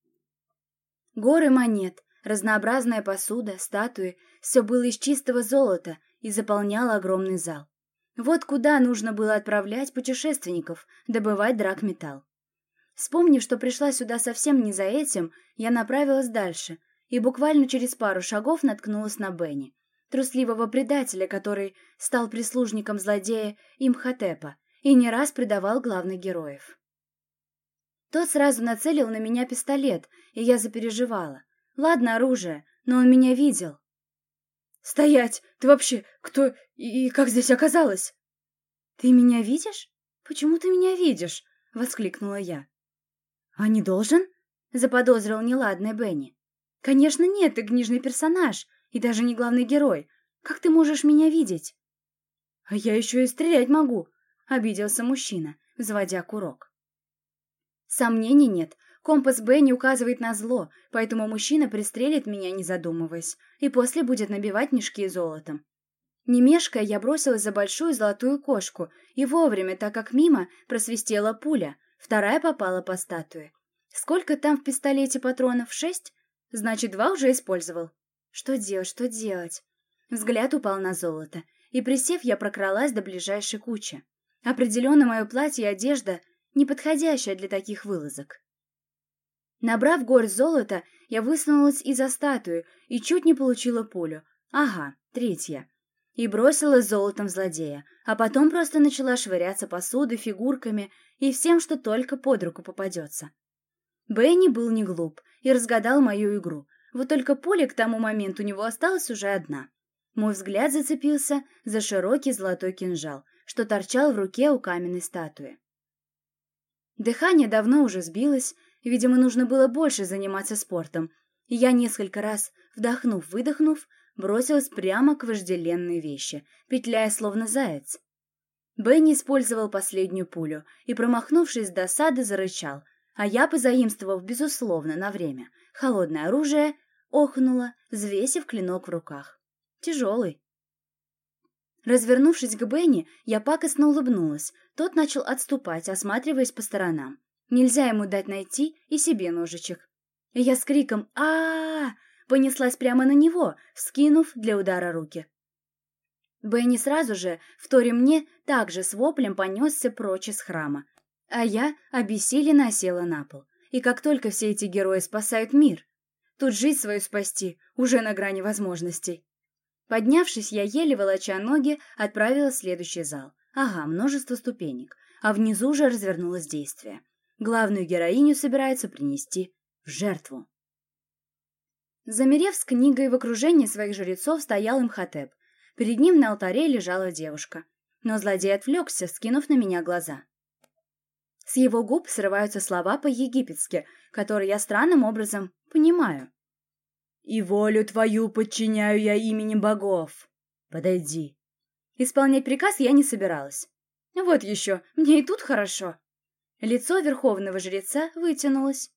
S2: Горы монет, разнообразная посуда, статуи — все было из чистого золота и заполняло огромный зал. Вот куда нужно было отправлять путешественников, добывать драгметалл. Вспомнив, что пришла сюда совсем не за этим, я направилась дальше и буквально через пару шагов наткнулась на Бенни, трусливого предателя, который стал прислужником злодея Имхотепа и не раз предавал главных героев. Тот сразу нацелил на меня пистолет, и я запереживала. Ладно, оружие, но он меня видел. «Стоять! Ты вообще кто и как здесь оказалась?» «Ты меня видишь? Почему ты меня видишь?» — воскликнула я. «А не должен?» — заподозрил неладный Бенни. «Конечно нет, ты книжный персонаж, и даже не главный герой. Как ты можешь меня видеть?» «А я еще и стрелять могу», — обиделся мужчина, взводя курок. Сомнений нет, компас Бенни указывает на зло, поэтому мужчина пристрелит меня, не задумываясь, и после будет набивать мешки золотом. Не мешкая, я бросилась за большую золотую кошку, и вовремя, так как мимо просвистела пуля, вторая попала по статуе. Сколько там в пистолете патронов? 6? Значит, 2 уже использовал. Что делать, что делать? Взгляд упал на золото, и, присев, я прокралась до ближайшей кучи. Определенно, мое платье и одежда не подходящая для таких вылазок. Набрав горсть золота, я высунулась из-за статуи и чуть не получила пулю. Ага, 3. И бросила золотом злодея, а потом просто начала швыряться посудой, фигурками и всем, что только под руку попадется. Бенни был не глуп и разгадал мою игру, вот только пуля к тому моменту у него осталась уже одна. Мой взгляд зацепился за широкий золотой кинжал, что торчал в руке у каменной статуи. Дыхание давно уже сбилось, видимо, нужно было больше заниматься спортом, и я несколько раз, вдохнув-выдохнув, бросилась прямо к вожделенной вещи, петляя словно заяц. Бенни использовал последнюю пулю и, промахнувшись с досады, зарычал, а я, позаимствовав, безусловно, на время, холодное оружие, охнула, взвесив клинок в руках. Тяжелый. Развернувшись к Бенни, я пакостно улыбнулась. Тот начал отступать, осматриваясь по сторонам. Нельзя ему дать найти и себе ножичек. И я с криком «А-а-а!» понеслась прямо на него, вскинув для удара руки. Бенни сразу же, вторя мне, также с воплем понесся прочь из храма. А я обессиленно осела на пол. И как только все эти герои спасают мир, тут жизнь свою спасти уже на грани возможностей. Поднявшись, я еле волоча ноги отправилась в следующий зал. Ага, множество ступенек. А внизу же развернулось действие. Главную героиню собираются принести в жертву. Замерев с книгой в окружении своих жрецов, стоял Имхотеп. Перед ним на алтаре лежала девушка. Но злодей отвлекся, вскинув на меня глаза. С его губ срываются слова по-египетски, которые я странным образом понимаю. «И волю твою подчиняю я именем богов. Подойди». Исполнять приказ я не собиралась. Вот еще, мне и тут хорошо. Лицо верховного жреца вытянулось.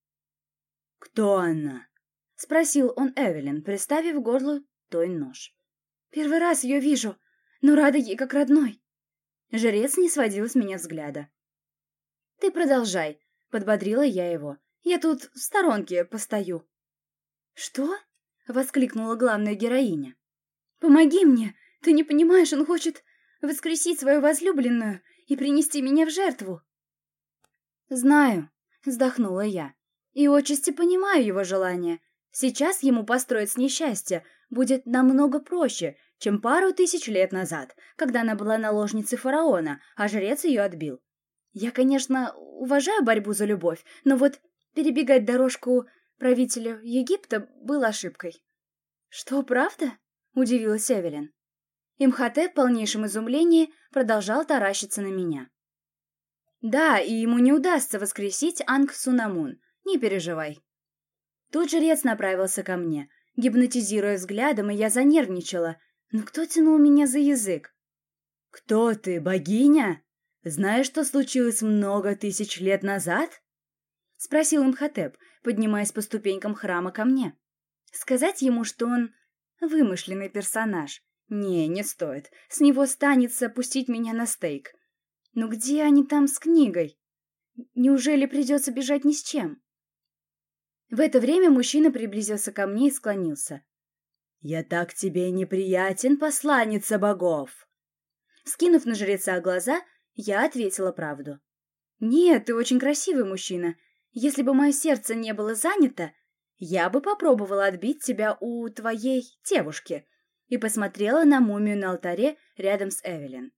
S2: «Кто она?» — спросил он Эвелин, приставив к горлу той нож. «Первый раз ее вижу, но рада ей как родной». Жрец не сводил с меня взгляда. «Ты продолжай», — подбодрила я его. «Я тут в сторонке постою». «Что?» — воскликнула главная героиня. «Помоги мне! Ты не понимаешь, он хочет воскресить свою возлюбленную и принести меня в жертву». «Знаю», — вздохнула я, — «и отчасти понимаю его желание. Сейчас ему построить несчастье будет намного проще, чем пару тысяч лет назад, когда она была наложницей фараона, а жрец ее отбил. Я, конечно, уважаю борьбу за любовь, но вот перебегать дорожку правителю Египта было ошибкой». «Что, правда?» — удивилась Эвелин. Имхотеп в полнейшем изумлении продолжал таращиться на меня. «Да, и ему не удастся воскресить Анх-Сунамун, не переживай». Тут жрец направился ко мне, гипнотизируя взглядом, и я занервничала. Но кто тянул меня за язык? «Кто ты, богиня? Знаешь, что случилось много тысяч лет назад?» — спросил Имхотеп, поднимаясь по ступенькам храма ко мне. Сказать ему, что он вымышленный персонаж? Не стоит. С него станется пустить меня на стейк. Но где они там с книгой? Неужели придется бежать ни с чем? В это время мужчина приблизился ко мне и склонился.
S1: «Я так тебе неприятен, посланница богов!»
S2: Скинув на жреца глаза, я ответила правду. «Нет, ты очень красивый мужчина. Если бы мое сердце не было занято, я бы попробовала отбить тебя у твоей девушки», и посмотрела на мумию на алтаре рядом с Эвелин.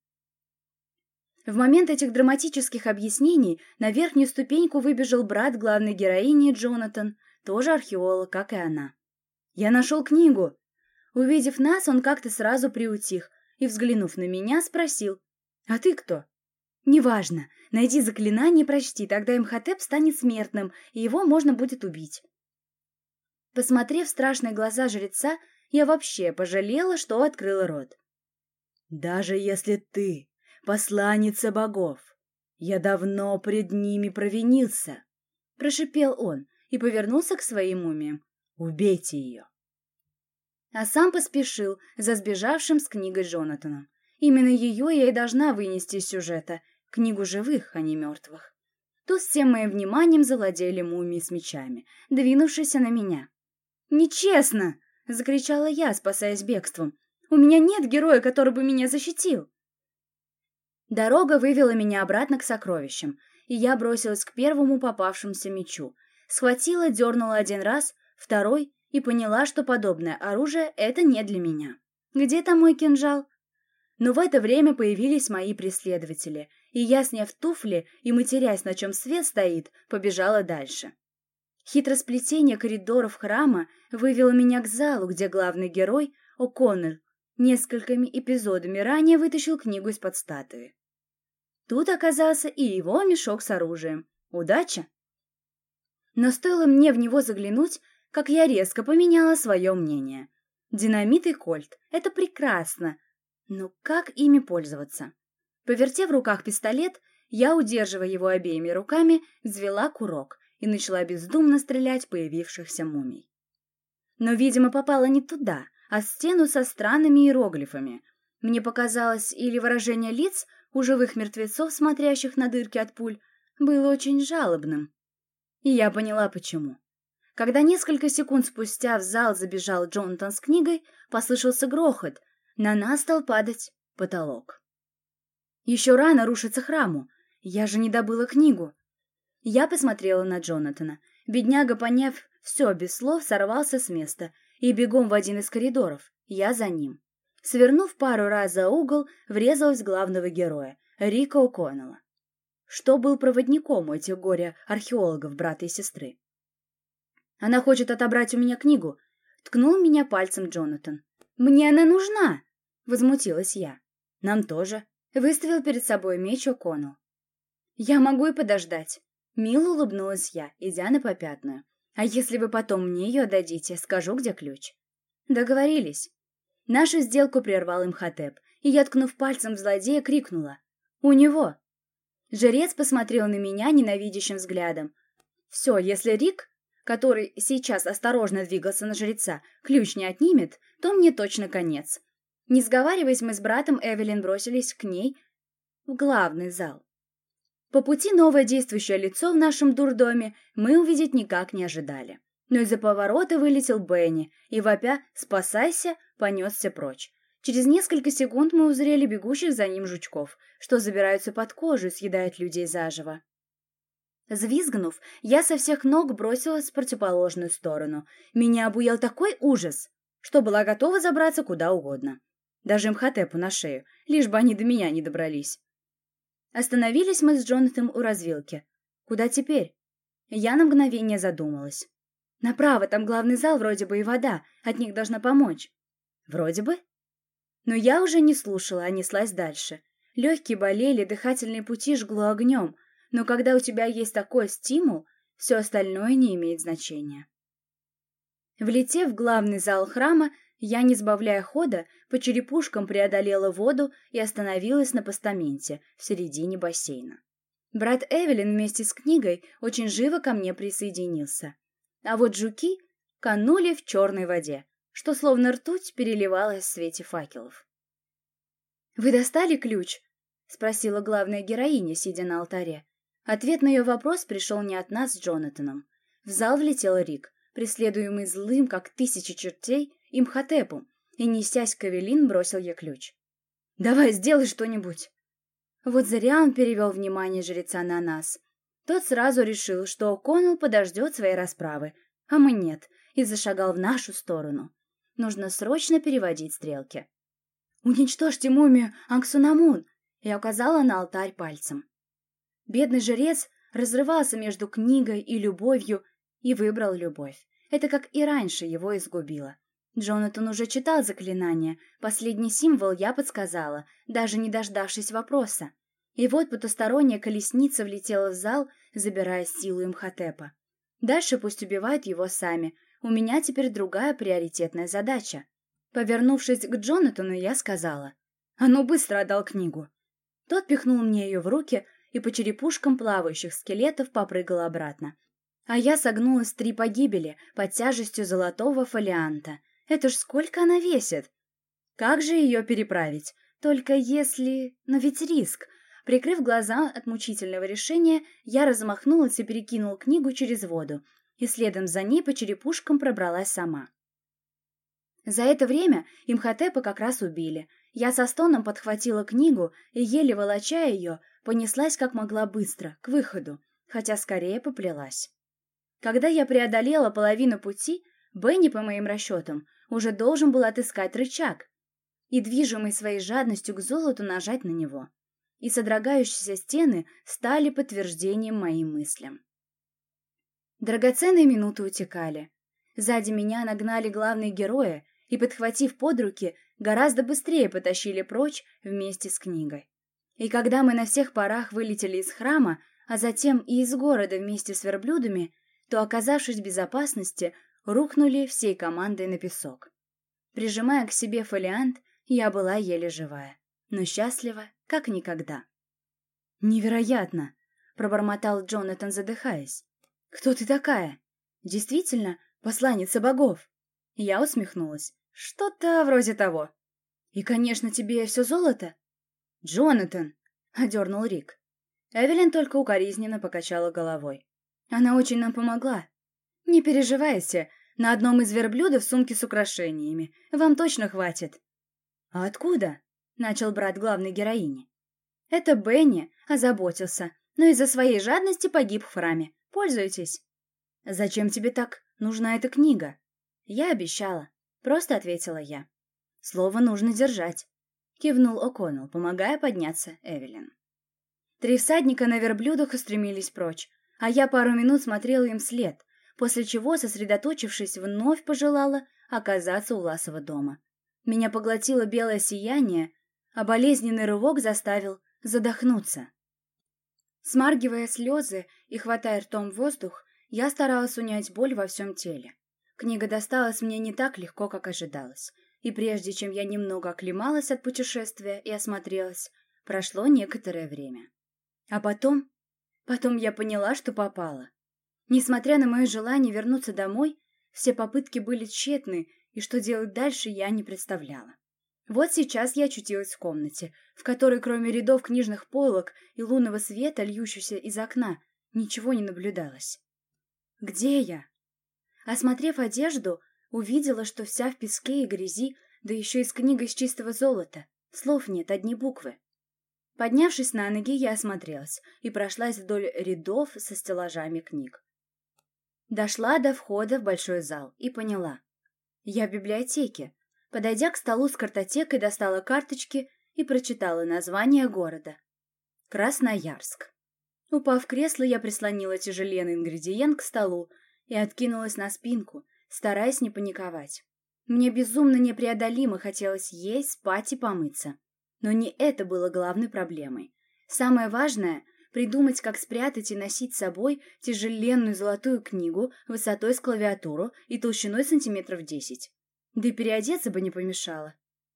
S2: В момент этих драматических объяснений на верхнюю ступеньку выбежал брат главной героини Джонатан, тоже археолог, как и она. «Я нашел книгу!» Увидев нас, он как-то сразу приутих и, взглянув на меня, спросил: «А ты кто?» «Неважно. Найди заклинание и прочти, тогда Имхотеп станет смертным, и его можно будет убить». Посмотрев в страшные глаза жреца, я вообще пожалела, что открыла рот.
S1: «Даже если ты посланница богов, я давно пред ними провинился», — прошипел он и повернулся к своим мумиям. «Убейте ее».
S2: А сам поспешил за сбежавшим с книгой Джонатаном. Именно ее я и должна вынести из сюжета, книгу живых, а не мертвых. Тут всем моим вниманием завладели мумии с мечами, двинувшиеся на меня. «Нечестно!» — закричала я, спасаясь бегством. «У меня нет героя, который бы меня защитил!» Дорога вывела меня обратно к сокровищам, и я бросилась к первому попавшемуся мечу. Схватила, дернула один раз, второй, и поняла, что подобное оружие — это не для меня. «Где там мой кинжал?» Но в это время появились мои преследователи, и я, сняв туфли и матерясь, на чем свет стоит, побежала дальше. Хитросплетение коридоров храма вывело меня к залу, где главный герой, О'Коннелл, несколькими эпизодами ранее вытащил книгу из-под статуи. Тут оказался и его мешок с оружием. Удача! Но стоило мне в него заглянуть, как я резко поменяла свое мнение. Динамит и кольт — это прекрасно, но как ими пользоваться? Повертев в руках пистолет, я, удерживая его обеими руками, взвела курок и начала бездумно стрелять появившихся мумий. Но, видимо, попала не туда, а в стену со странными иероглифами. Мне показалось, или выражение лиц у живых мертвецов, смотрящих на дырки от пуль, было очень жалобным. И я поняла, почему. Когда несколько секунд спустя в зал забежал Джонатан с книгой, послышался грохот. На нас стал падать потолок. Еще рано рушиться храму. Я же не добыла книгу. Я посмотрела на Джонатана. Бедняга, поняв все без слов, сорвался с места и бегом в один из коридоров. Я за ним. Свернув пару раз за угол, врезалась в главного героя, Рика О'Коннелла, что был проводником у этих горе-археологов, брата и сестры. «Она хочет отобрать у меня книгу», — ткнул меня пальцем Джонатан. «Мне она нужна!» — возмутилась я. «Нам тоже», — выставил перед собой меч О'Коннелл. «Я могу и подождать», — мило улыбнулась я, идя на попятную. «А если вы потом мне ее отдадите, скажу, где ключ». Договорились. Нашу сделку прервал Имхотеп, и я, ткнув пальцем в злодея, крикнула: «У него!» Жрец посмотрел на меня ненавидящим взглядом. «Все, если Рик, который сейчас осторожно двигался на жреца, ключ не отнимет, то мне точно конец». Не сговариваясь, мы с братом Эвелин бросились к ней в главный зал. По пути новое действующее лицо в нашем дурдоме мы увидеть никак не ожидали. Но из-за поворота вылетел Бенни и, вопя «Спасайся!», понесся прочь. Через несколько секунд мы узрели бегущих за ним жучков, что забираются под кожу и съедают людей заживо. Взвизгнув, я со всех ног бросилась в противоположную сторону. Меня обуял такой ужас, что была готова забраться куда угодно. Даже Имхотепу на шею, лишь бы они до меня не добрались. Остановились мы с Джонатаном у развилки. Куда теперь? Я на мгновение задумалась. Направо, там главный зал, вроде бы и вода, от них должна помочь. Вроде бы. Но я уже не слушала, а неслась дальше. Легкие болели, дыхательные пути жгло огнем, но когда у тебя есть такой стимул, все остальное не имеет значения. Влетев в главный зал храма, я, не сбавляя хода, по черепушкам преодолела воду и остановилась на постаменте в середине бассейна. Брат Эвелин вместе с книгой очень живо ко мне присоединился. А вот жуки, канули в черной воде, что словно ртуть переливалась в свете факелов. «Вы достали ключ?» — спросила главная героиня, сидя на алтаре. Ответ на ее вопрос пришел не от нас с Джонатаном. В зал влетел Рик, преследуемый злым, как тысячи чертей, Имхотепом, и, несясь к Эвелин, бросил ей ключ. «Давай, сделай что-нибудь!» Вот зря он перевел внимание жреца на нас. Тот сразу решил, что О'Коннелл подождет своей расправы, а мы нет, и зашагал в нашу сторону. Нужно срочно переводить стрелки. «Уничтожьте мумию Анксунамун!» Я указала на алтарь пальцем. Бедный жрец разрывался между книгой и любовью и выбрал любовь. Это, как и раньше, его изгубило. Джонатан уже читал заклинание, последний символ я подсказала, даже не дождавшись вопроса. И вот потусторонняя колесница влетела в зал, забирая силу Имхотепа. Дальше пусть убивают его сами, у меня теперь другая приоритетная задача. Повернувшись к Джонатану, я сказала: «А ну быстро отдал книгу!» Тот пихнул мне ее в руки и по черепушкам плавающих скелетов попрыгал обратно. А я согнулась в 3 погибели под тяжестью золотого фолианта. Это ж сколько она весит! Как же ее переправить? Только если... Но ведь риск. Прикрыв глаза от мучительного решения, я размахнулась и перекинула книгу через воду, и следом за ней по черепушкам пробралась сама. За это время Имхотепа как раз убили. Я со стоном подхватила книгу и, еле волоча ее, понеслась как могла быстро, к выходу, хотя скорее поплелась. Когда я преодолела половину пути, Бенни, по моим расчетам, уже должен был отыскать рычаг и, движимый своей жадностью к золоту, нажать на него. И содрогающиеся стены стали подтверждением моим мыслям. Драгоценные минуты утекали. Сзади меня нагнали главные герои и, подхватив под руки, гораздо быстрее потащили прочь вместе с книгой. И когда мы на всех парах вылетели из храма, а затем и из города вместе с верблюдами, то, оказавшись в безопасности, рухнули всей командой на песок. Прижимая к себе фолиант, я была еле живая, но счастлива, как никогда. «Невероятно!» — пробормотал Джонатан, задыхаясь. «Кто ты такая? Действительно, посланница богов?» Я усмехнулась. «Что-то вроде того». «И, конечно, тебе все золото?» «Джонатан!» — одернул Рик. Эвелин только укоризненно покачала головой. «Она очень нам помогла. Не переживайте, на одном из верблюдов сумки с украшениями. Вам точно хватит». «А откуда?» — начал брат главной героини. «Это Бенни озаботился, но из-за своей жадности погиб в храме. Пользуйтесь». «Зачем тебе так нужна эта книга?» «Я обещала», — просто ответила я. «Слово нужно держать», — кивнул О'Коннелл, помогая подняться Эвелин. 3 всадника на верблюдах устремились прочь, а я пару минут смотрела им вслед, после чего, сосредоточившись, вновь пожелала оказаться у Ласова дома. Меня поглотило белое сияние, а болезненный рывок заставил задохнуться. Смаргивая слезы и хватая ртом воздух, я старалась унять боль во всем теле. Книга досталась мне не так легко, как ожидалось, и прежде чем я немного оклемалась от путешествия и осмотрелась, прошло некоторое время. А потом я поняла, что попала. Несмотря на мое желание вернуться домой, все попытки были тщетны, и что делать дальше я не представляла. Вот сейчас я очутилась в комнате, в которой кроме рядов книжных полок и лунного света, льющегося из окна, ничего не наблюдалось. Где я? Осмотрев одежду, увидела, что вся в песке и грязи, да еще и с книгой из чистого золота. Слов нет, одни буквы. Поднявшись на ноги, я осмотрелась и прошлась вдоль рядов со стеллажами книг. Дошла до входа в большой зал и поняла. Я в библиотеке. Подойдя к столу с картотекой, достала карточки и прочитала название города. Красноярск. Упав в кресло, я прислонила тяжеленный ингредиент к столу и откинулась на спинку, стараясь не паниковать. Мне безумно непреодолимо хотелось есть, спать и помыться. Но не это было главной проблемой. Самое важное — придумать, как спрятать и носить с собой тяжеленную золотую книгу высотой с клавиатуру и толщиной сантиметров 10. Да и переодеться бы не помешало.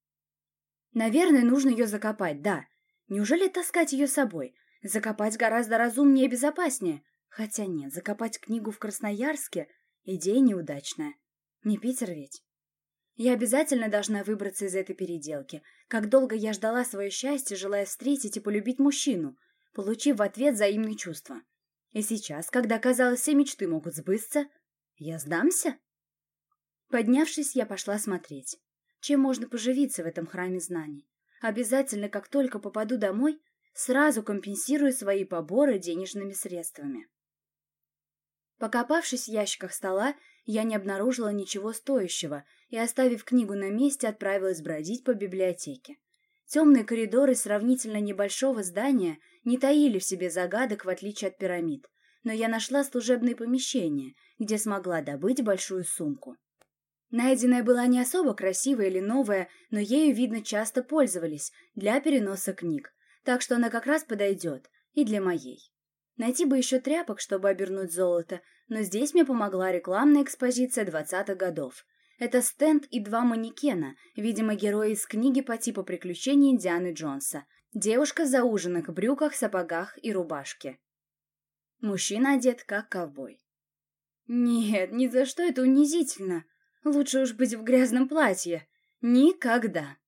S2: Наверное, нужно ее закопать, да. Неужели таскать ее с собой? Закопать гораздо разумнее и безопаснее. Хотя нет, закопать книгу в Красноярске — идея неудачная. Не Питер ведь? Я обязательно должна выбраться из этой переделки. Как долго я ждала свое счастье, желая встретить и полюбить мужчину, получив в ответ взаимные чувства. И сейчас, когда, казалось, все мечты могут сбыться, я сдамся? Поднявшись, я пошла смотреть, чем можно поживиться в этом храме знаний. Обязательно, как только попаду домой, сразу компенсирую свои поборы денежными средствами. Покопавшись в ящиках стола, я не обнаружила ничего стоящего и, оставив книгу на месте, отправилась бродить по библиотеке. Темные коридоры сравнительно небольшого здания не таили в себе загадок, в отличие от пирамид, но я нашла служебные помещения, где смогла добыть большую сумку. Найденная была не особо красивая или новая, но ею, видно, часто пользовались для переноса книг, так что она как раз подойдет и для моей. Найти бы еще тряпок, чтобы обернуть золото, но здесь мне помогла рекламная экспозиция 20-х годов. Это стенд и 2 манекена, видимо, герои из книги по типу приключений Индианы Джонса. Девушка в зауженных брюках, сапогах и рубашке. Мужчина одет как ковбой. Нет, ни за что, это унизительно. Лучше уж быть в грязном платье. Никогда.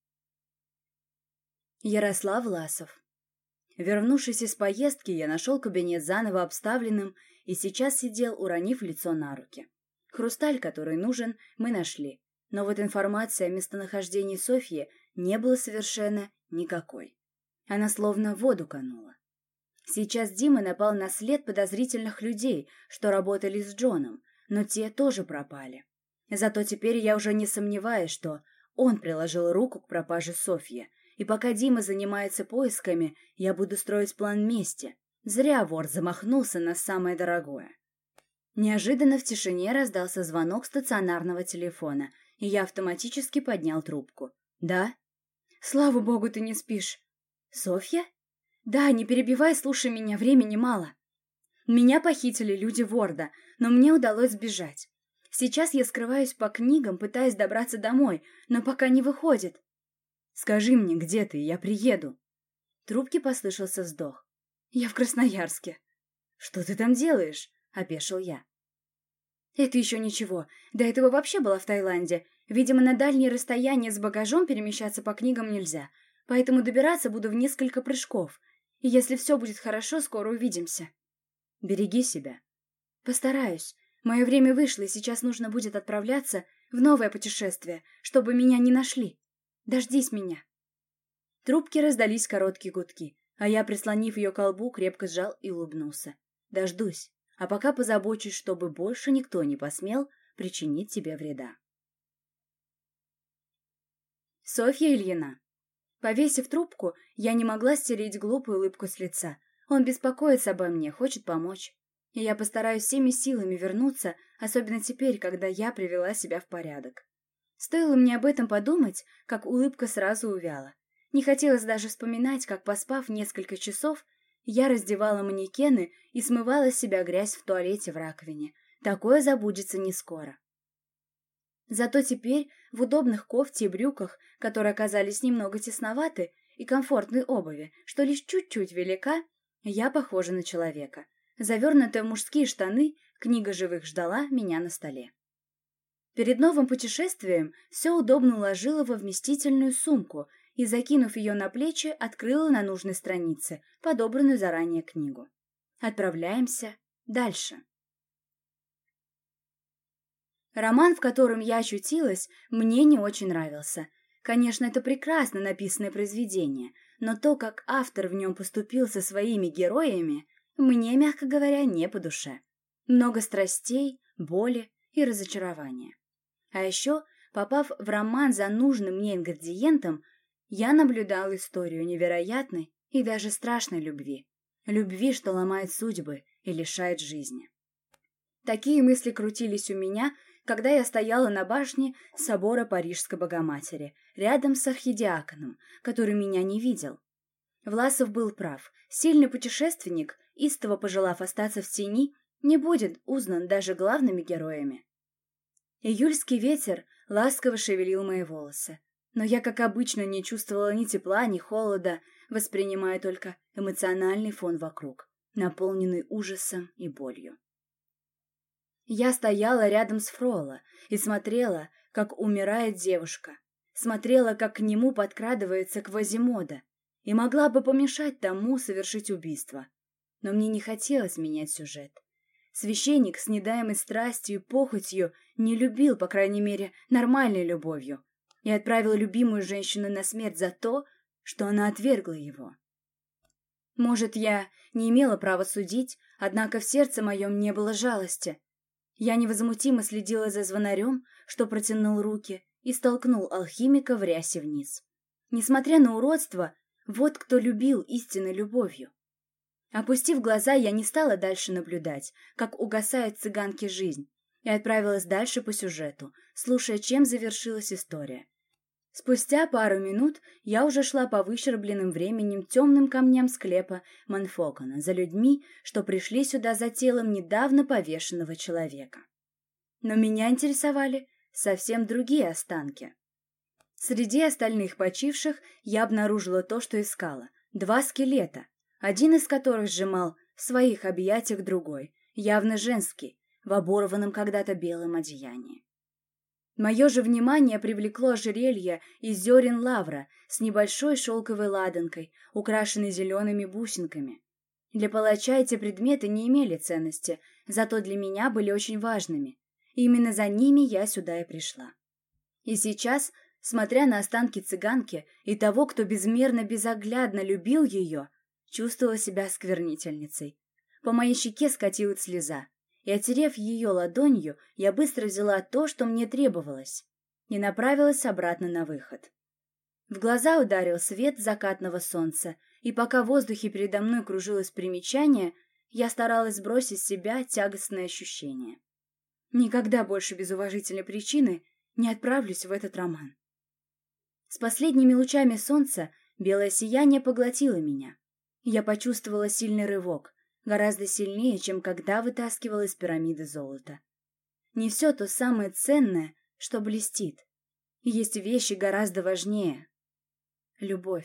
S2: Ярослав Власов. Вернувшись из поездки, я нашел кабинет заново обставленным и сейчас сидел, уронив лицо на руки. Хрусталь, который нужен, мы нашли, но вот информации о местонахождении Софьи не было совершенно никакой. Она словно в воду канула. Сейчас Дима напал на след подозрительных людей, что работали с Джоном, но те тоже пропали. Зато теперь я уже не сомневаюсь, что он приложил руку к пропаже Софьи, и пока Дима занимается поисками, я буду строить план мести. Зря вор замахнулся на самое дорогое. Неожиданно в тишине раздался звонок стационарного телефона, и я автоматически поднял трубку. «Да?» «Слава богу, ты не спишь». «Софья?» «Да, не перебивай, слушай меня, времени мало». Меня похитили люди Ворда, но мне удалось сбежать. Сейчас я скрываюсь по книгам, пытаясь добраться домой, но пока не выходит. «Скажи мне, где ты, я приеду». В трубке послышался вздох. «Я в Красноярске». «Что ты там делаешь?» — опешил я. «Это еще ничего. До этого вообще была в Таиланде. Видимо, на дальние расстояния с багажом перемещаться по книгам нельзя, поэтому добираться буду в несколько прыжков. И если все будет хорошо, скоро увидимся». «Береги себя». «Постараюсь. Мое время вышло, и сейчас нужно будет отправляться в новое путешествие, чтобы меня не нашли. Дождись меня». В трубке раздались короткие гудки, а я, прислонив ее к колбу, крепко сжал и улыбнулся. «Дождусь, а пока позабочусь, чтобы больше никто не посмел причинить тебе вреда». Софья Ильина. Повесив трубку, я не могла стереть глупую улыбку с лица. Он беспокоится обо мне, хочет помочь. И я постараюсь всеми силами вернуться, особенно теперь, когда я привела себя в порядок. Стоило мне об этом подумать, как улыбка сразу увяла. Не хотелось даже вспоминать, как, поспав несколько часов, я раздевала манекены и смывала с себя грязь в туалете в раковине. Такое забудется не скоро. Зато теперь в удобных кофте и брюках, которые оказались немного тесноваты, и комфортной обуви, что лишь чуть-чуть велика, я похожа на человека. Завернутая в мужские штаны, книга живых ждала меня на столе. Перед новым путешествием все удобно уложила во вместительную сумку и, закинув ее на плечи, открыла на нужной странице подобранную заранее книгу. Отправляемся дальше. Роман, в котором я очутилась, мне не очень нравился. Конечно, это прекрасно написанное произведение, но то, как автор в нем поступил со своими героями, мне, мягко говоря, не по душе. Много страстей, боли и разочарования. А еще, попав в роман за нужным мне ингредиентом, я наблюдала историю невероятной и даже страшной любви. Любви, что ломает судьбы и лишает жизни. Такие мысли крутились у меня, когда я стояла на башне собора Парижской Богоматери, рядом с архидиаконом, который меня не видел. Власов был прав. Сильный путешественник, истово пожелав остаться в тени, не будет узнан даже главными героями. Июльский ветер ласково шевелил мои волосы, но я, как обычно, не чувствовала ни тепла, ни холода, воспринимая только эмоциональный фон вокруг, наполненный ужасом и болью. Я стояла рядом с Фроло и смотрела, как умирает девушка. Смотрела, как к нему подкрадывается Квазимода, и могла бы помешать тому совершить убийство. Но мне не хотелось менять сюжет. Священник с недаемой страстью и похотью не любил, по крайней мере, нормальной любовью, и отправил любимую женщину на смерть за то, что она отвергла его. Может, я не имела права судить, однако в сердце моем не было жалости. Я невозмутимо следила за звонарем, что протянул руки и столкнул алхимика в рясе вниз. Несмотря на уродство, вот кто любил истинной любовью. Опустив глаза, я не стала дальше наблюдать, как угасает цыганке жизнь, и отправилась дальше по сюжету, слушая, чем завершилась история. Спустя пару минут я уже шла по выщербленным временем темным камням склепа Монфокона за людьми, что пришли сюда за телом недавно повешенного человека. Но меня интересовали совсем другие останки. Среди остальных почивших я обнаружила то, что искала. 2 скелета, один из которых сжимал в своих объятиях другой, явно женский, в оборванном когда-то белом одеянии. Мое же внимание привлекло ожерелье из зерен лавра с небольшой шелковой ладанкой, украшенной зелеными бусинками. Для палача эти предметы не имели ценности, зато для меня были очень важными. И именно за ними я сюда и пришла. И сейчас, смотря на останки цыганки и того, кто безмерно безоглядно любил ее, чувствовала себя осквернительницей. По моей щеке скатилась слеза, и, оттерев ее ладонью, я быстро взяла то, что мне требовалось, и направилась обратно на выход. В глаза ударил свет закатного солнца, и пока в воздухе передо мной кружилось примечание, я старалась сбросить с себя тягостное ощущение. Никогда больше без уважительной причины не отправлюсь в этот роман. С последними лучами солнца белое сияние поглотило меня. Я почувствовала сильный рывок, гораздо сильнее, чем когда вытаскивала из пирамиды золото. Не все то самое ценное, что блестит. Есть вещи гораздо важнее. Любовь.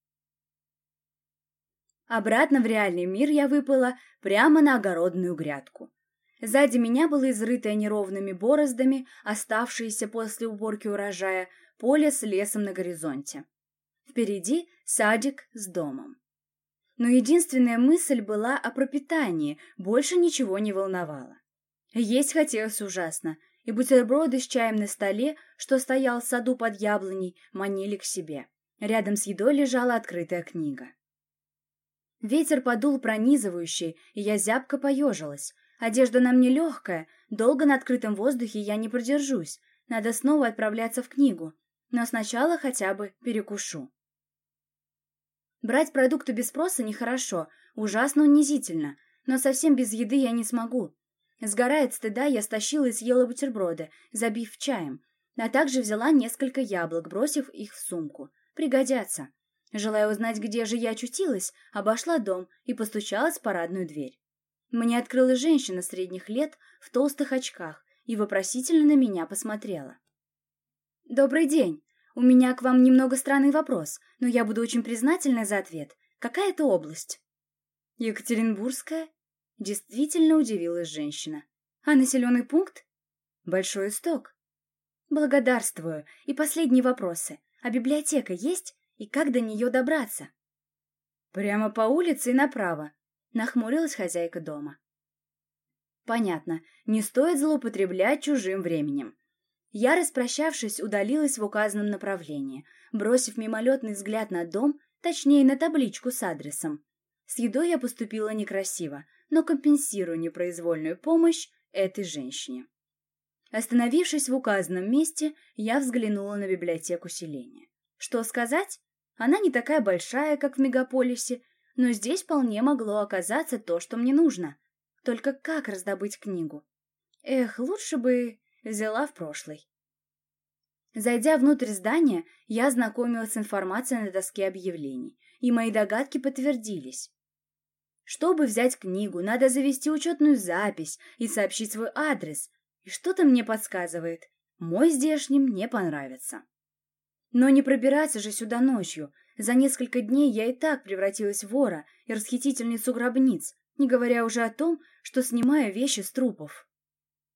S2: Обратно в реальный мир я выпала прямо на огородную грядку. Сзади меня было изрытое неровными бороздами, оставшееся после уборки урожая, поле с лесом на горизонте. Впереди садик с домом. Но единственная мысль была о пропитании, больше ничего не волновало. Есть хотелось ужасно, и бутерброды с чаем на столе, что стоял в саду под яблоней, манили к себе. Рядом с едой лежала открытая книга. Ветер подул пронизывающий, и я зябко поежилась. Одежда на мне легкая, долго на открытом воздухе я не продержусь, надо снова отправляться в книгу, но сначала хотя бы перекушу. Брать продукты без спроса нехорошо, ужасно унизительно, но совсем без еды я не смогу. Сгорая от стыда, я стащила и съела бутерброды, забив чаем, а также взяла несколько яблок, бросив их в сумку. Пригодятся. Желая узнать, где же я очутилась, обошла дом и постучалась в парадную дверь. Мне открыла женщина средних лет в толстых очках и вопросительно на меня посмотрела. «Добрый день. У меня к вам немного странный вопрос, но я буду очень признательна за ответ. Какая это область?» «Екатеринбургская?» Действительно удивилась женщина. «А населенный пункт?» «Большой Исток». «Благодарствую. И последние вопросы. А библиотека есть? И как до нее добраться?» «Прямо по улице и направо», — нахмурилась хозяйка дома. «Понятно. Не стоит злоупотреблять чужим временем». Я, распрощавшись, удалилась в указанном направлении, бросив мимолетный взгляд на дом, точнее, на табличку с адресом. С едой я поступила некрасиво, но компенсирую непроизвольную помощь этой женщине. Остановившись в указанном месте, я взглянула на библиотеку селения. Что сказать? Она не такая большая, как в мегаполисе, но здесь вполне могло оказаться то, что мне нужно. Только как раздобыть книгу? Эх, лучше бы взяла в прошлый. Зайдя внутрь здания, я ознакомилась с информацией на доске объявлений, и мои догадки подтвердились. Чтобы взять книгу, надо завести учетную запись и сообщить свой адрес, и что-то мне подсказывает, мой здешним не понравится. Но не пробираться же сюда ночью. За несколько дней я и так превратилась в вора и расхитительницу гробниц, не говоря уже о том, что снимаю вещи с трупов.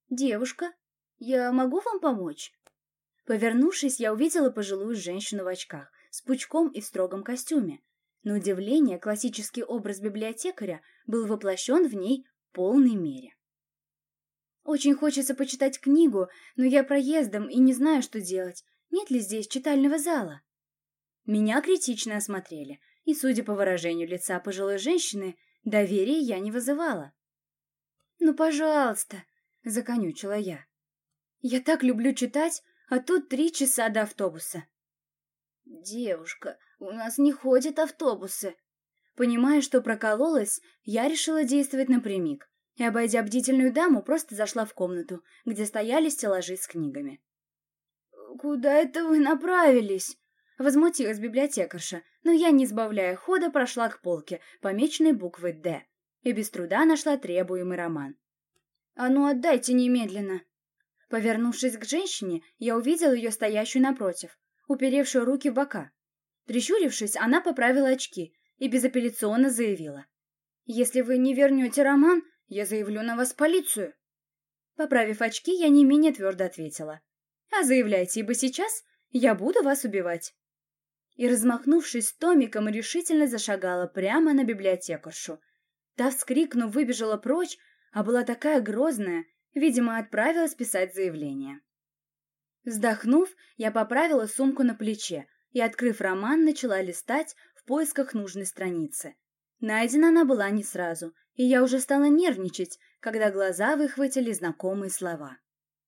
S2: «Девушка, я могу вам помочь?» Повернувшись, я увидела пожилую женщину в очках, с пучком и в строгом костюме. На удивление, классический образ библиотекаря был воплощен в ней в полной мере. «Очень хочется почитать книгу, но я проездом и не знаю, что делать. Нет ли здесь читального зала?» Меня критично осмотрели, и, судя по выражению лица пожилой женщины, доверия я не вызывала. «Ну, пожалуйста», — законючила я. «Я так люблю читать, а тут 3 часа до автобуса». «Девушка, у нас не ходят автобусы». Понимая, что прокололась, я решила действовать напрямик и, обойдя бдительную даму, просто зашла в комнату, где стояли стеллажи с книгами. «Куда это вы направились?» — возмутилась библиотекарша, но я, не сбавляя хода, прошла к полке, помеченной буквой «Д», и без труда нашла требуемый роман. «А ну, отдайте немедленно!» Повернувшись к женщине, я увидела ее стоящую напротив, уперевшую руки в бока. Прищурившись, она поправила очки и безапелляционно заявила: «Если вы не вернете роман, я заявлю на вас в полицию». Поправив очки, я не менее твердо ответила: «А заявляйте, ибо сейчас я буду вас убивать». И, размахнувшись томиком, решительно зашагала прямо на библиотекаршу. Та, вскрикнув, выбежала прочь, а была такая грозная, видимо, отправилась писать заявление. Вздохнув, я поправила сумку на плече и, открыв роман, начала листать в поисках нужной страницы. Найдена она была не сразу, и я уже стала нервничать, когда глаза выхватили знакомые слова.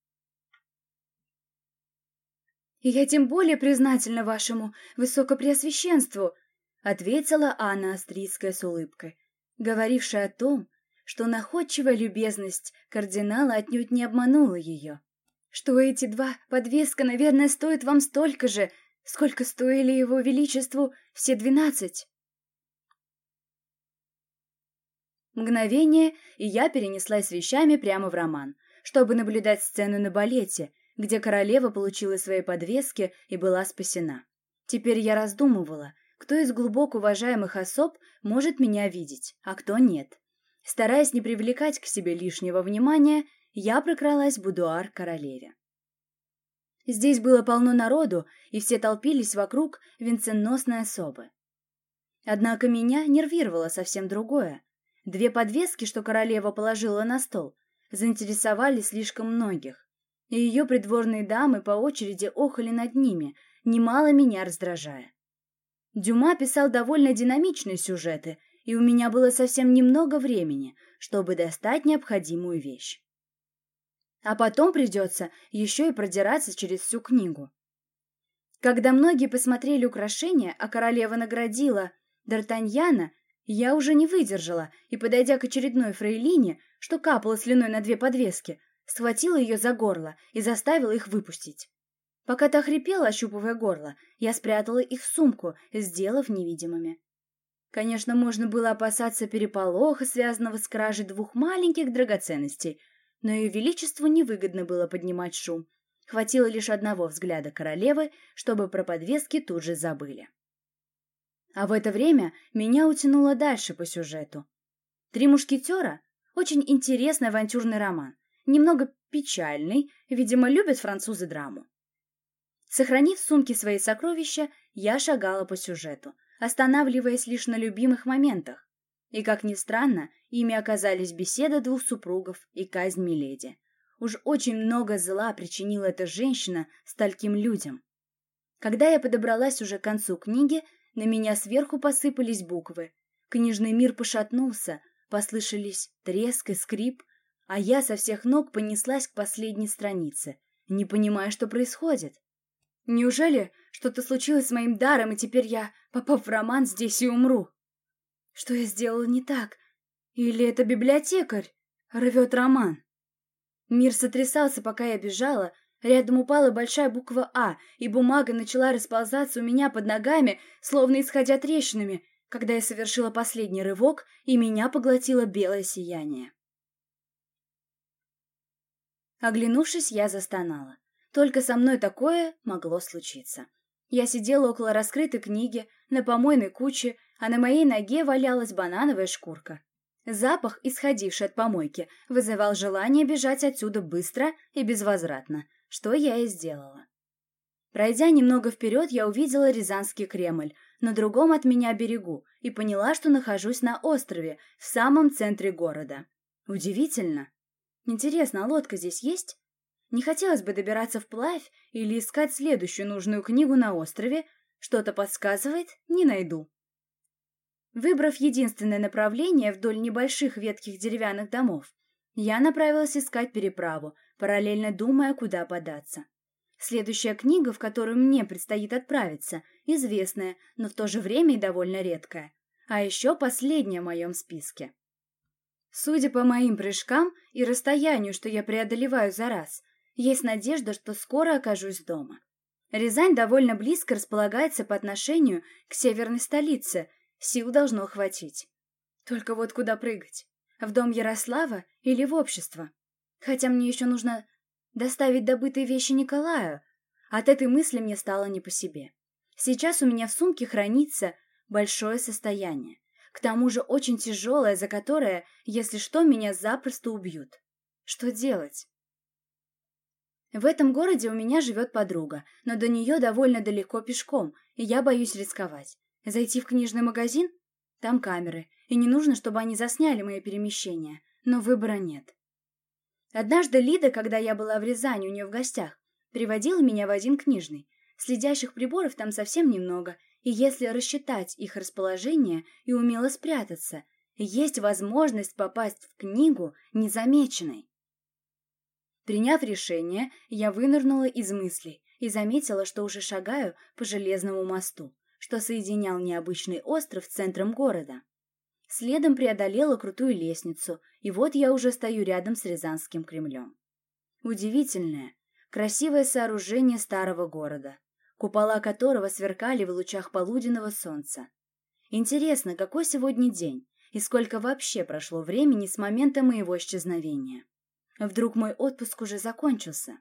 S2: «И я тем более признательна вашему высокопреосвященству», — ответила Анна Австрийская с улыбкой, говорившая о том, что находчивая любезность кардинала отнюдь не обманула ее, что эти 2 подвеска, наверное, стоят вам столько же, сколько стоили его величеству все 12. Мгновение, и я перенеслась с вещами прямо в роман, чтобы наблюдать сцену на балете, где королева получила свои подвески и была спасена. Теперь я раздумывала, кто из глубоко уважаемых особ может меня видеть, а кто нет. Стараясь не привлекать к себе лишнего внимания, я прокралась в будуар королеве. Здесь было полно народу, и все толпились вокруг венценосной особы. Однако меня нервировало совсем другое. 2 подвески, что королева положила на стол, заинтересовали слишком многих, и ее придворные дамы по очереди охали над ними, немало меня раздражая. Дюма писал довольно динамичные сюжеты, и у меня было совсем немного времени, чтобы достать необходимую вещь. А потом придется еще и продираться через всю книгу. Когда многие посмотрели украшения, а королева наградила Д'Артаньяна, я уже не выдержала и, подойдя к очередной фрейлине, что капала слюной на 2 подвески, схватила ее за горло и заставила их выпустить. Пока та хрипела, ощупывая горло, я спрятала их в сумку, сделав невидимыми. Конечно, можно было опасаться переполоха, связанного с кражей 2 маленьких драгоценностей, но ее величеству невыгодно было поднимать шум. Хватило лишь одного взгляда королевы, чтобы про подвески тут же забыли. А в это время меня утянуло дальше по сюжету. «Три мушкетера» — очень интересный авантюрный роман, немного печальный, видимо, любят французы драму. Сохранив в сумке свои сокровища, я шагала по сюжету, останавливаясь лишь на любимых моментах. И, как ни странно, ими оказались беседа 2 супругов и казнь Миледи. Уж очень много зла причинила эта женщина стольким людям. Когда я подобралась уже к концу книги, на меня сверху посыпались буквы. Книжный мир пошатнулся, послышались треск и скрип, а я со всех ног понеслась к последней странице, не понимая, что происходит. Неужели что-то случилось с моим даром, и теперь я, попав в роман, здесь и умру? Что я сделала не так? Или это библиотекарь рвет роман? Мир сотрясался, пока я бежала. Рядом упала большая буква «А», и бумага начала расползаться у меня под ногами, словно исходя трещинами, когда я совершила последний рывок, и меня поглотило белое сияние. Оглянувшись, я застонала. Только со мной такое могло случиться. Я сидела около раскрытой книги, на помойной куче, а на моей ноге валялась банановая шкурка. Запах, исходивший от помойки, вызывал желание бежать отсюда быстро и безвозвратно, что я и сделала. Пройдя немного вперед, я увидела Рязанский Кремль на другом от меня берегу и поняла, что нахожусь на острове, в самом центре города. Удивительно. Интересно, а лодка здесь есть? Не хотелось бы добираться вплавь или искать следующую нужную книгу на острове. Что-то подсказывает, не найду. Выбрав единственное направление вдоль небольших ветхих деревянных домов, я направилась искать переправу, параллельно думая, куда податься. Следующая книга, в которую мне предстоит отправиться, известная, но в то же время и довольно редкая. А еще последняя в моем списке. Судя по моим прыжкам и расстоянию, что я преодолеваю за раз, есть надежда, что скоро окажусь дома. Рязань довольно близко располагается по отношению к северной столице, сил должно хватить. Только вот куда прыгать? В дом Ярослава или в общество? Хотя мне еще нужно доставить добытые вещи Николаю. От этой мысли мне стало не по себе. Сейчас у меня в сумке хранится большое состояние. К тому же очень тяжелое, за которое, если что, меня запросто убьют. Что делать? В этом городе у меня живет подруга, но до нее довольно далеко пешком, и я боюсь рисковать. Зайти в книжный магазин? Там камеры, и не нужно, чтобы они засняли мои перемещения, но выбора нет. Однажды Лида, когда я была в Рязани у нее в гостях, приводила меня в один книжный. Следящих приборов там совсем немного, и если рассчитать их расположение и умело спрятаться, есть возможность попасть в книгу незамеченной. Приняв решение, я вынырнула из мыслей и заметила, что уже шагаю по железному мосту, что соединял необычный остров с центром города. Следом преодолела крутую лестницу, и вот я уже стою рядом с Рязанским Кремлем. Удивительное, красивое сооружение старого города, купола которого сверкали в лучах полуденного солнца. Интересно, какой сегодня день, и сколько вообще прошло времени с момента моего исчезновения. Вдруг мой отпуск уже закончился?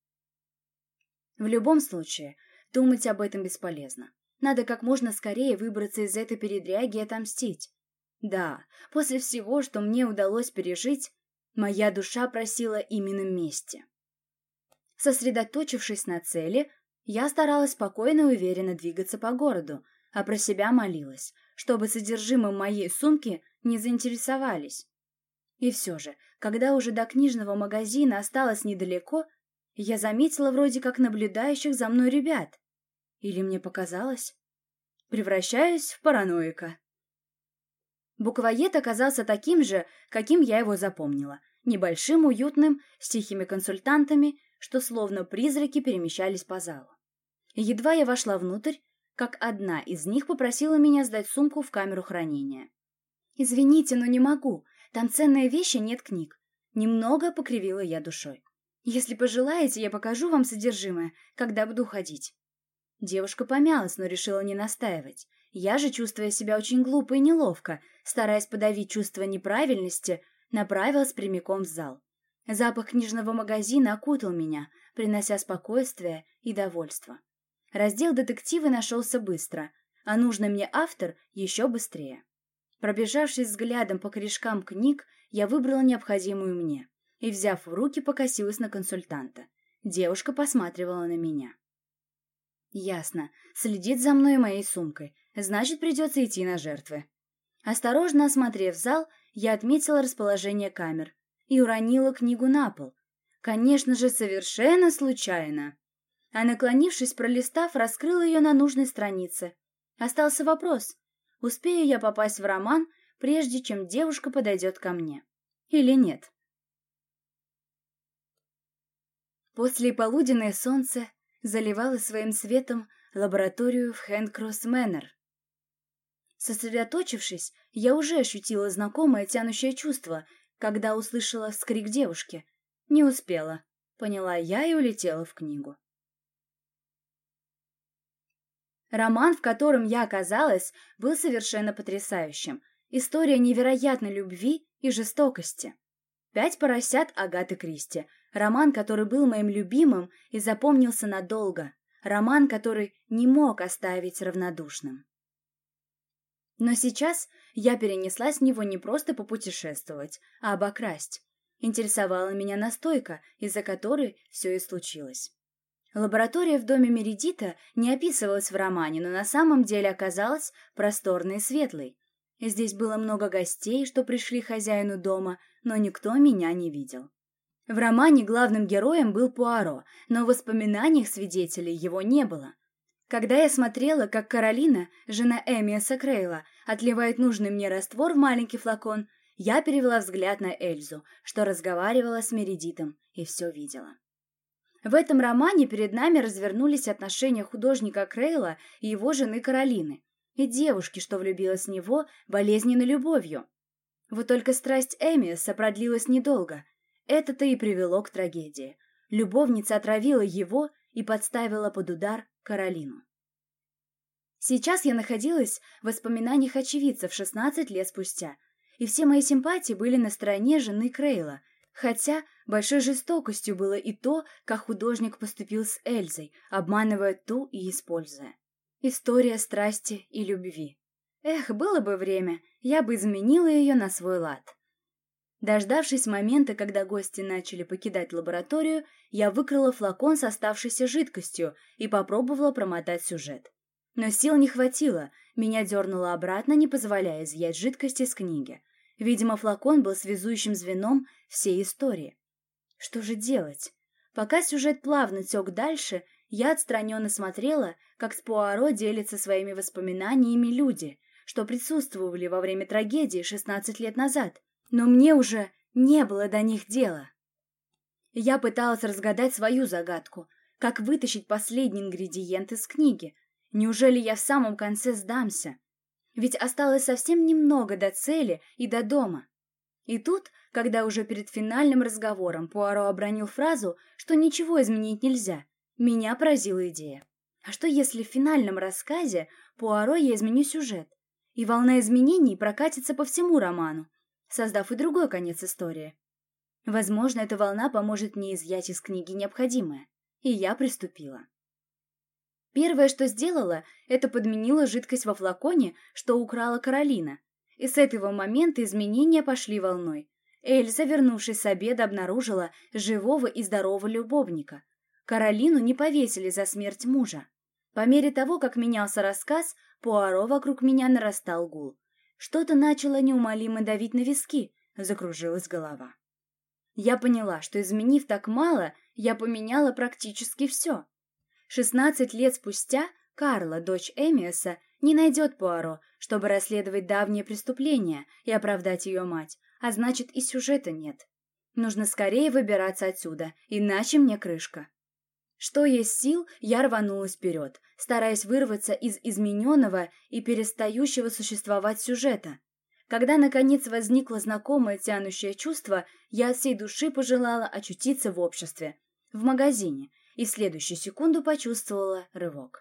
S2: В любом случае, думать об этом бесполезно. Надо как можно скорее выбраться из этой передряги и отомстить. Да, после всего, что мне удалось пережить, моя душа просила именно мести. Сосредоточившись на цели, я старалась спокойно и уверенно двигаться по городу, а про себя молилась, чтобы содержимым моей сумки не заинтересовались. И все же, когда уже до книжного магазина осталось недалеко, я заметила вроде как наблюдающих за мной ребят. Или мне показалось? Превращаюсь в параноика. Буквоед оказался таким же, каким я его запомнила. Небольшим, уютным, с тихими консультантами, что словно призраки перемещались по залу. И едва я вошла внутрь, как одна из них попросила меня сдать сумку в камеру хранения. «Извините, но не могу. Там ценные вещи, нет книг». Немного покривила я душой. «Если пожелаете, я покажу вам содержимое, когда буду уходить». Девушка помялась, но решила не настаивать. Я же, чувствуя себя очень глупо и неловко, стараясь подавить чувство неправильности, направилась прямиком в зал. Запах книжного магазина окутал меня, принося спокойствие и довольство. Раздел детективы нашелся быстро, а нужный мне автор еще быстрее. Пробежавшись взглядом по корешкам книг, я выбрала необходимую мне и, взяв в руки, покосилась на консультанта. Девушка посматривала на меня. Ясно, следит за мной и моей сумкой, значит, придется идти на жертвы. Осторожно осмотрев зал, я отметила расположение камер и уронила книгу на пол. Конечно же, совершенно случайно. А наклонившись, пролистав, раскрыла ее на нужной странице. Остался вопрос, успею я попасть в роман, прежде чем девушка подойдет ко мне. Или нет? Послеполуденное солнце заливало своим светом лабораторию в Хэндкросс-Мэннер. Сосредоточившись, я уже ощутила знакомое тянущее чувство, когда услышала вскрик девушки. Не успела, поняла я и улетела в книгу. Роман, в котором я оказалась, был совершенно потрясающим. История невероятной любви и жестокости. «Пять поросят» Агаты Кристи. Роман, который был моим любимым и запомнился надолго. Роман, который не мог оставить равнодушным. Но сейчас я перенеслась в него не просто попутешествовать, а обокрасть. Интересовала меня настойка, из-за которой все и случилось. Лаборатория в доме Мередита не описывалась в романе, но на самом деле оказалась просторной и светлой. Здесь было много гостей, что пришли к хозяину дома, но никто меня не видел. В романе главным героем был Пуаро, но в воспоминаниях свидетелей его не было. Когда я смотрела, как Каролина, жена Эмиаса Крейла, отливает нужный мне раствор в маленький флакон, я перевела взгляд на Эльзу, что разговаривала с Мередитом, и все видела. В этом романе перед нами развернулись отношения художника Крейла и его жены Каролины, и девушки, что влюбилась в него болезненной любовью. Вот только страсть Эмиаса продлилась недолго. Это-то и привело к трагедии. Любовница отравила его и подставила под удар Каролину. Сейчас я находилась в воспоминаниях очевидцев 16 лет спустя, и все мои симпатии были на стороне жены Крейла, хотя большой жестокостью было и то, как художник поступил с Эльзой, обманывая ту и используя. История страсти и любви. Эх, было бы время, я бы изменила ее на свой лад. Дождавшись момента, когда гости начали покидать лабораторию, я выкрала флакон с оставшейся жидкостью и попробовала промотать сюжет. Но сил не хватило, меня дернуло обратно, не позволяя изъять жидкость из книги. Видимо, флакон был связующим звеном всей истории. Что же делать? Пока сюжет плавно тек дальше, я отстраненно смотрела, как с Пуаро делятся своими воспоминаниями люди, что присутствовали во время трагедии 16 лет назад. Но мне уже не было до них дела. Я пыталась разгадать свою загадку, как вытащить последний ингредиент из книги. Неужели я в самом конце сдамся? Ведь осталось совсем немного до цели и до дома. И тут, когда уже перед финальным разговором Пуаро обронил фразу, что ничего изменить нельзя, меня поразила идея. А что если в финальном рассказе Пуаро я изменю сюжет, и волна изменений прокатится по всему роману, создав и другой конец истории? Возможно, эта волна поможет мне изъять из книги необходимое. И я приступила. Первое, что сделала, это подменила жидкость во флаконе, что украла Каролина. И с этого момента изменения пошли волной. Эльза, вернувшись с обеда, обнаружила живого и здорового любовника. Каролину не повесили за смерть мужа. По мере того, как менялся рассказ, Пуаро вокруг меня нарастал гул. Что-то начало неумолимо давить на виски, закружилась голова. Я поняла, что, изменив так мало, я поменяла практически все. 16 лет спустя Карла, дочь Эмиаса, не найдет Пуаро, чтобы расследовать давние преступления и оправдать ее мать, а значит, и сюжета нет. Нужно скорее выбираться отсюда, иначе мне крышка. Что есть сил, я рванулась вперед, стараясь вырваться из измененного и перестающего существовать сюжета. Когда, наконец, возникло знакомое тянущее чувство, я от всей души пожелала очутиться в обществе, в магазине, и в следующую секунду почувствовала рывок.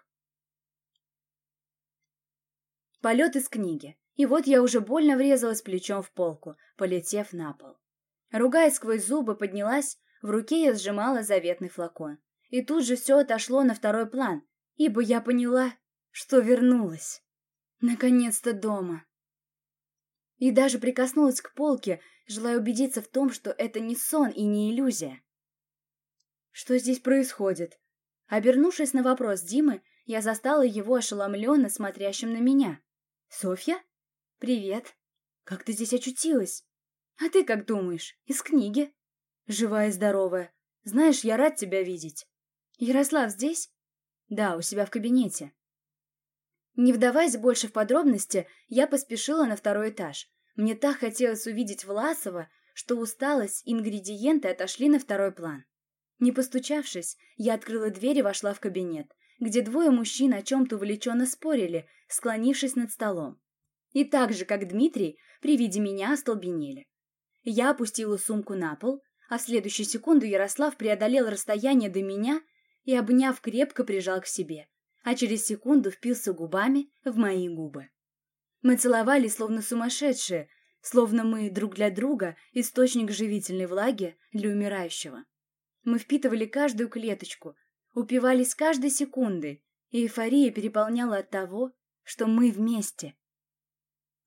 S2: Полет из книги, и вот я уже больно врезалась плечом в полку, полетев на пол. Ругаясь сквозь зубы, поднялась, в руке я сжимала заветный флакон. И тут же все отошло на второй план, ибо я поняла, что вернулась. Наконец-то дома. И даже прикоснулась к полке, желая убедиться в том, что это не сон и не иллюзия. Что здесь происходит? Обернувшись на вопрос Димы, я застала его ошеломленно смотрящим на меня. «Софья? Привет. Как ты здесь очутилась? А ты как думаешь? Из книги. Живая и здоровая. Знаешь, я рад тебя видеть. Ярослав здесь? Да, у себя в кабинете». Не вдаваясь больше в подробности, я поспешила на второй этаж. Мне так хотелось увидеть Власова, что усталость и ингредиенты отошли на второй план. Не постучавшись, я открыла дверь и вошла в кабинет, где двое мужчин о чем-то увлеченно спорили, склонившись над столом. И так же, как Дмитрий, при виде меня остолбенели. Я опустила сумку на пол, а в следующую секунду Ярослав преодолел расстояние до меня и, обняв, крепко прижал к себе, а через секунду впился губами в мои губы. Мы целовались, словно сумасшедшие, словно мы друг для друга источник живительной влаги для умирающего. Мы впитывали каждую клеточку, упивались каждой секундой, и эйфория переполняла от того, что мы вместе.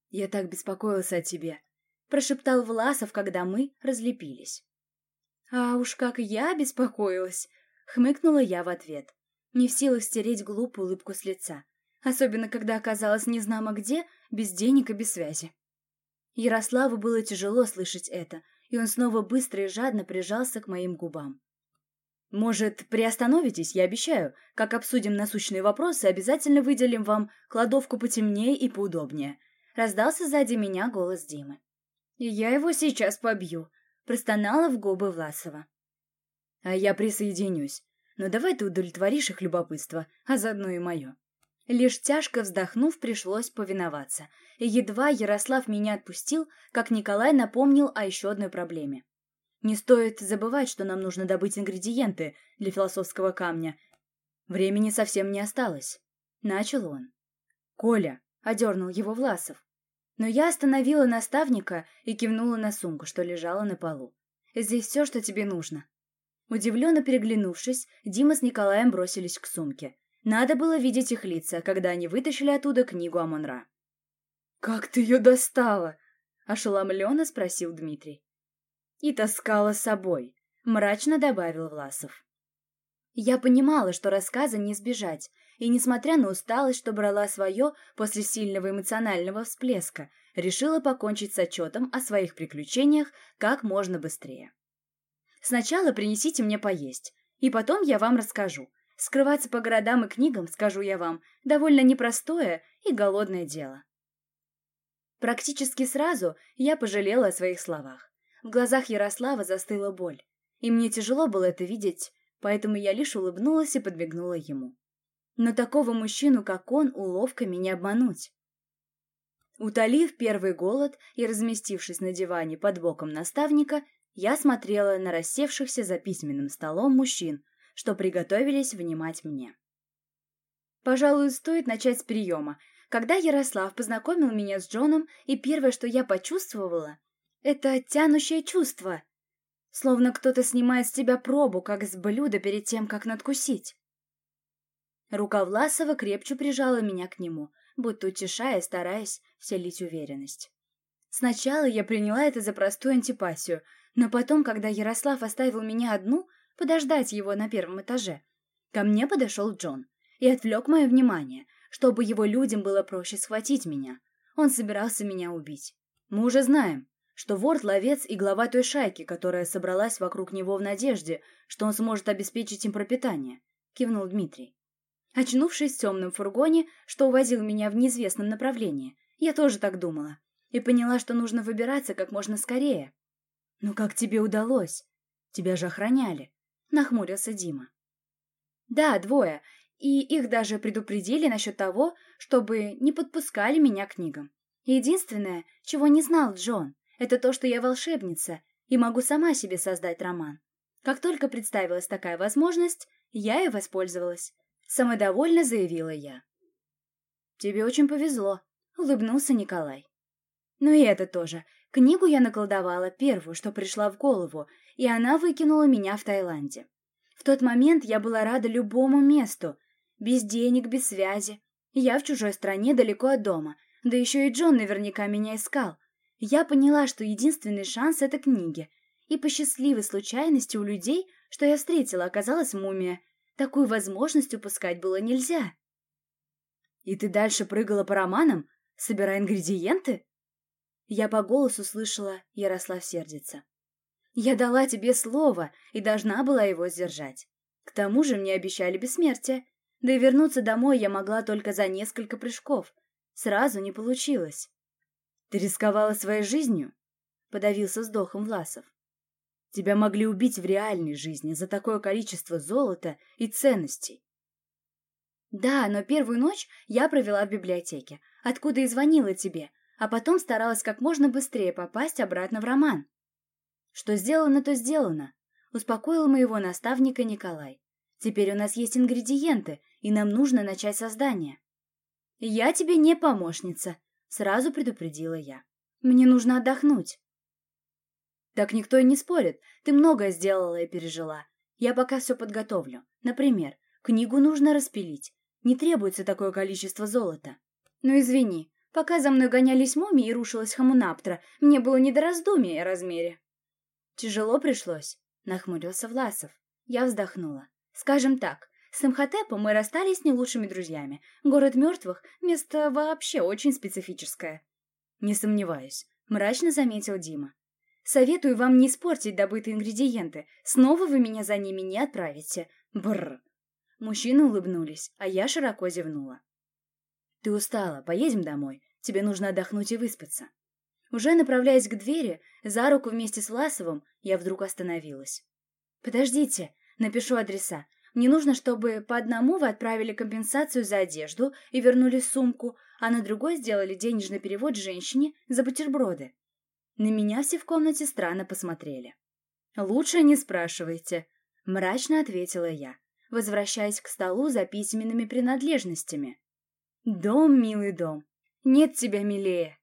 S2: «Я так беспокоился о тебе», — прошептал Власов, когда мы разлепились. «А уж как я беспокоилась!» — хмыкнула я в ответ, не в силах стереть глупую улыбку с лица, особенно когда оказалась незнамо где, без денег и без связи. Ярославу было тяжело слышать это, и он снова быстро и жадно прижался к моим губам. «Может, приостановитесь, я обещаю. Как обсудим насущные вопросы, обязательно выделим вам кладовку потемнее и поудобнее», — раздался сзади меня голос Димы. «Я его сейчас побью», — простонала в губы Власова. «А я присоединюсь. Но давай ты удовлетворишь их любопытство, а заодно и мое». Лишь тяжко вздохнув, пришлось повиноваться, и едва Ярослав меня отпустил, как Николай напомнил о еще одной проблеме. «Не стоит забывать, что нам нужно добыть ингредиенты для философского камня. Времени совсем не осталось», — начал он. «Коля», — одернул его Власов. Но я остановила наставника и кивнула на сумку, что лежала на полу. «Здесь все, что тебе нужно». Удивленно переглянувшись, Дима с Николаем бросились к сумке. Надо было видеть их лица, когда они вытащили оттуда книгу Амон-Ра. «Как ты ее достала?» — ошеломленно спросил Дмитрий. «И таскала с собой», — мрачно добавил Власов. Я понимала, что рассказа не избежать, и, несмотря на усталость, что брала свое после сильного эмоционального всплеска, решила покончить с отчетом о своих приключениях как можно быстрее. «Сначала принесите мне поесть, и потом я вам расскажу. Скрываться по городам и книгам, скажу я вам, довольно непростое и голодное дело». Практически сразу я пожалела о своих словах. В глазах Ярослава застыла боль, и мне тяжело было это видеть, поэтому я лишь улыбнулась и подмигнула ему. Но такого мужчину, как он, уловками не обмануть. Утолив первый голод и разместившись на диване под боком наставника, я смотрела на рассевшихся за письменным столом мужчин, что приготовились внимать мне. Пожалуй, стоит начать с приема. Когда Ярослав познакомил меня с Джоном, и первое, что я почувствовала, это тянущее чувство, словно кто-то снимает с тебя пробу, как с блюда перед тем, как надкусить. Рука Власова крепче прижала меня к нему, будто утешая, стараясь вселить уверенность. Сначала я приняла это за простую антипатию, но потом, когда Ярослав оставил меня одну, подождать его на первом этаже, ко мне подошел Джон и отвлек мое внимание, чтобы его людям было проще схватить меня. Он собирался меня убить. Мы уже знаем, что вор-ловец и глава той шайки, которая собралась вокруг него в надежде, что он сможет обеспечить им пропитание, кивнул Дмитрий. Очнувшись в темном фургоне, что увозил меня в неизвестном направлении, я тоже так думала и поняла, что нужно выбираться как можно скорее. «Ну как тебе удалось? Тебя же охраняли», — нахмурился Дима. «Да, двое, и их даже предупредили насчет того, чтобы не подпускали меня к книгам. Единственное, чего не знал Джон, это то, что я волшебница и могу сама себе создать роман. Как только представилась такая возможность, я и воспользовалась», — самодовольно заявила я. «Тебе очень повезло», — улыбнулся Николай. «Ну и это тоже. Книгу я наколдовала, первую, что пришла в голову, и она выкинула меня в Таиланде. В тот момент я была рада любому месту. Без денег, без связи. Я в чужой стране, далеко от дома. Да еще и Джон наверняка меня искал. Я поняла, что единственный шанс — это книги. И по счастливой случайности у людей, что я встретила, оказалась мумия. Такую возможность упускать было нельзя». «И ты дальше прыгала по романам, собирая ингредиенты?» Я по голосу слышала, Ярослав сердится. «Я дала тебе слово и должна была его сдержать. К тому же мне обещали бессмертие, да и вернуться домой я могла только за несколько прыжков. Сразу не получилось». «Ты рисковала своей жизнью?» — подавился вздохом Власов. «Тебя могли убить в реальной жизни за такое количество золота и ценностей». «Да, но первую ночь я провела в библиотеке, откуда и звонила тебе, а потом старалась как можно быстрее попасть обратно в роман». «Что сделано, то сделано», — успокоил моего наставника Николай. «Теперь у нас есть ингредиенты, и нам нужно начать создание». «Я тебе не помощница», — сразу предупредила я. «Мне нужно отдохнуть». «Так никто и не спорит. Ты многое сделала и пережила. Я пока все подготовлю. Например, книгу нужно распилить. Не требуется такое количество золота». «Ну извини, Пока за мной гонялись мумии и рушилась Хамунаптра, мне было не до раздумий о размере.
S1: Тяжело пришлось, нахмурился Власов. Я вздохнула. Скажем так, с Имхотепом мы расстались не лучшими друзьями. Город мертвых — место вообще очень специфическое.
S2: Не сомневаюсь,
S1: мрачно заметил Дима. Советую вам не испортить добытые ингредиенты. Снова вы меня за ними не отправите. Бррр. Мужчины улыбнулись, а я широко зевнула.
S2: Ты устала, поедем домой. Тебе нужно отдохнуть и выспаться.
S1: Уже направляясь к двери, за руку вместе с Власовым, я вдруг остановилась. Подождите, напишу адреса. Мне нужно, чтобы по одному вы отправили компенсацию за одежду и вернули сумку, а на другой сделали денежный перевод женщине за бутерброды. На меня все в комнате странно посмотрели. «Лучше не спрашивайте», — мрачно ответила я, возвращаясь к столу за письменными принадлежностями. «Дом, милый дом, нет тебя милее».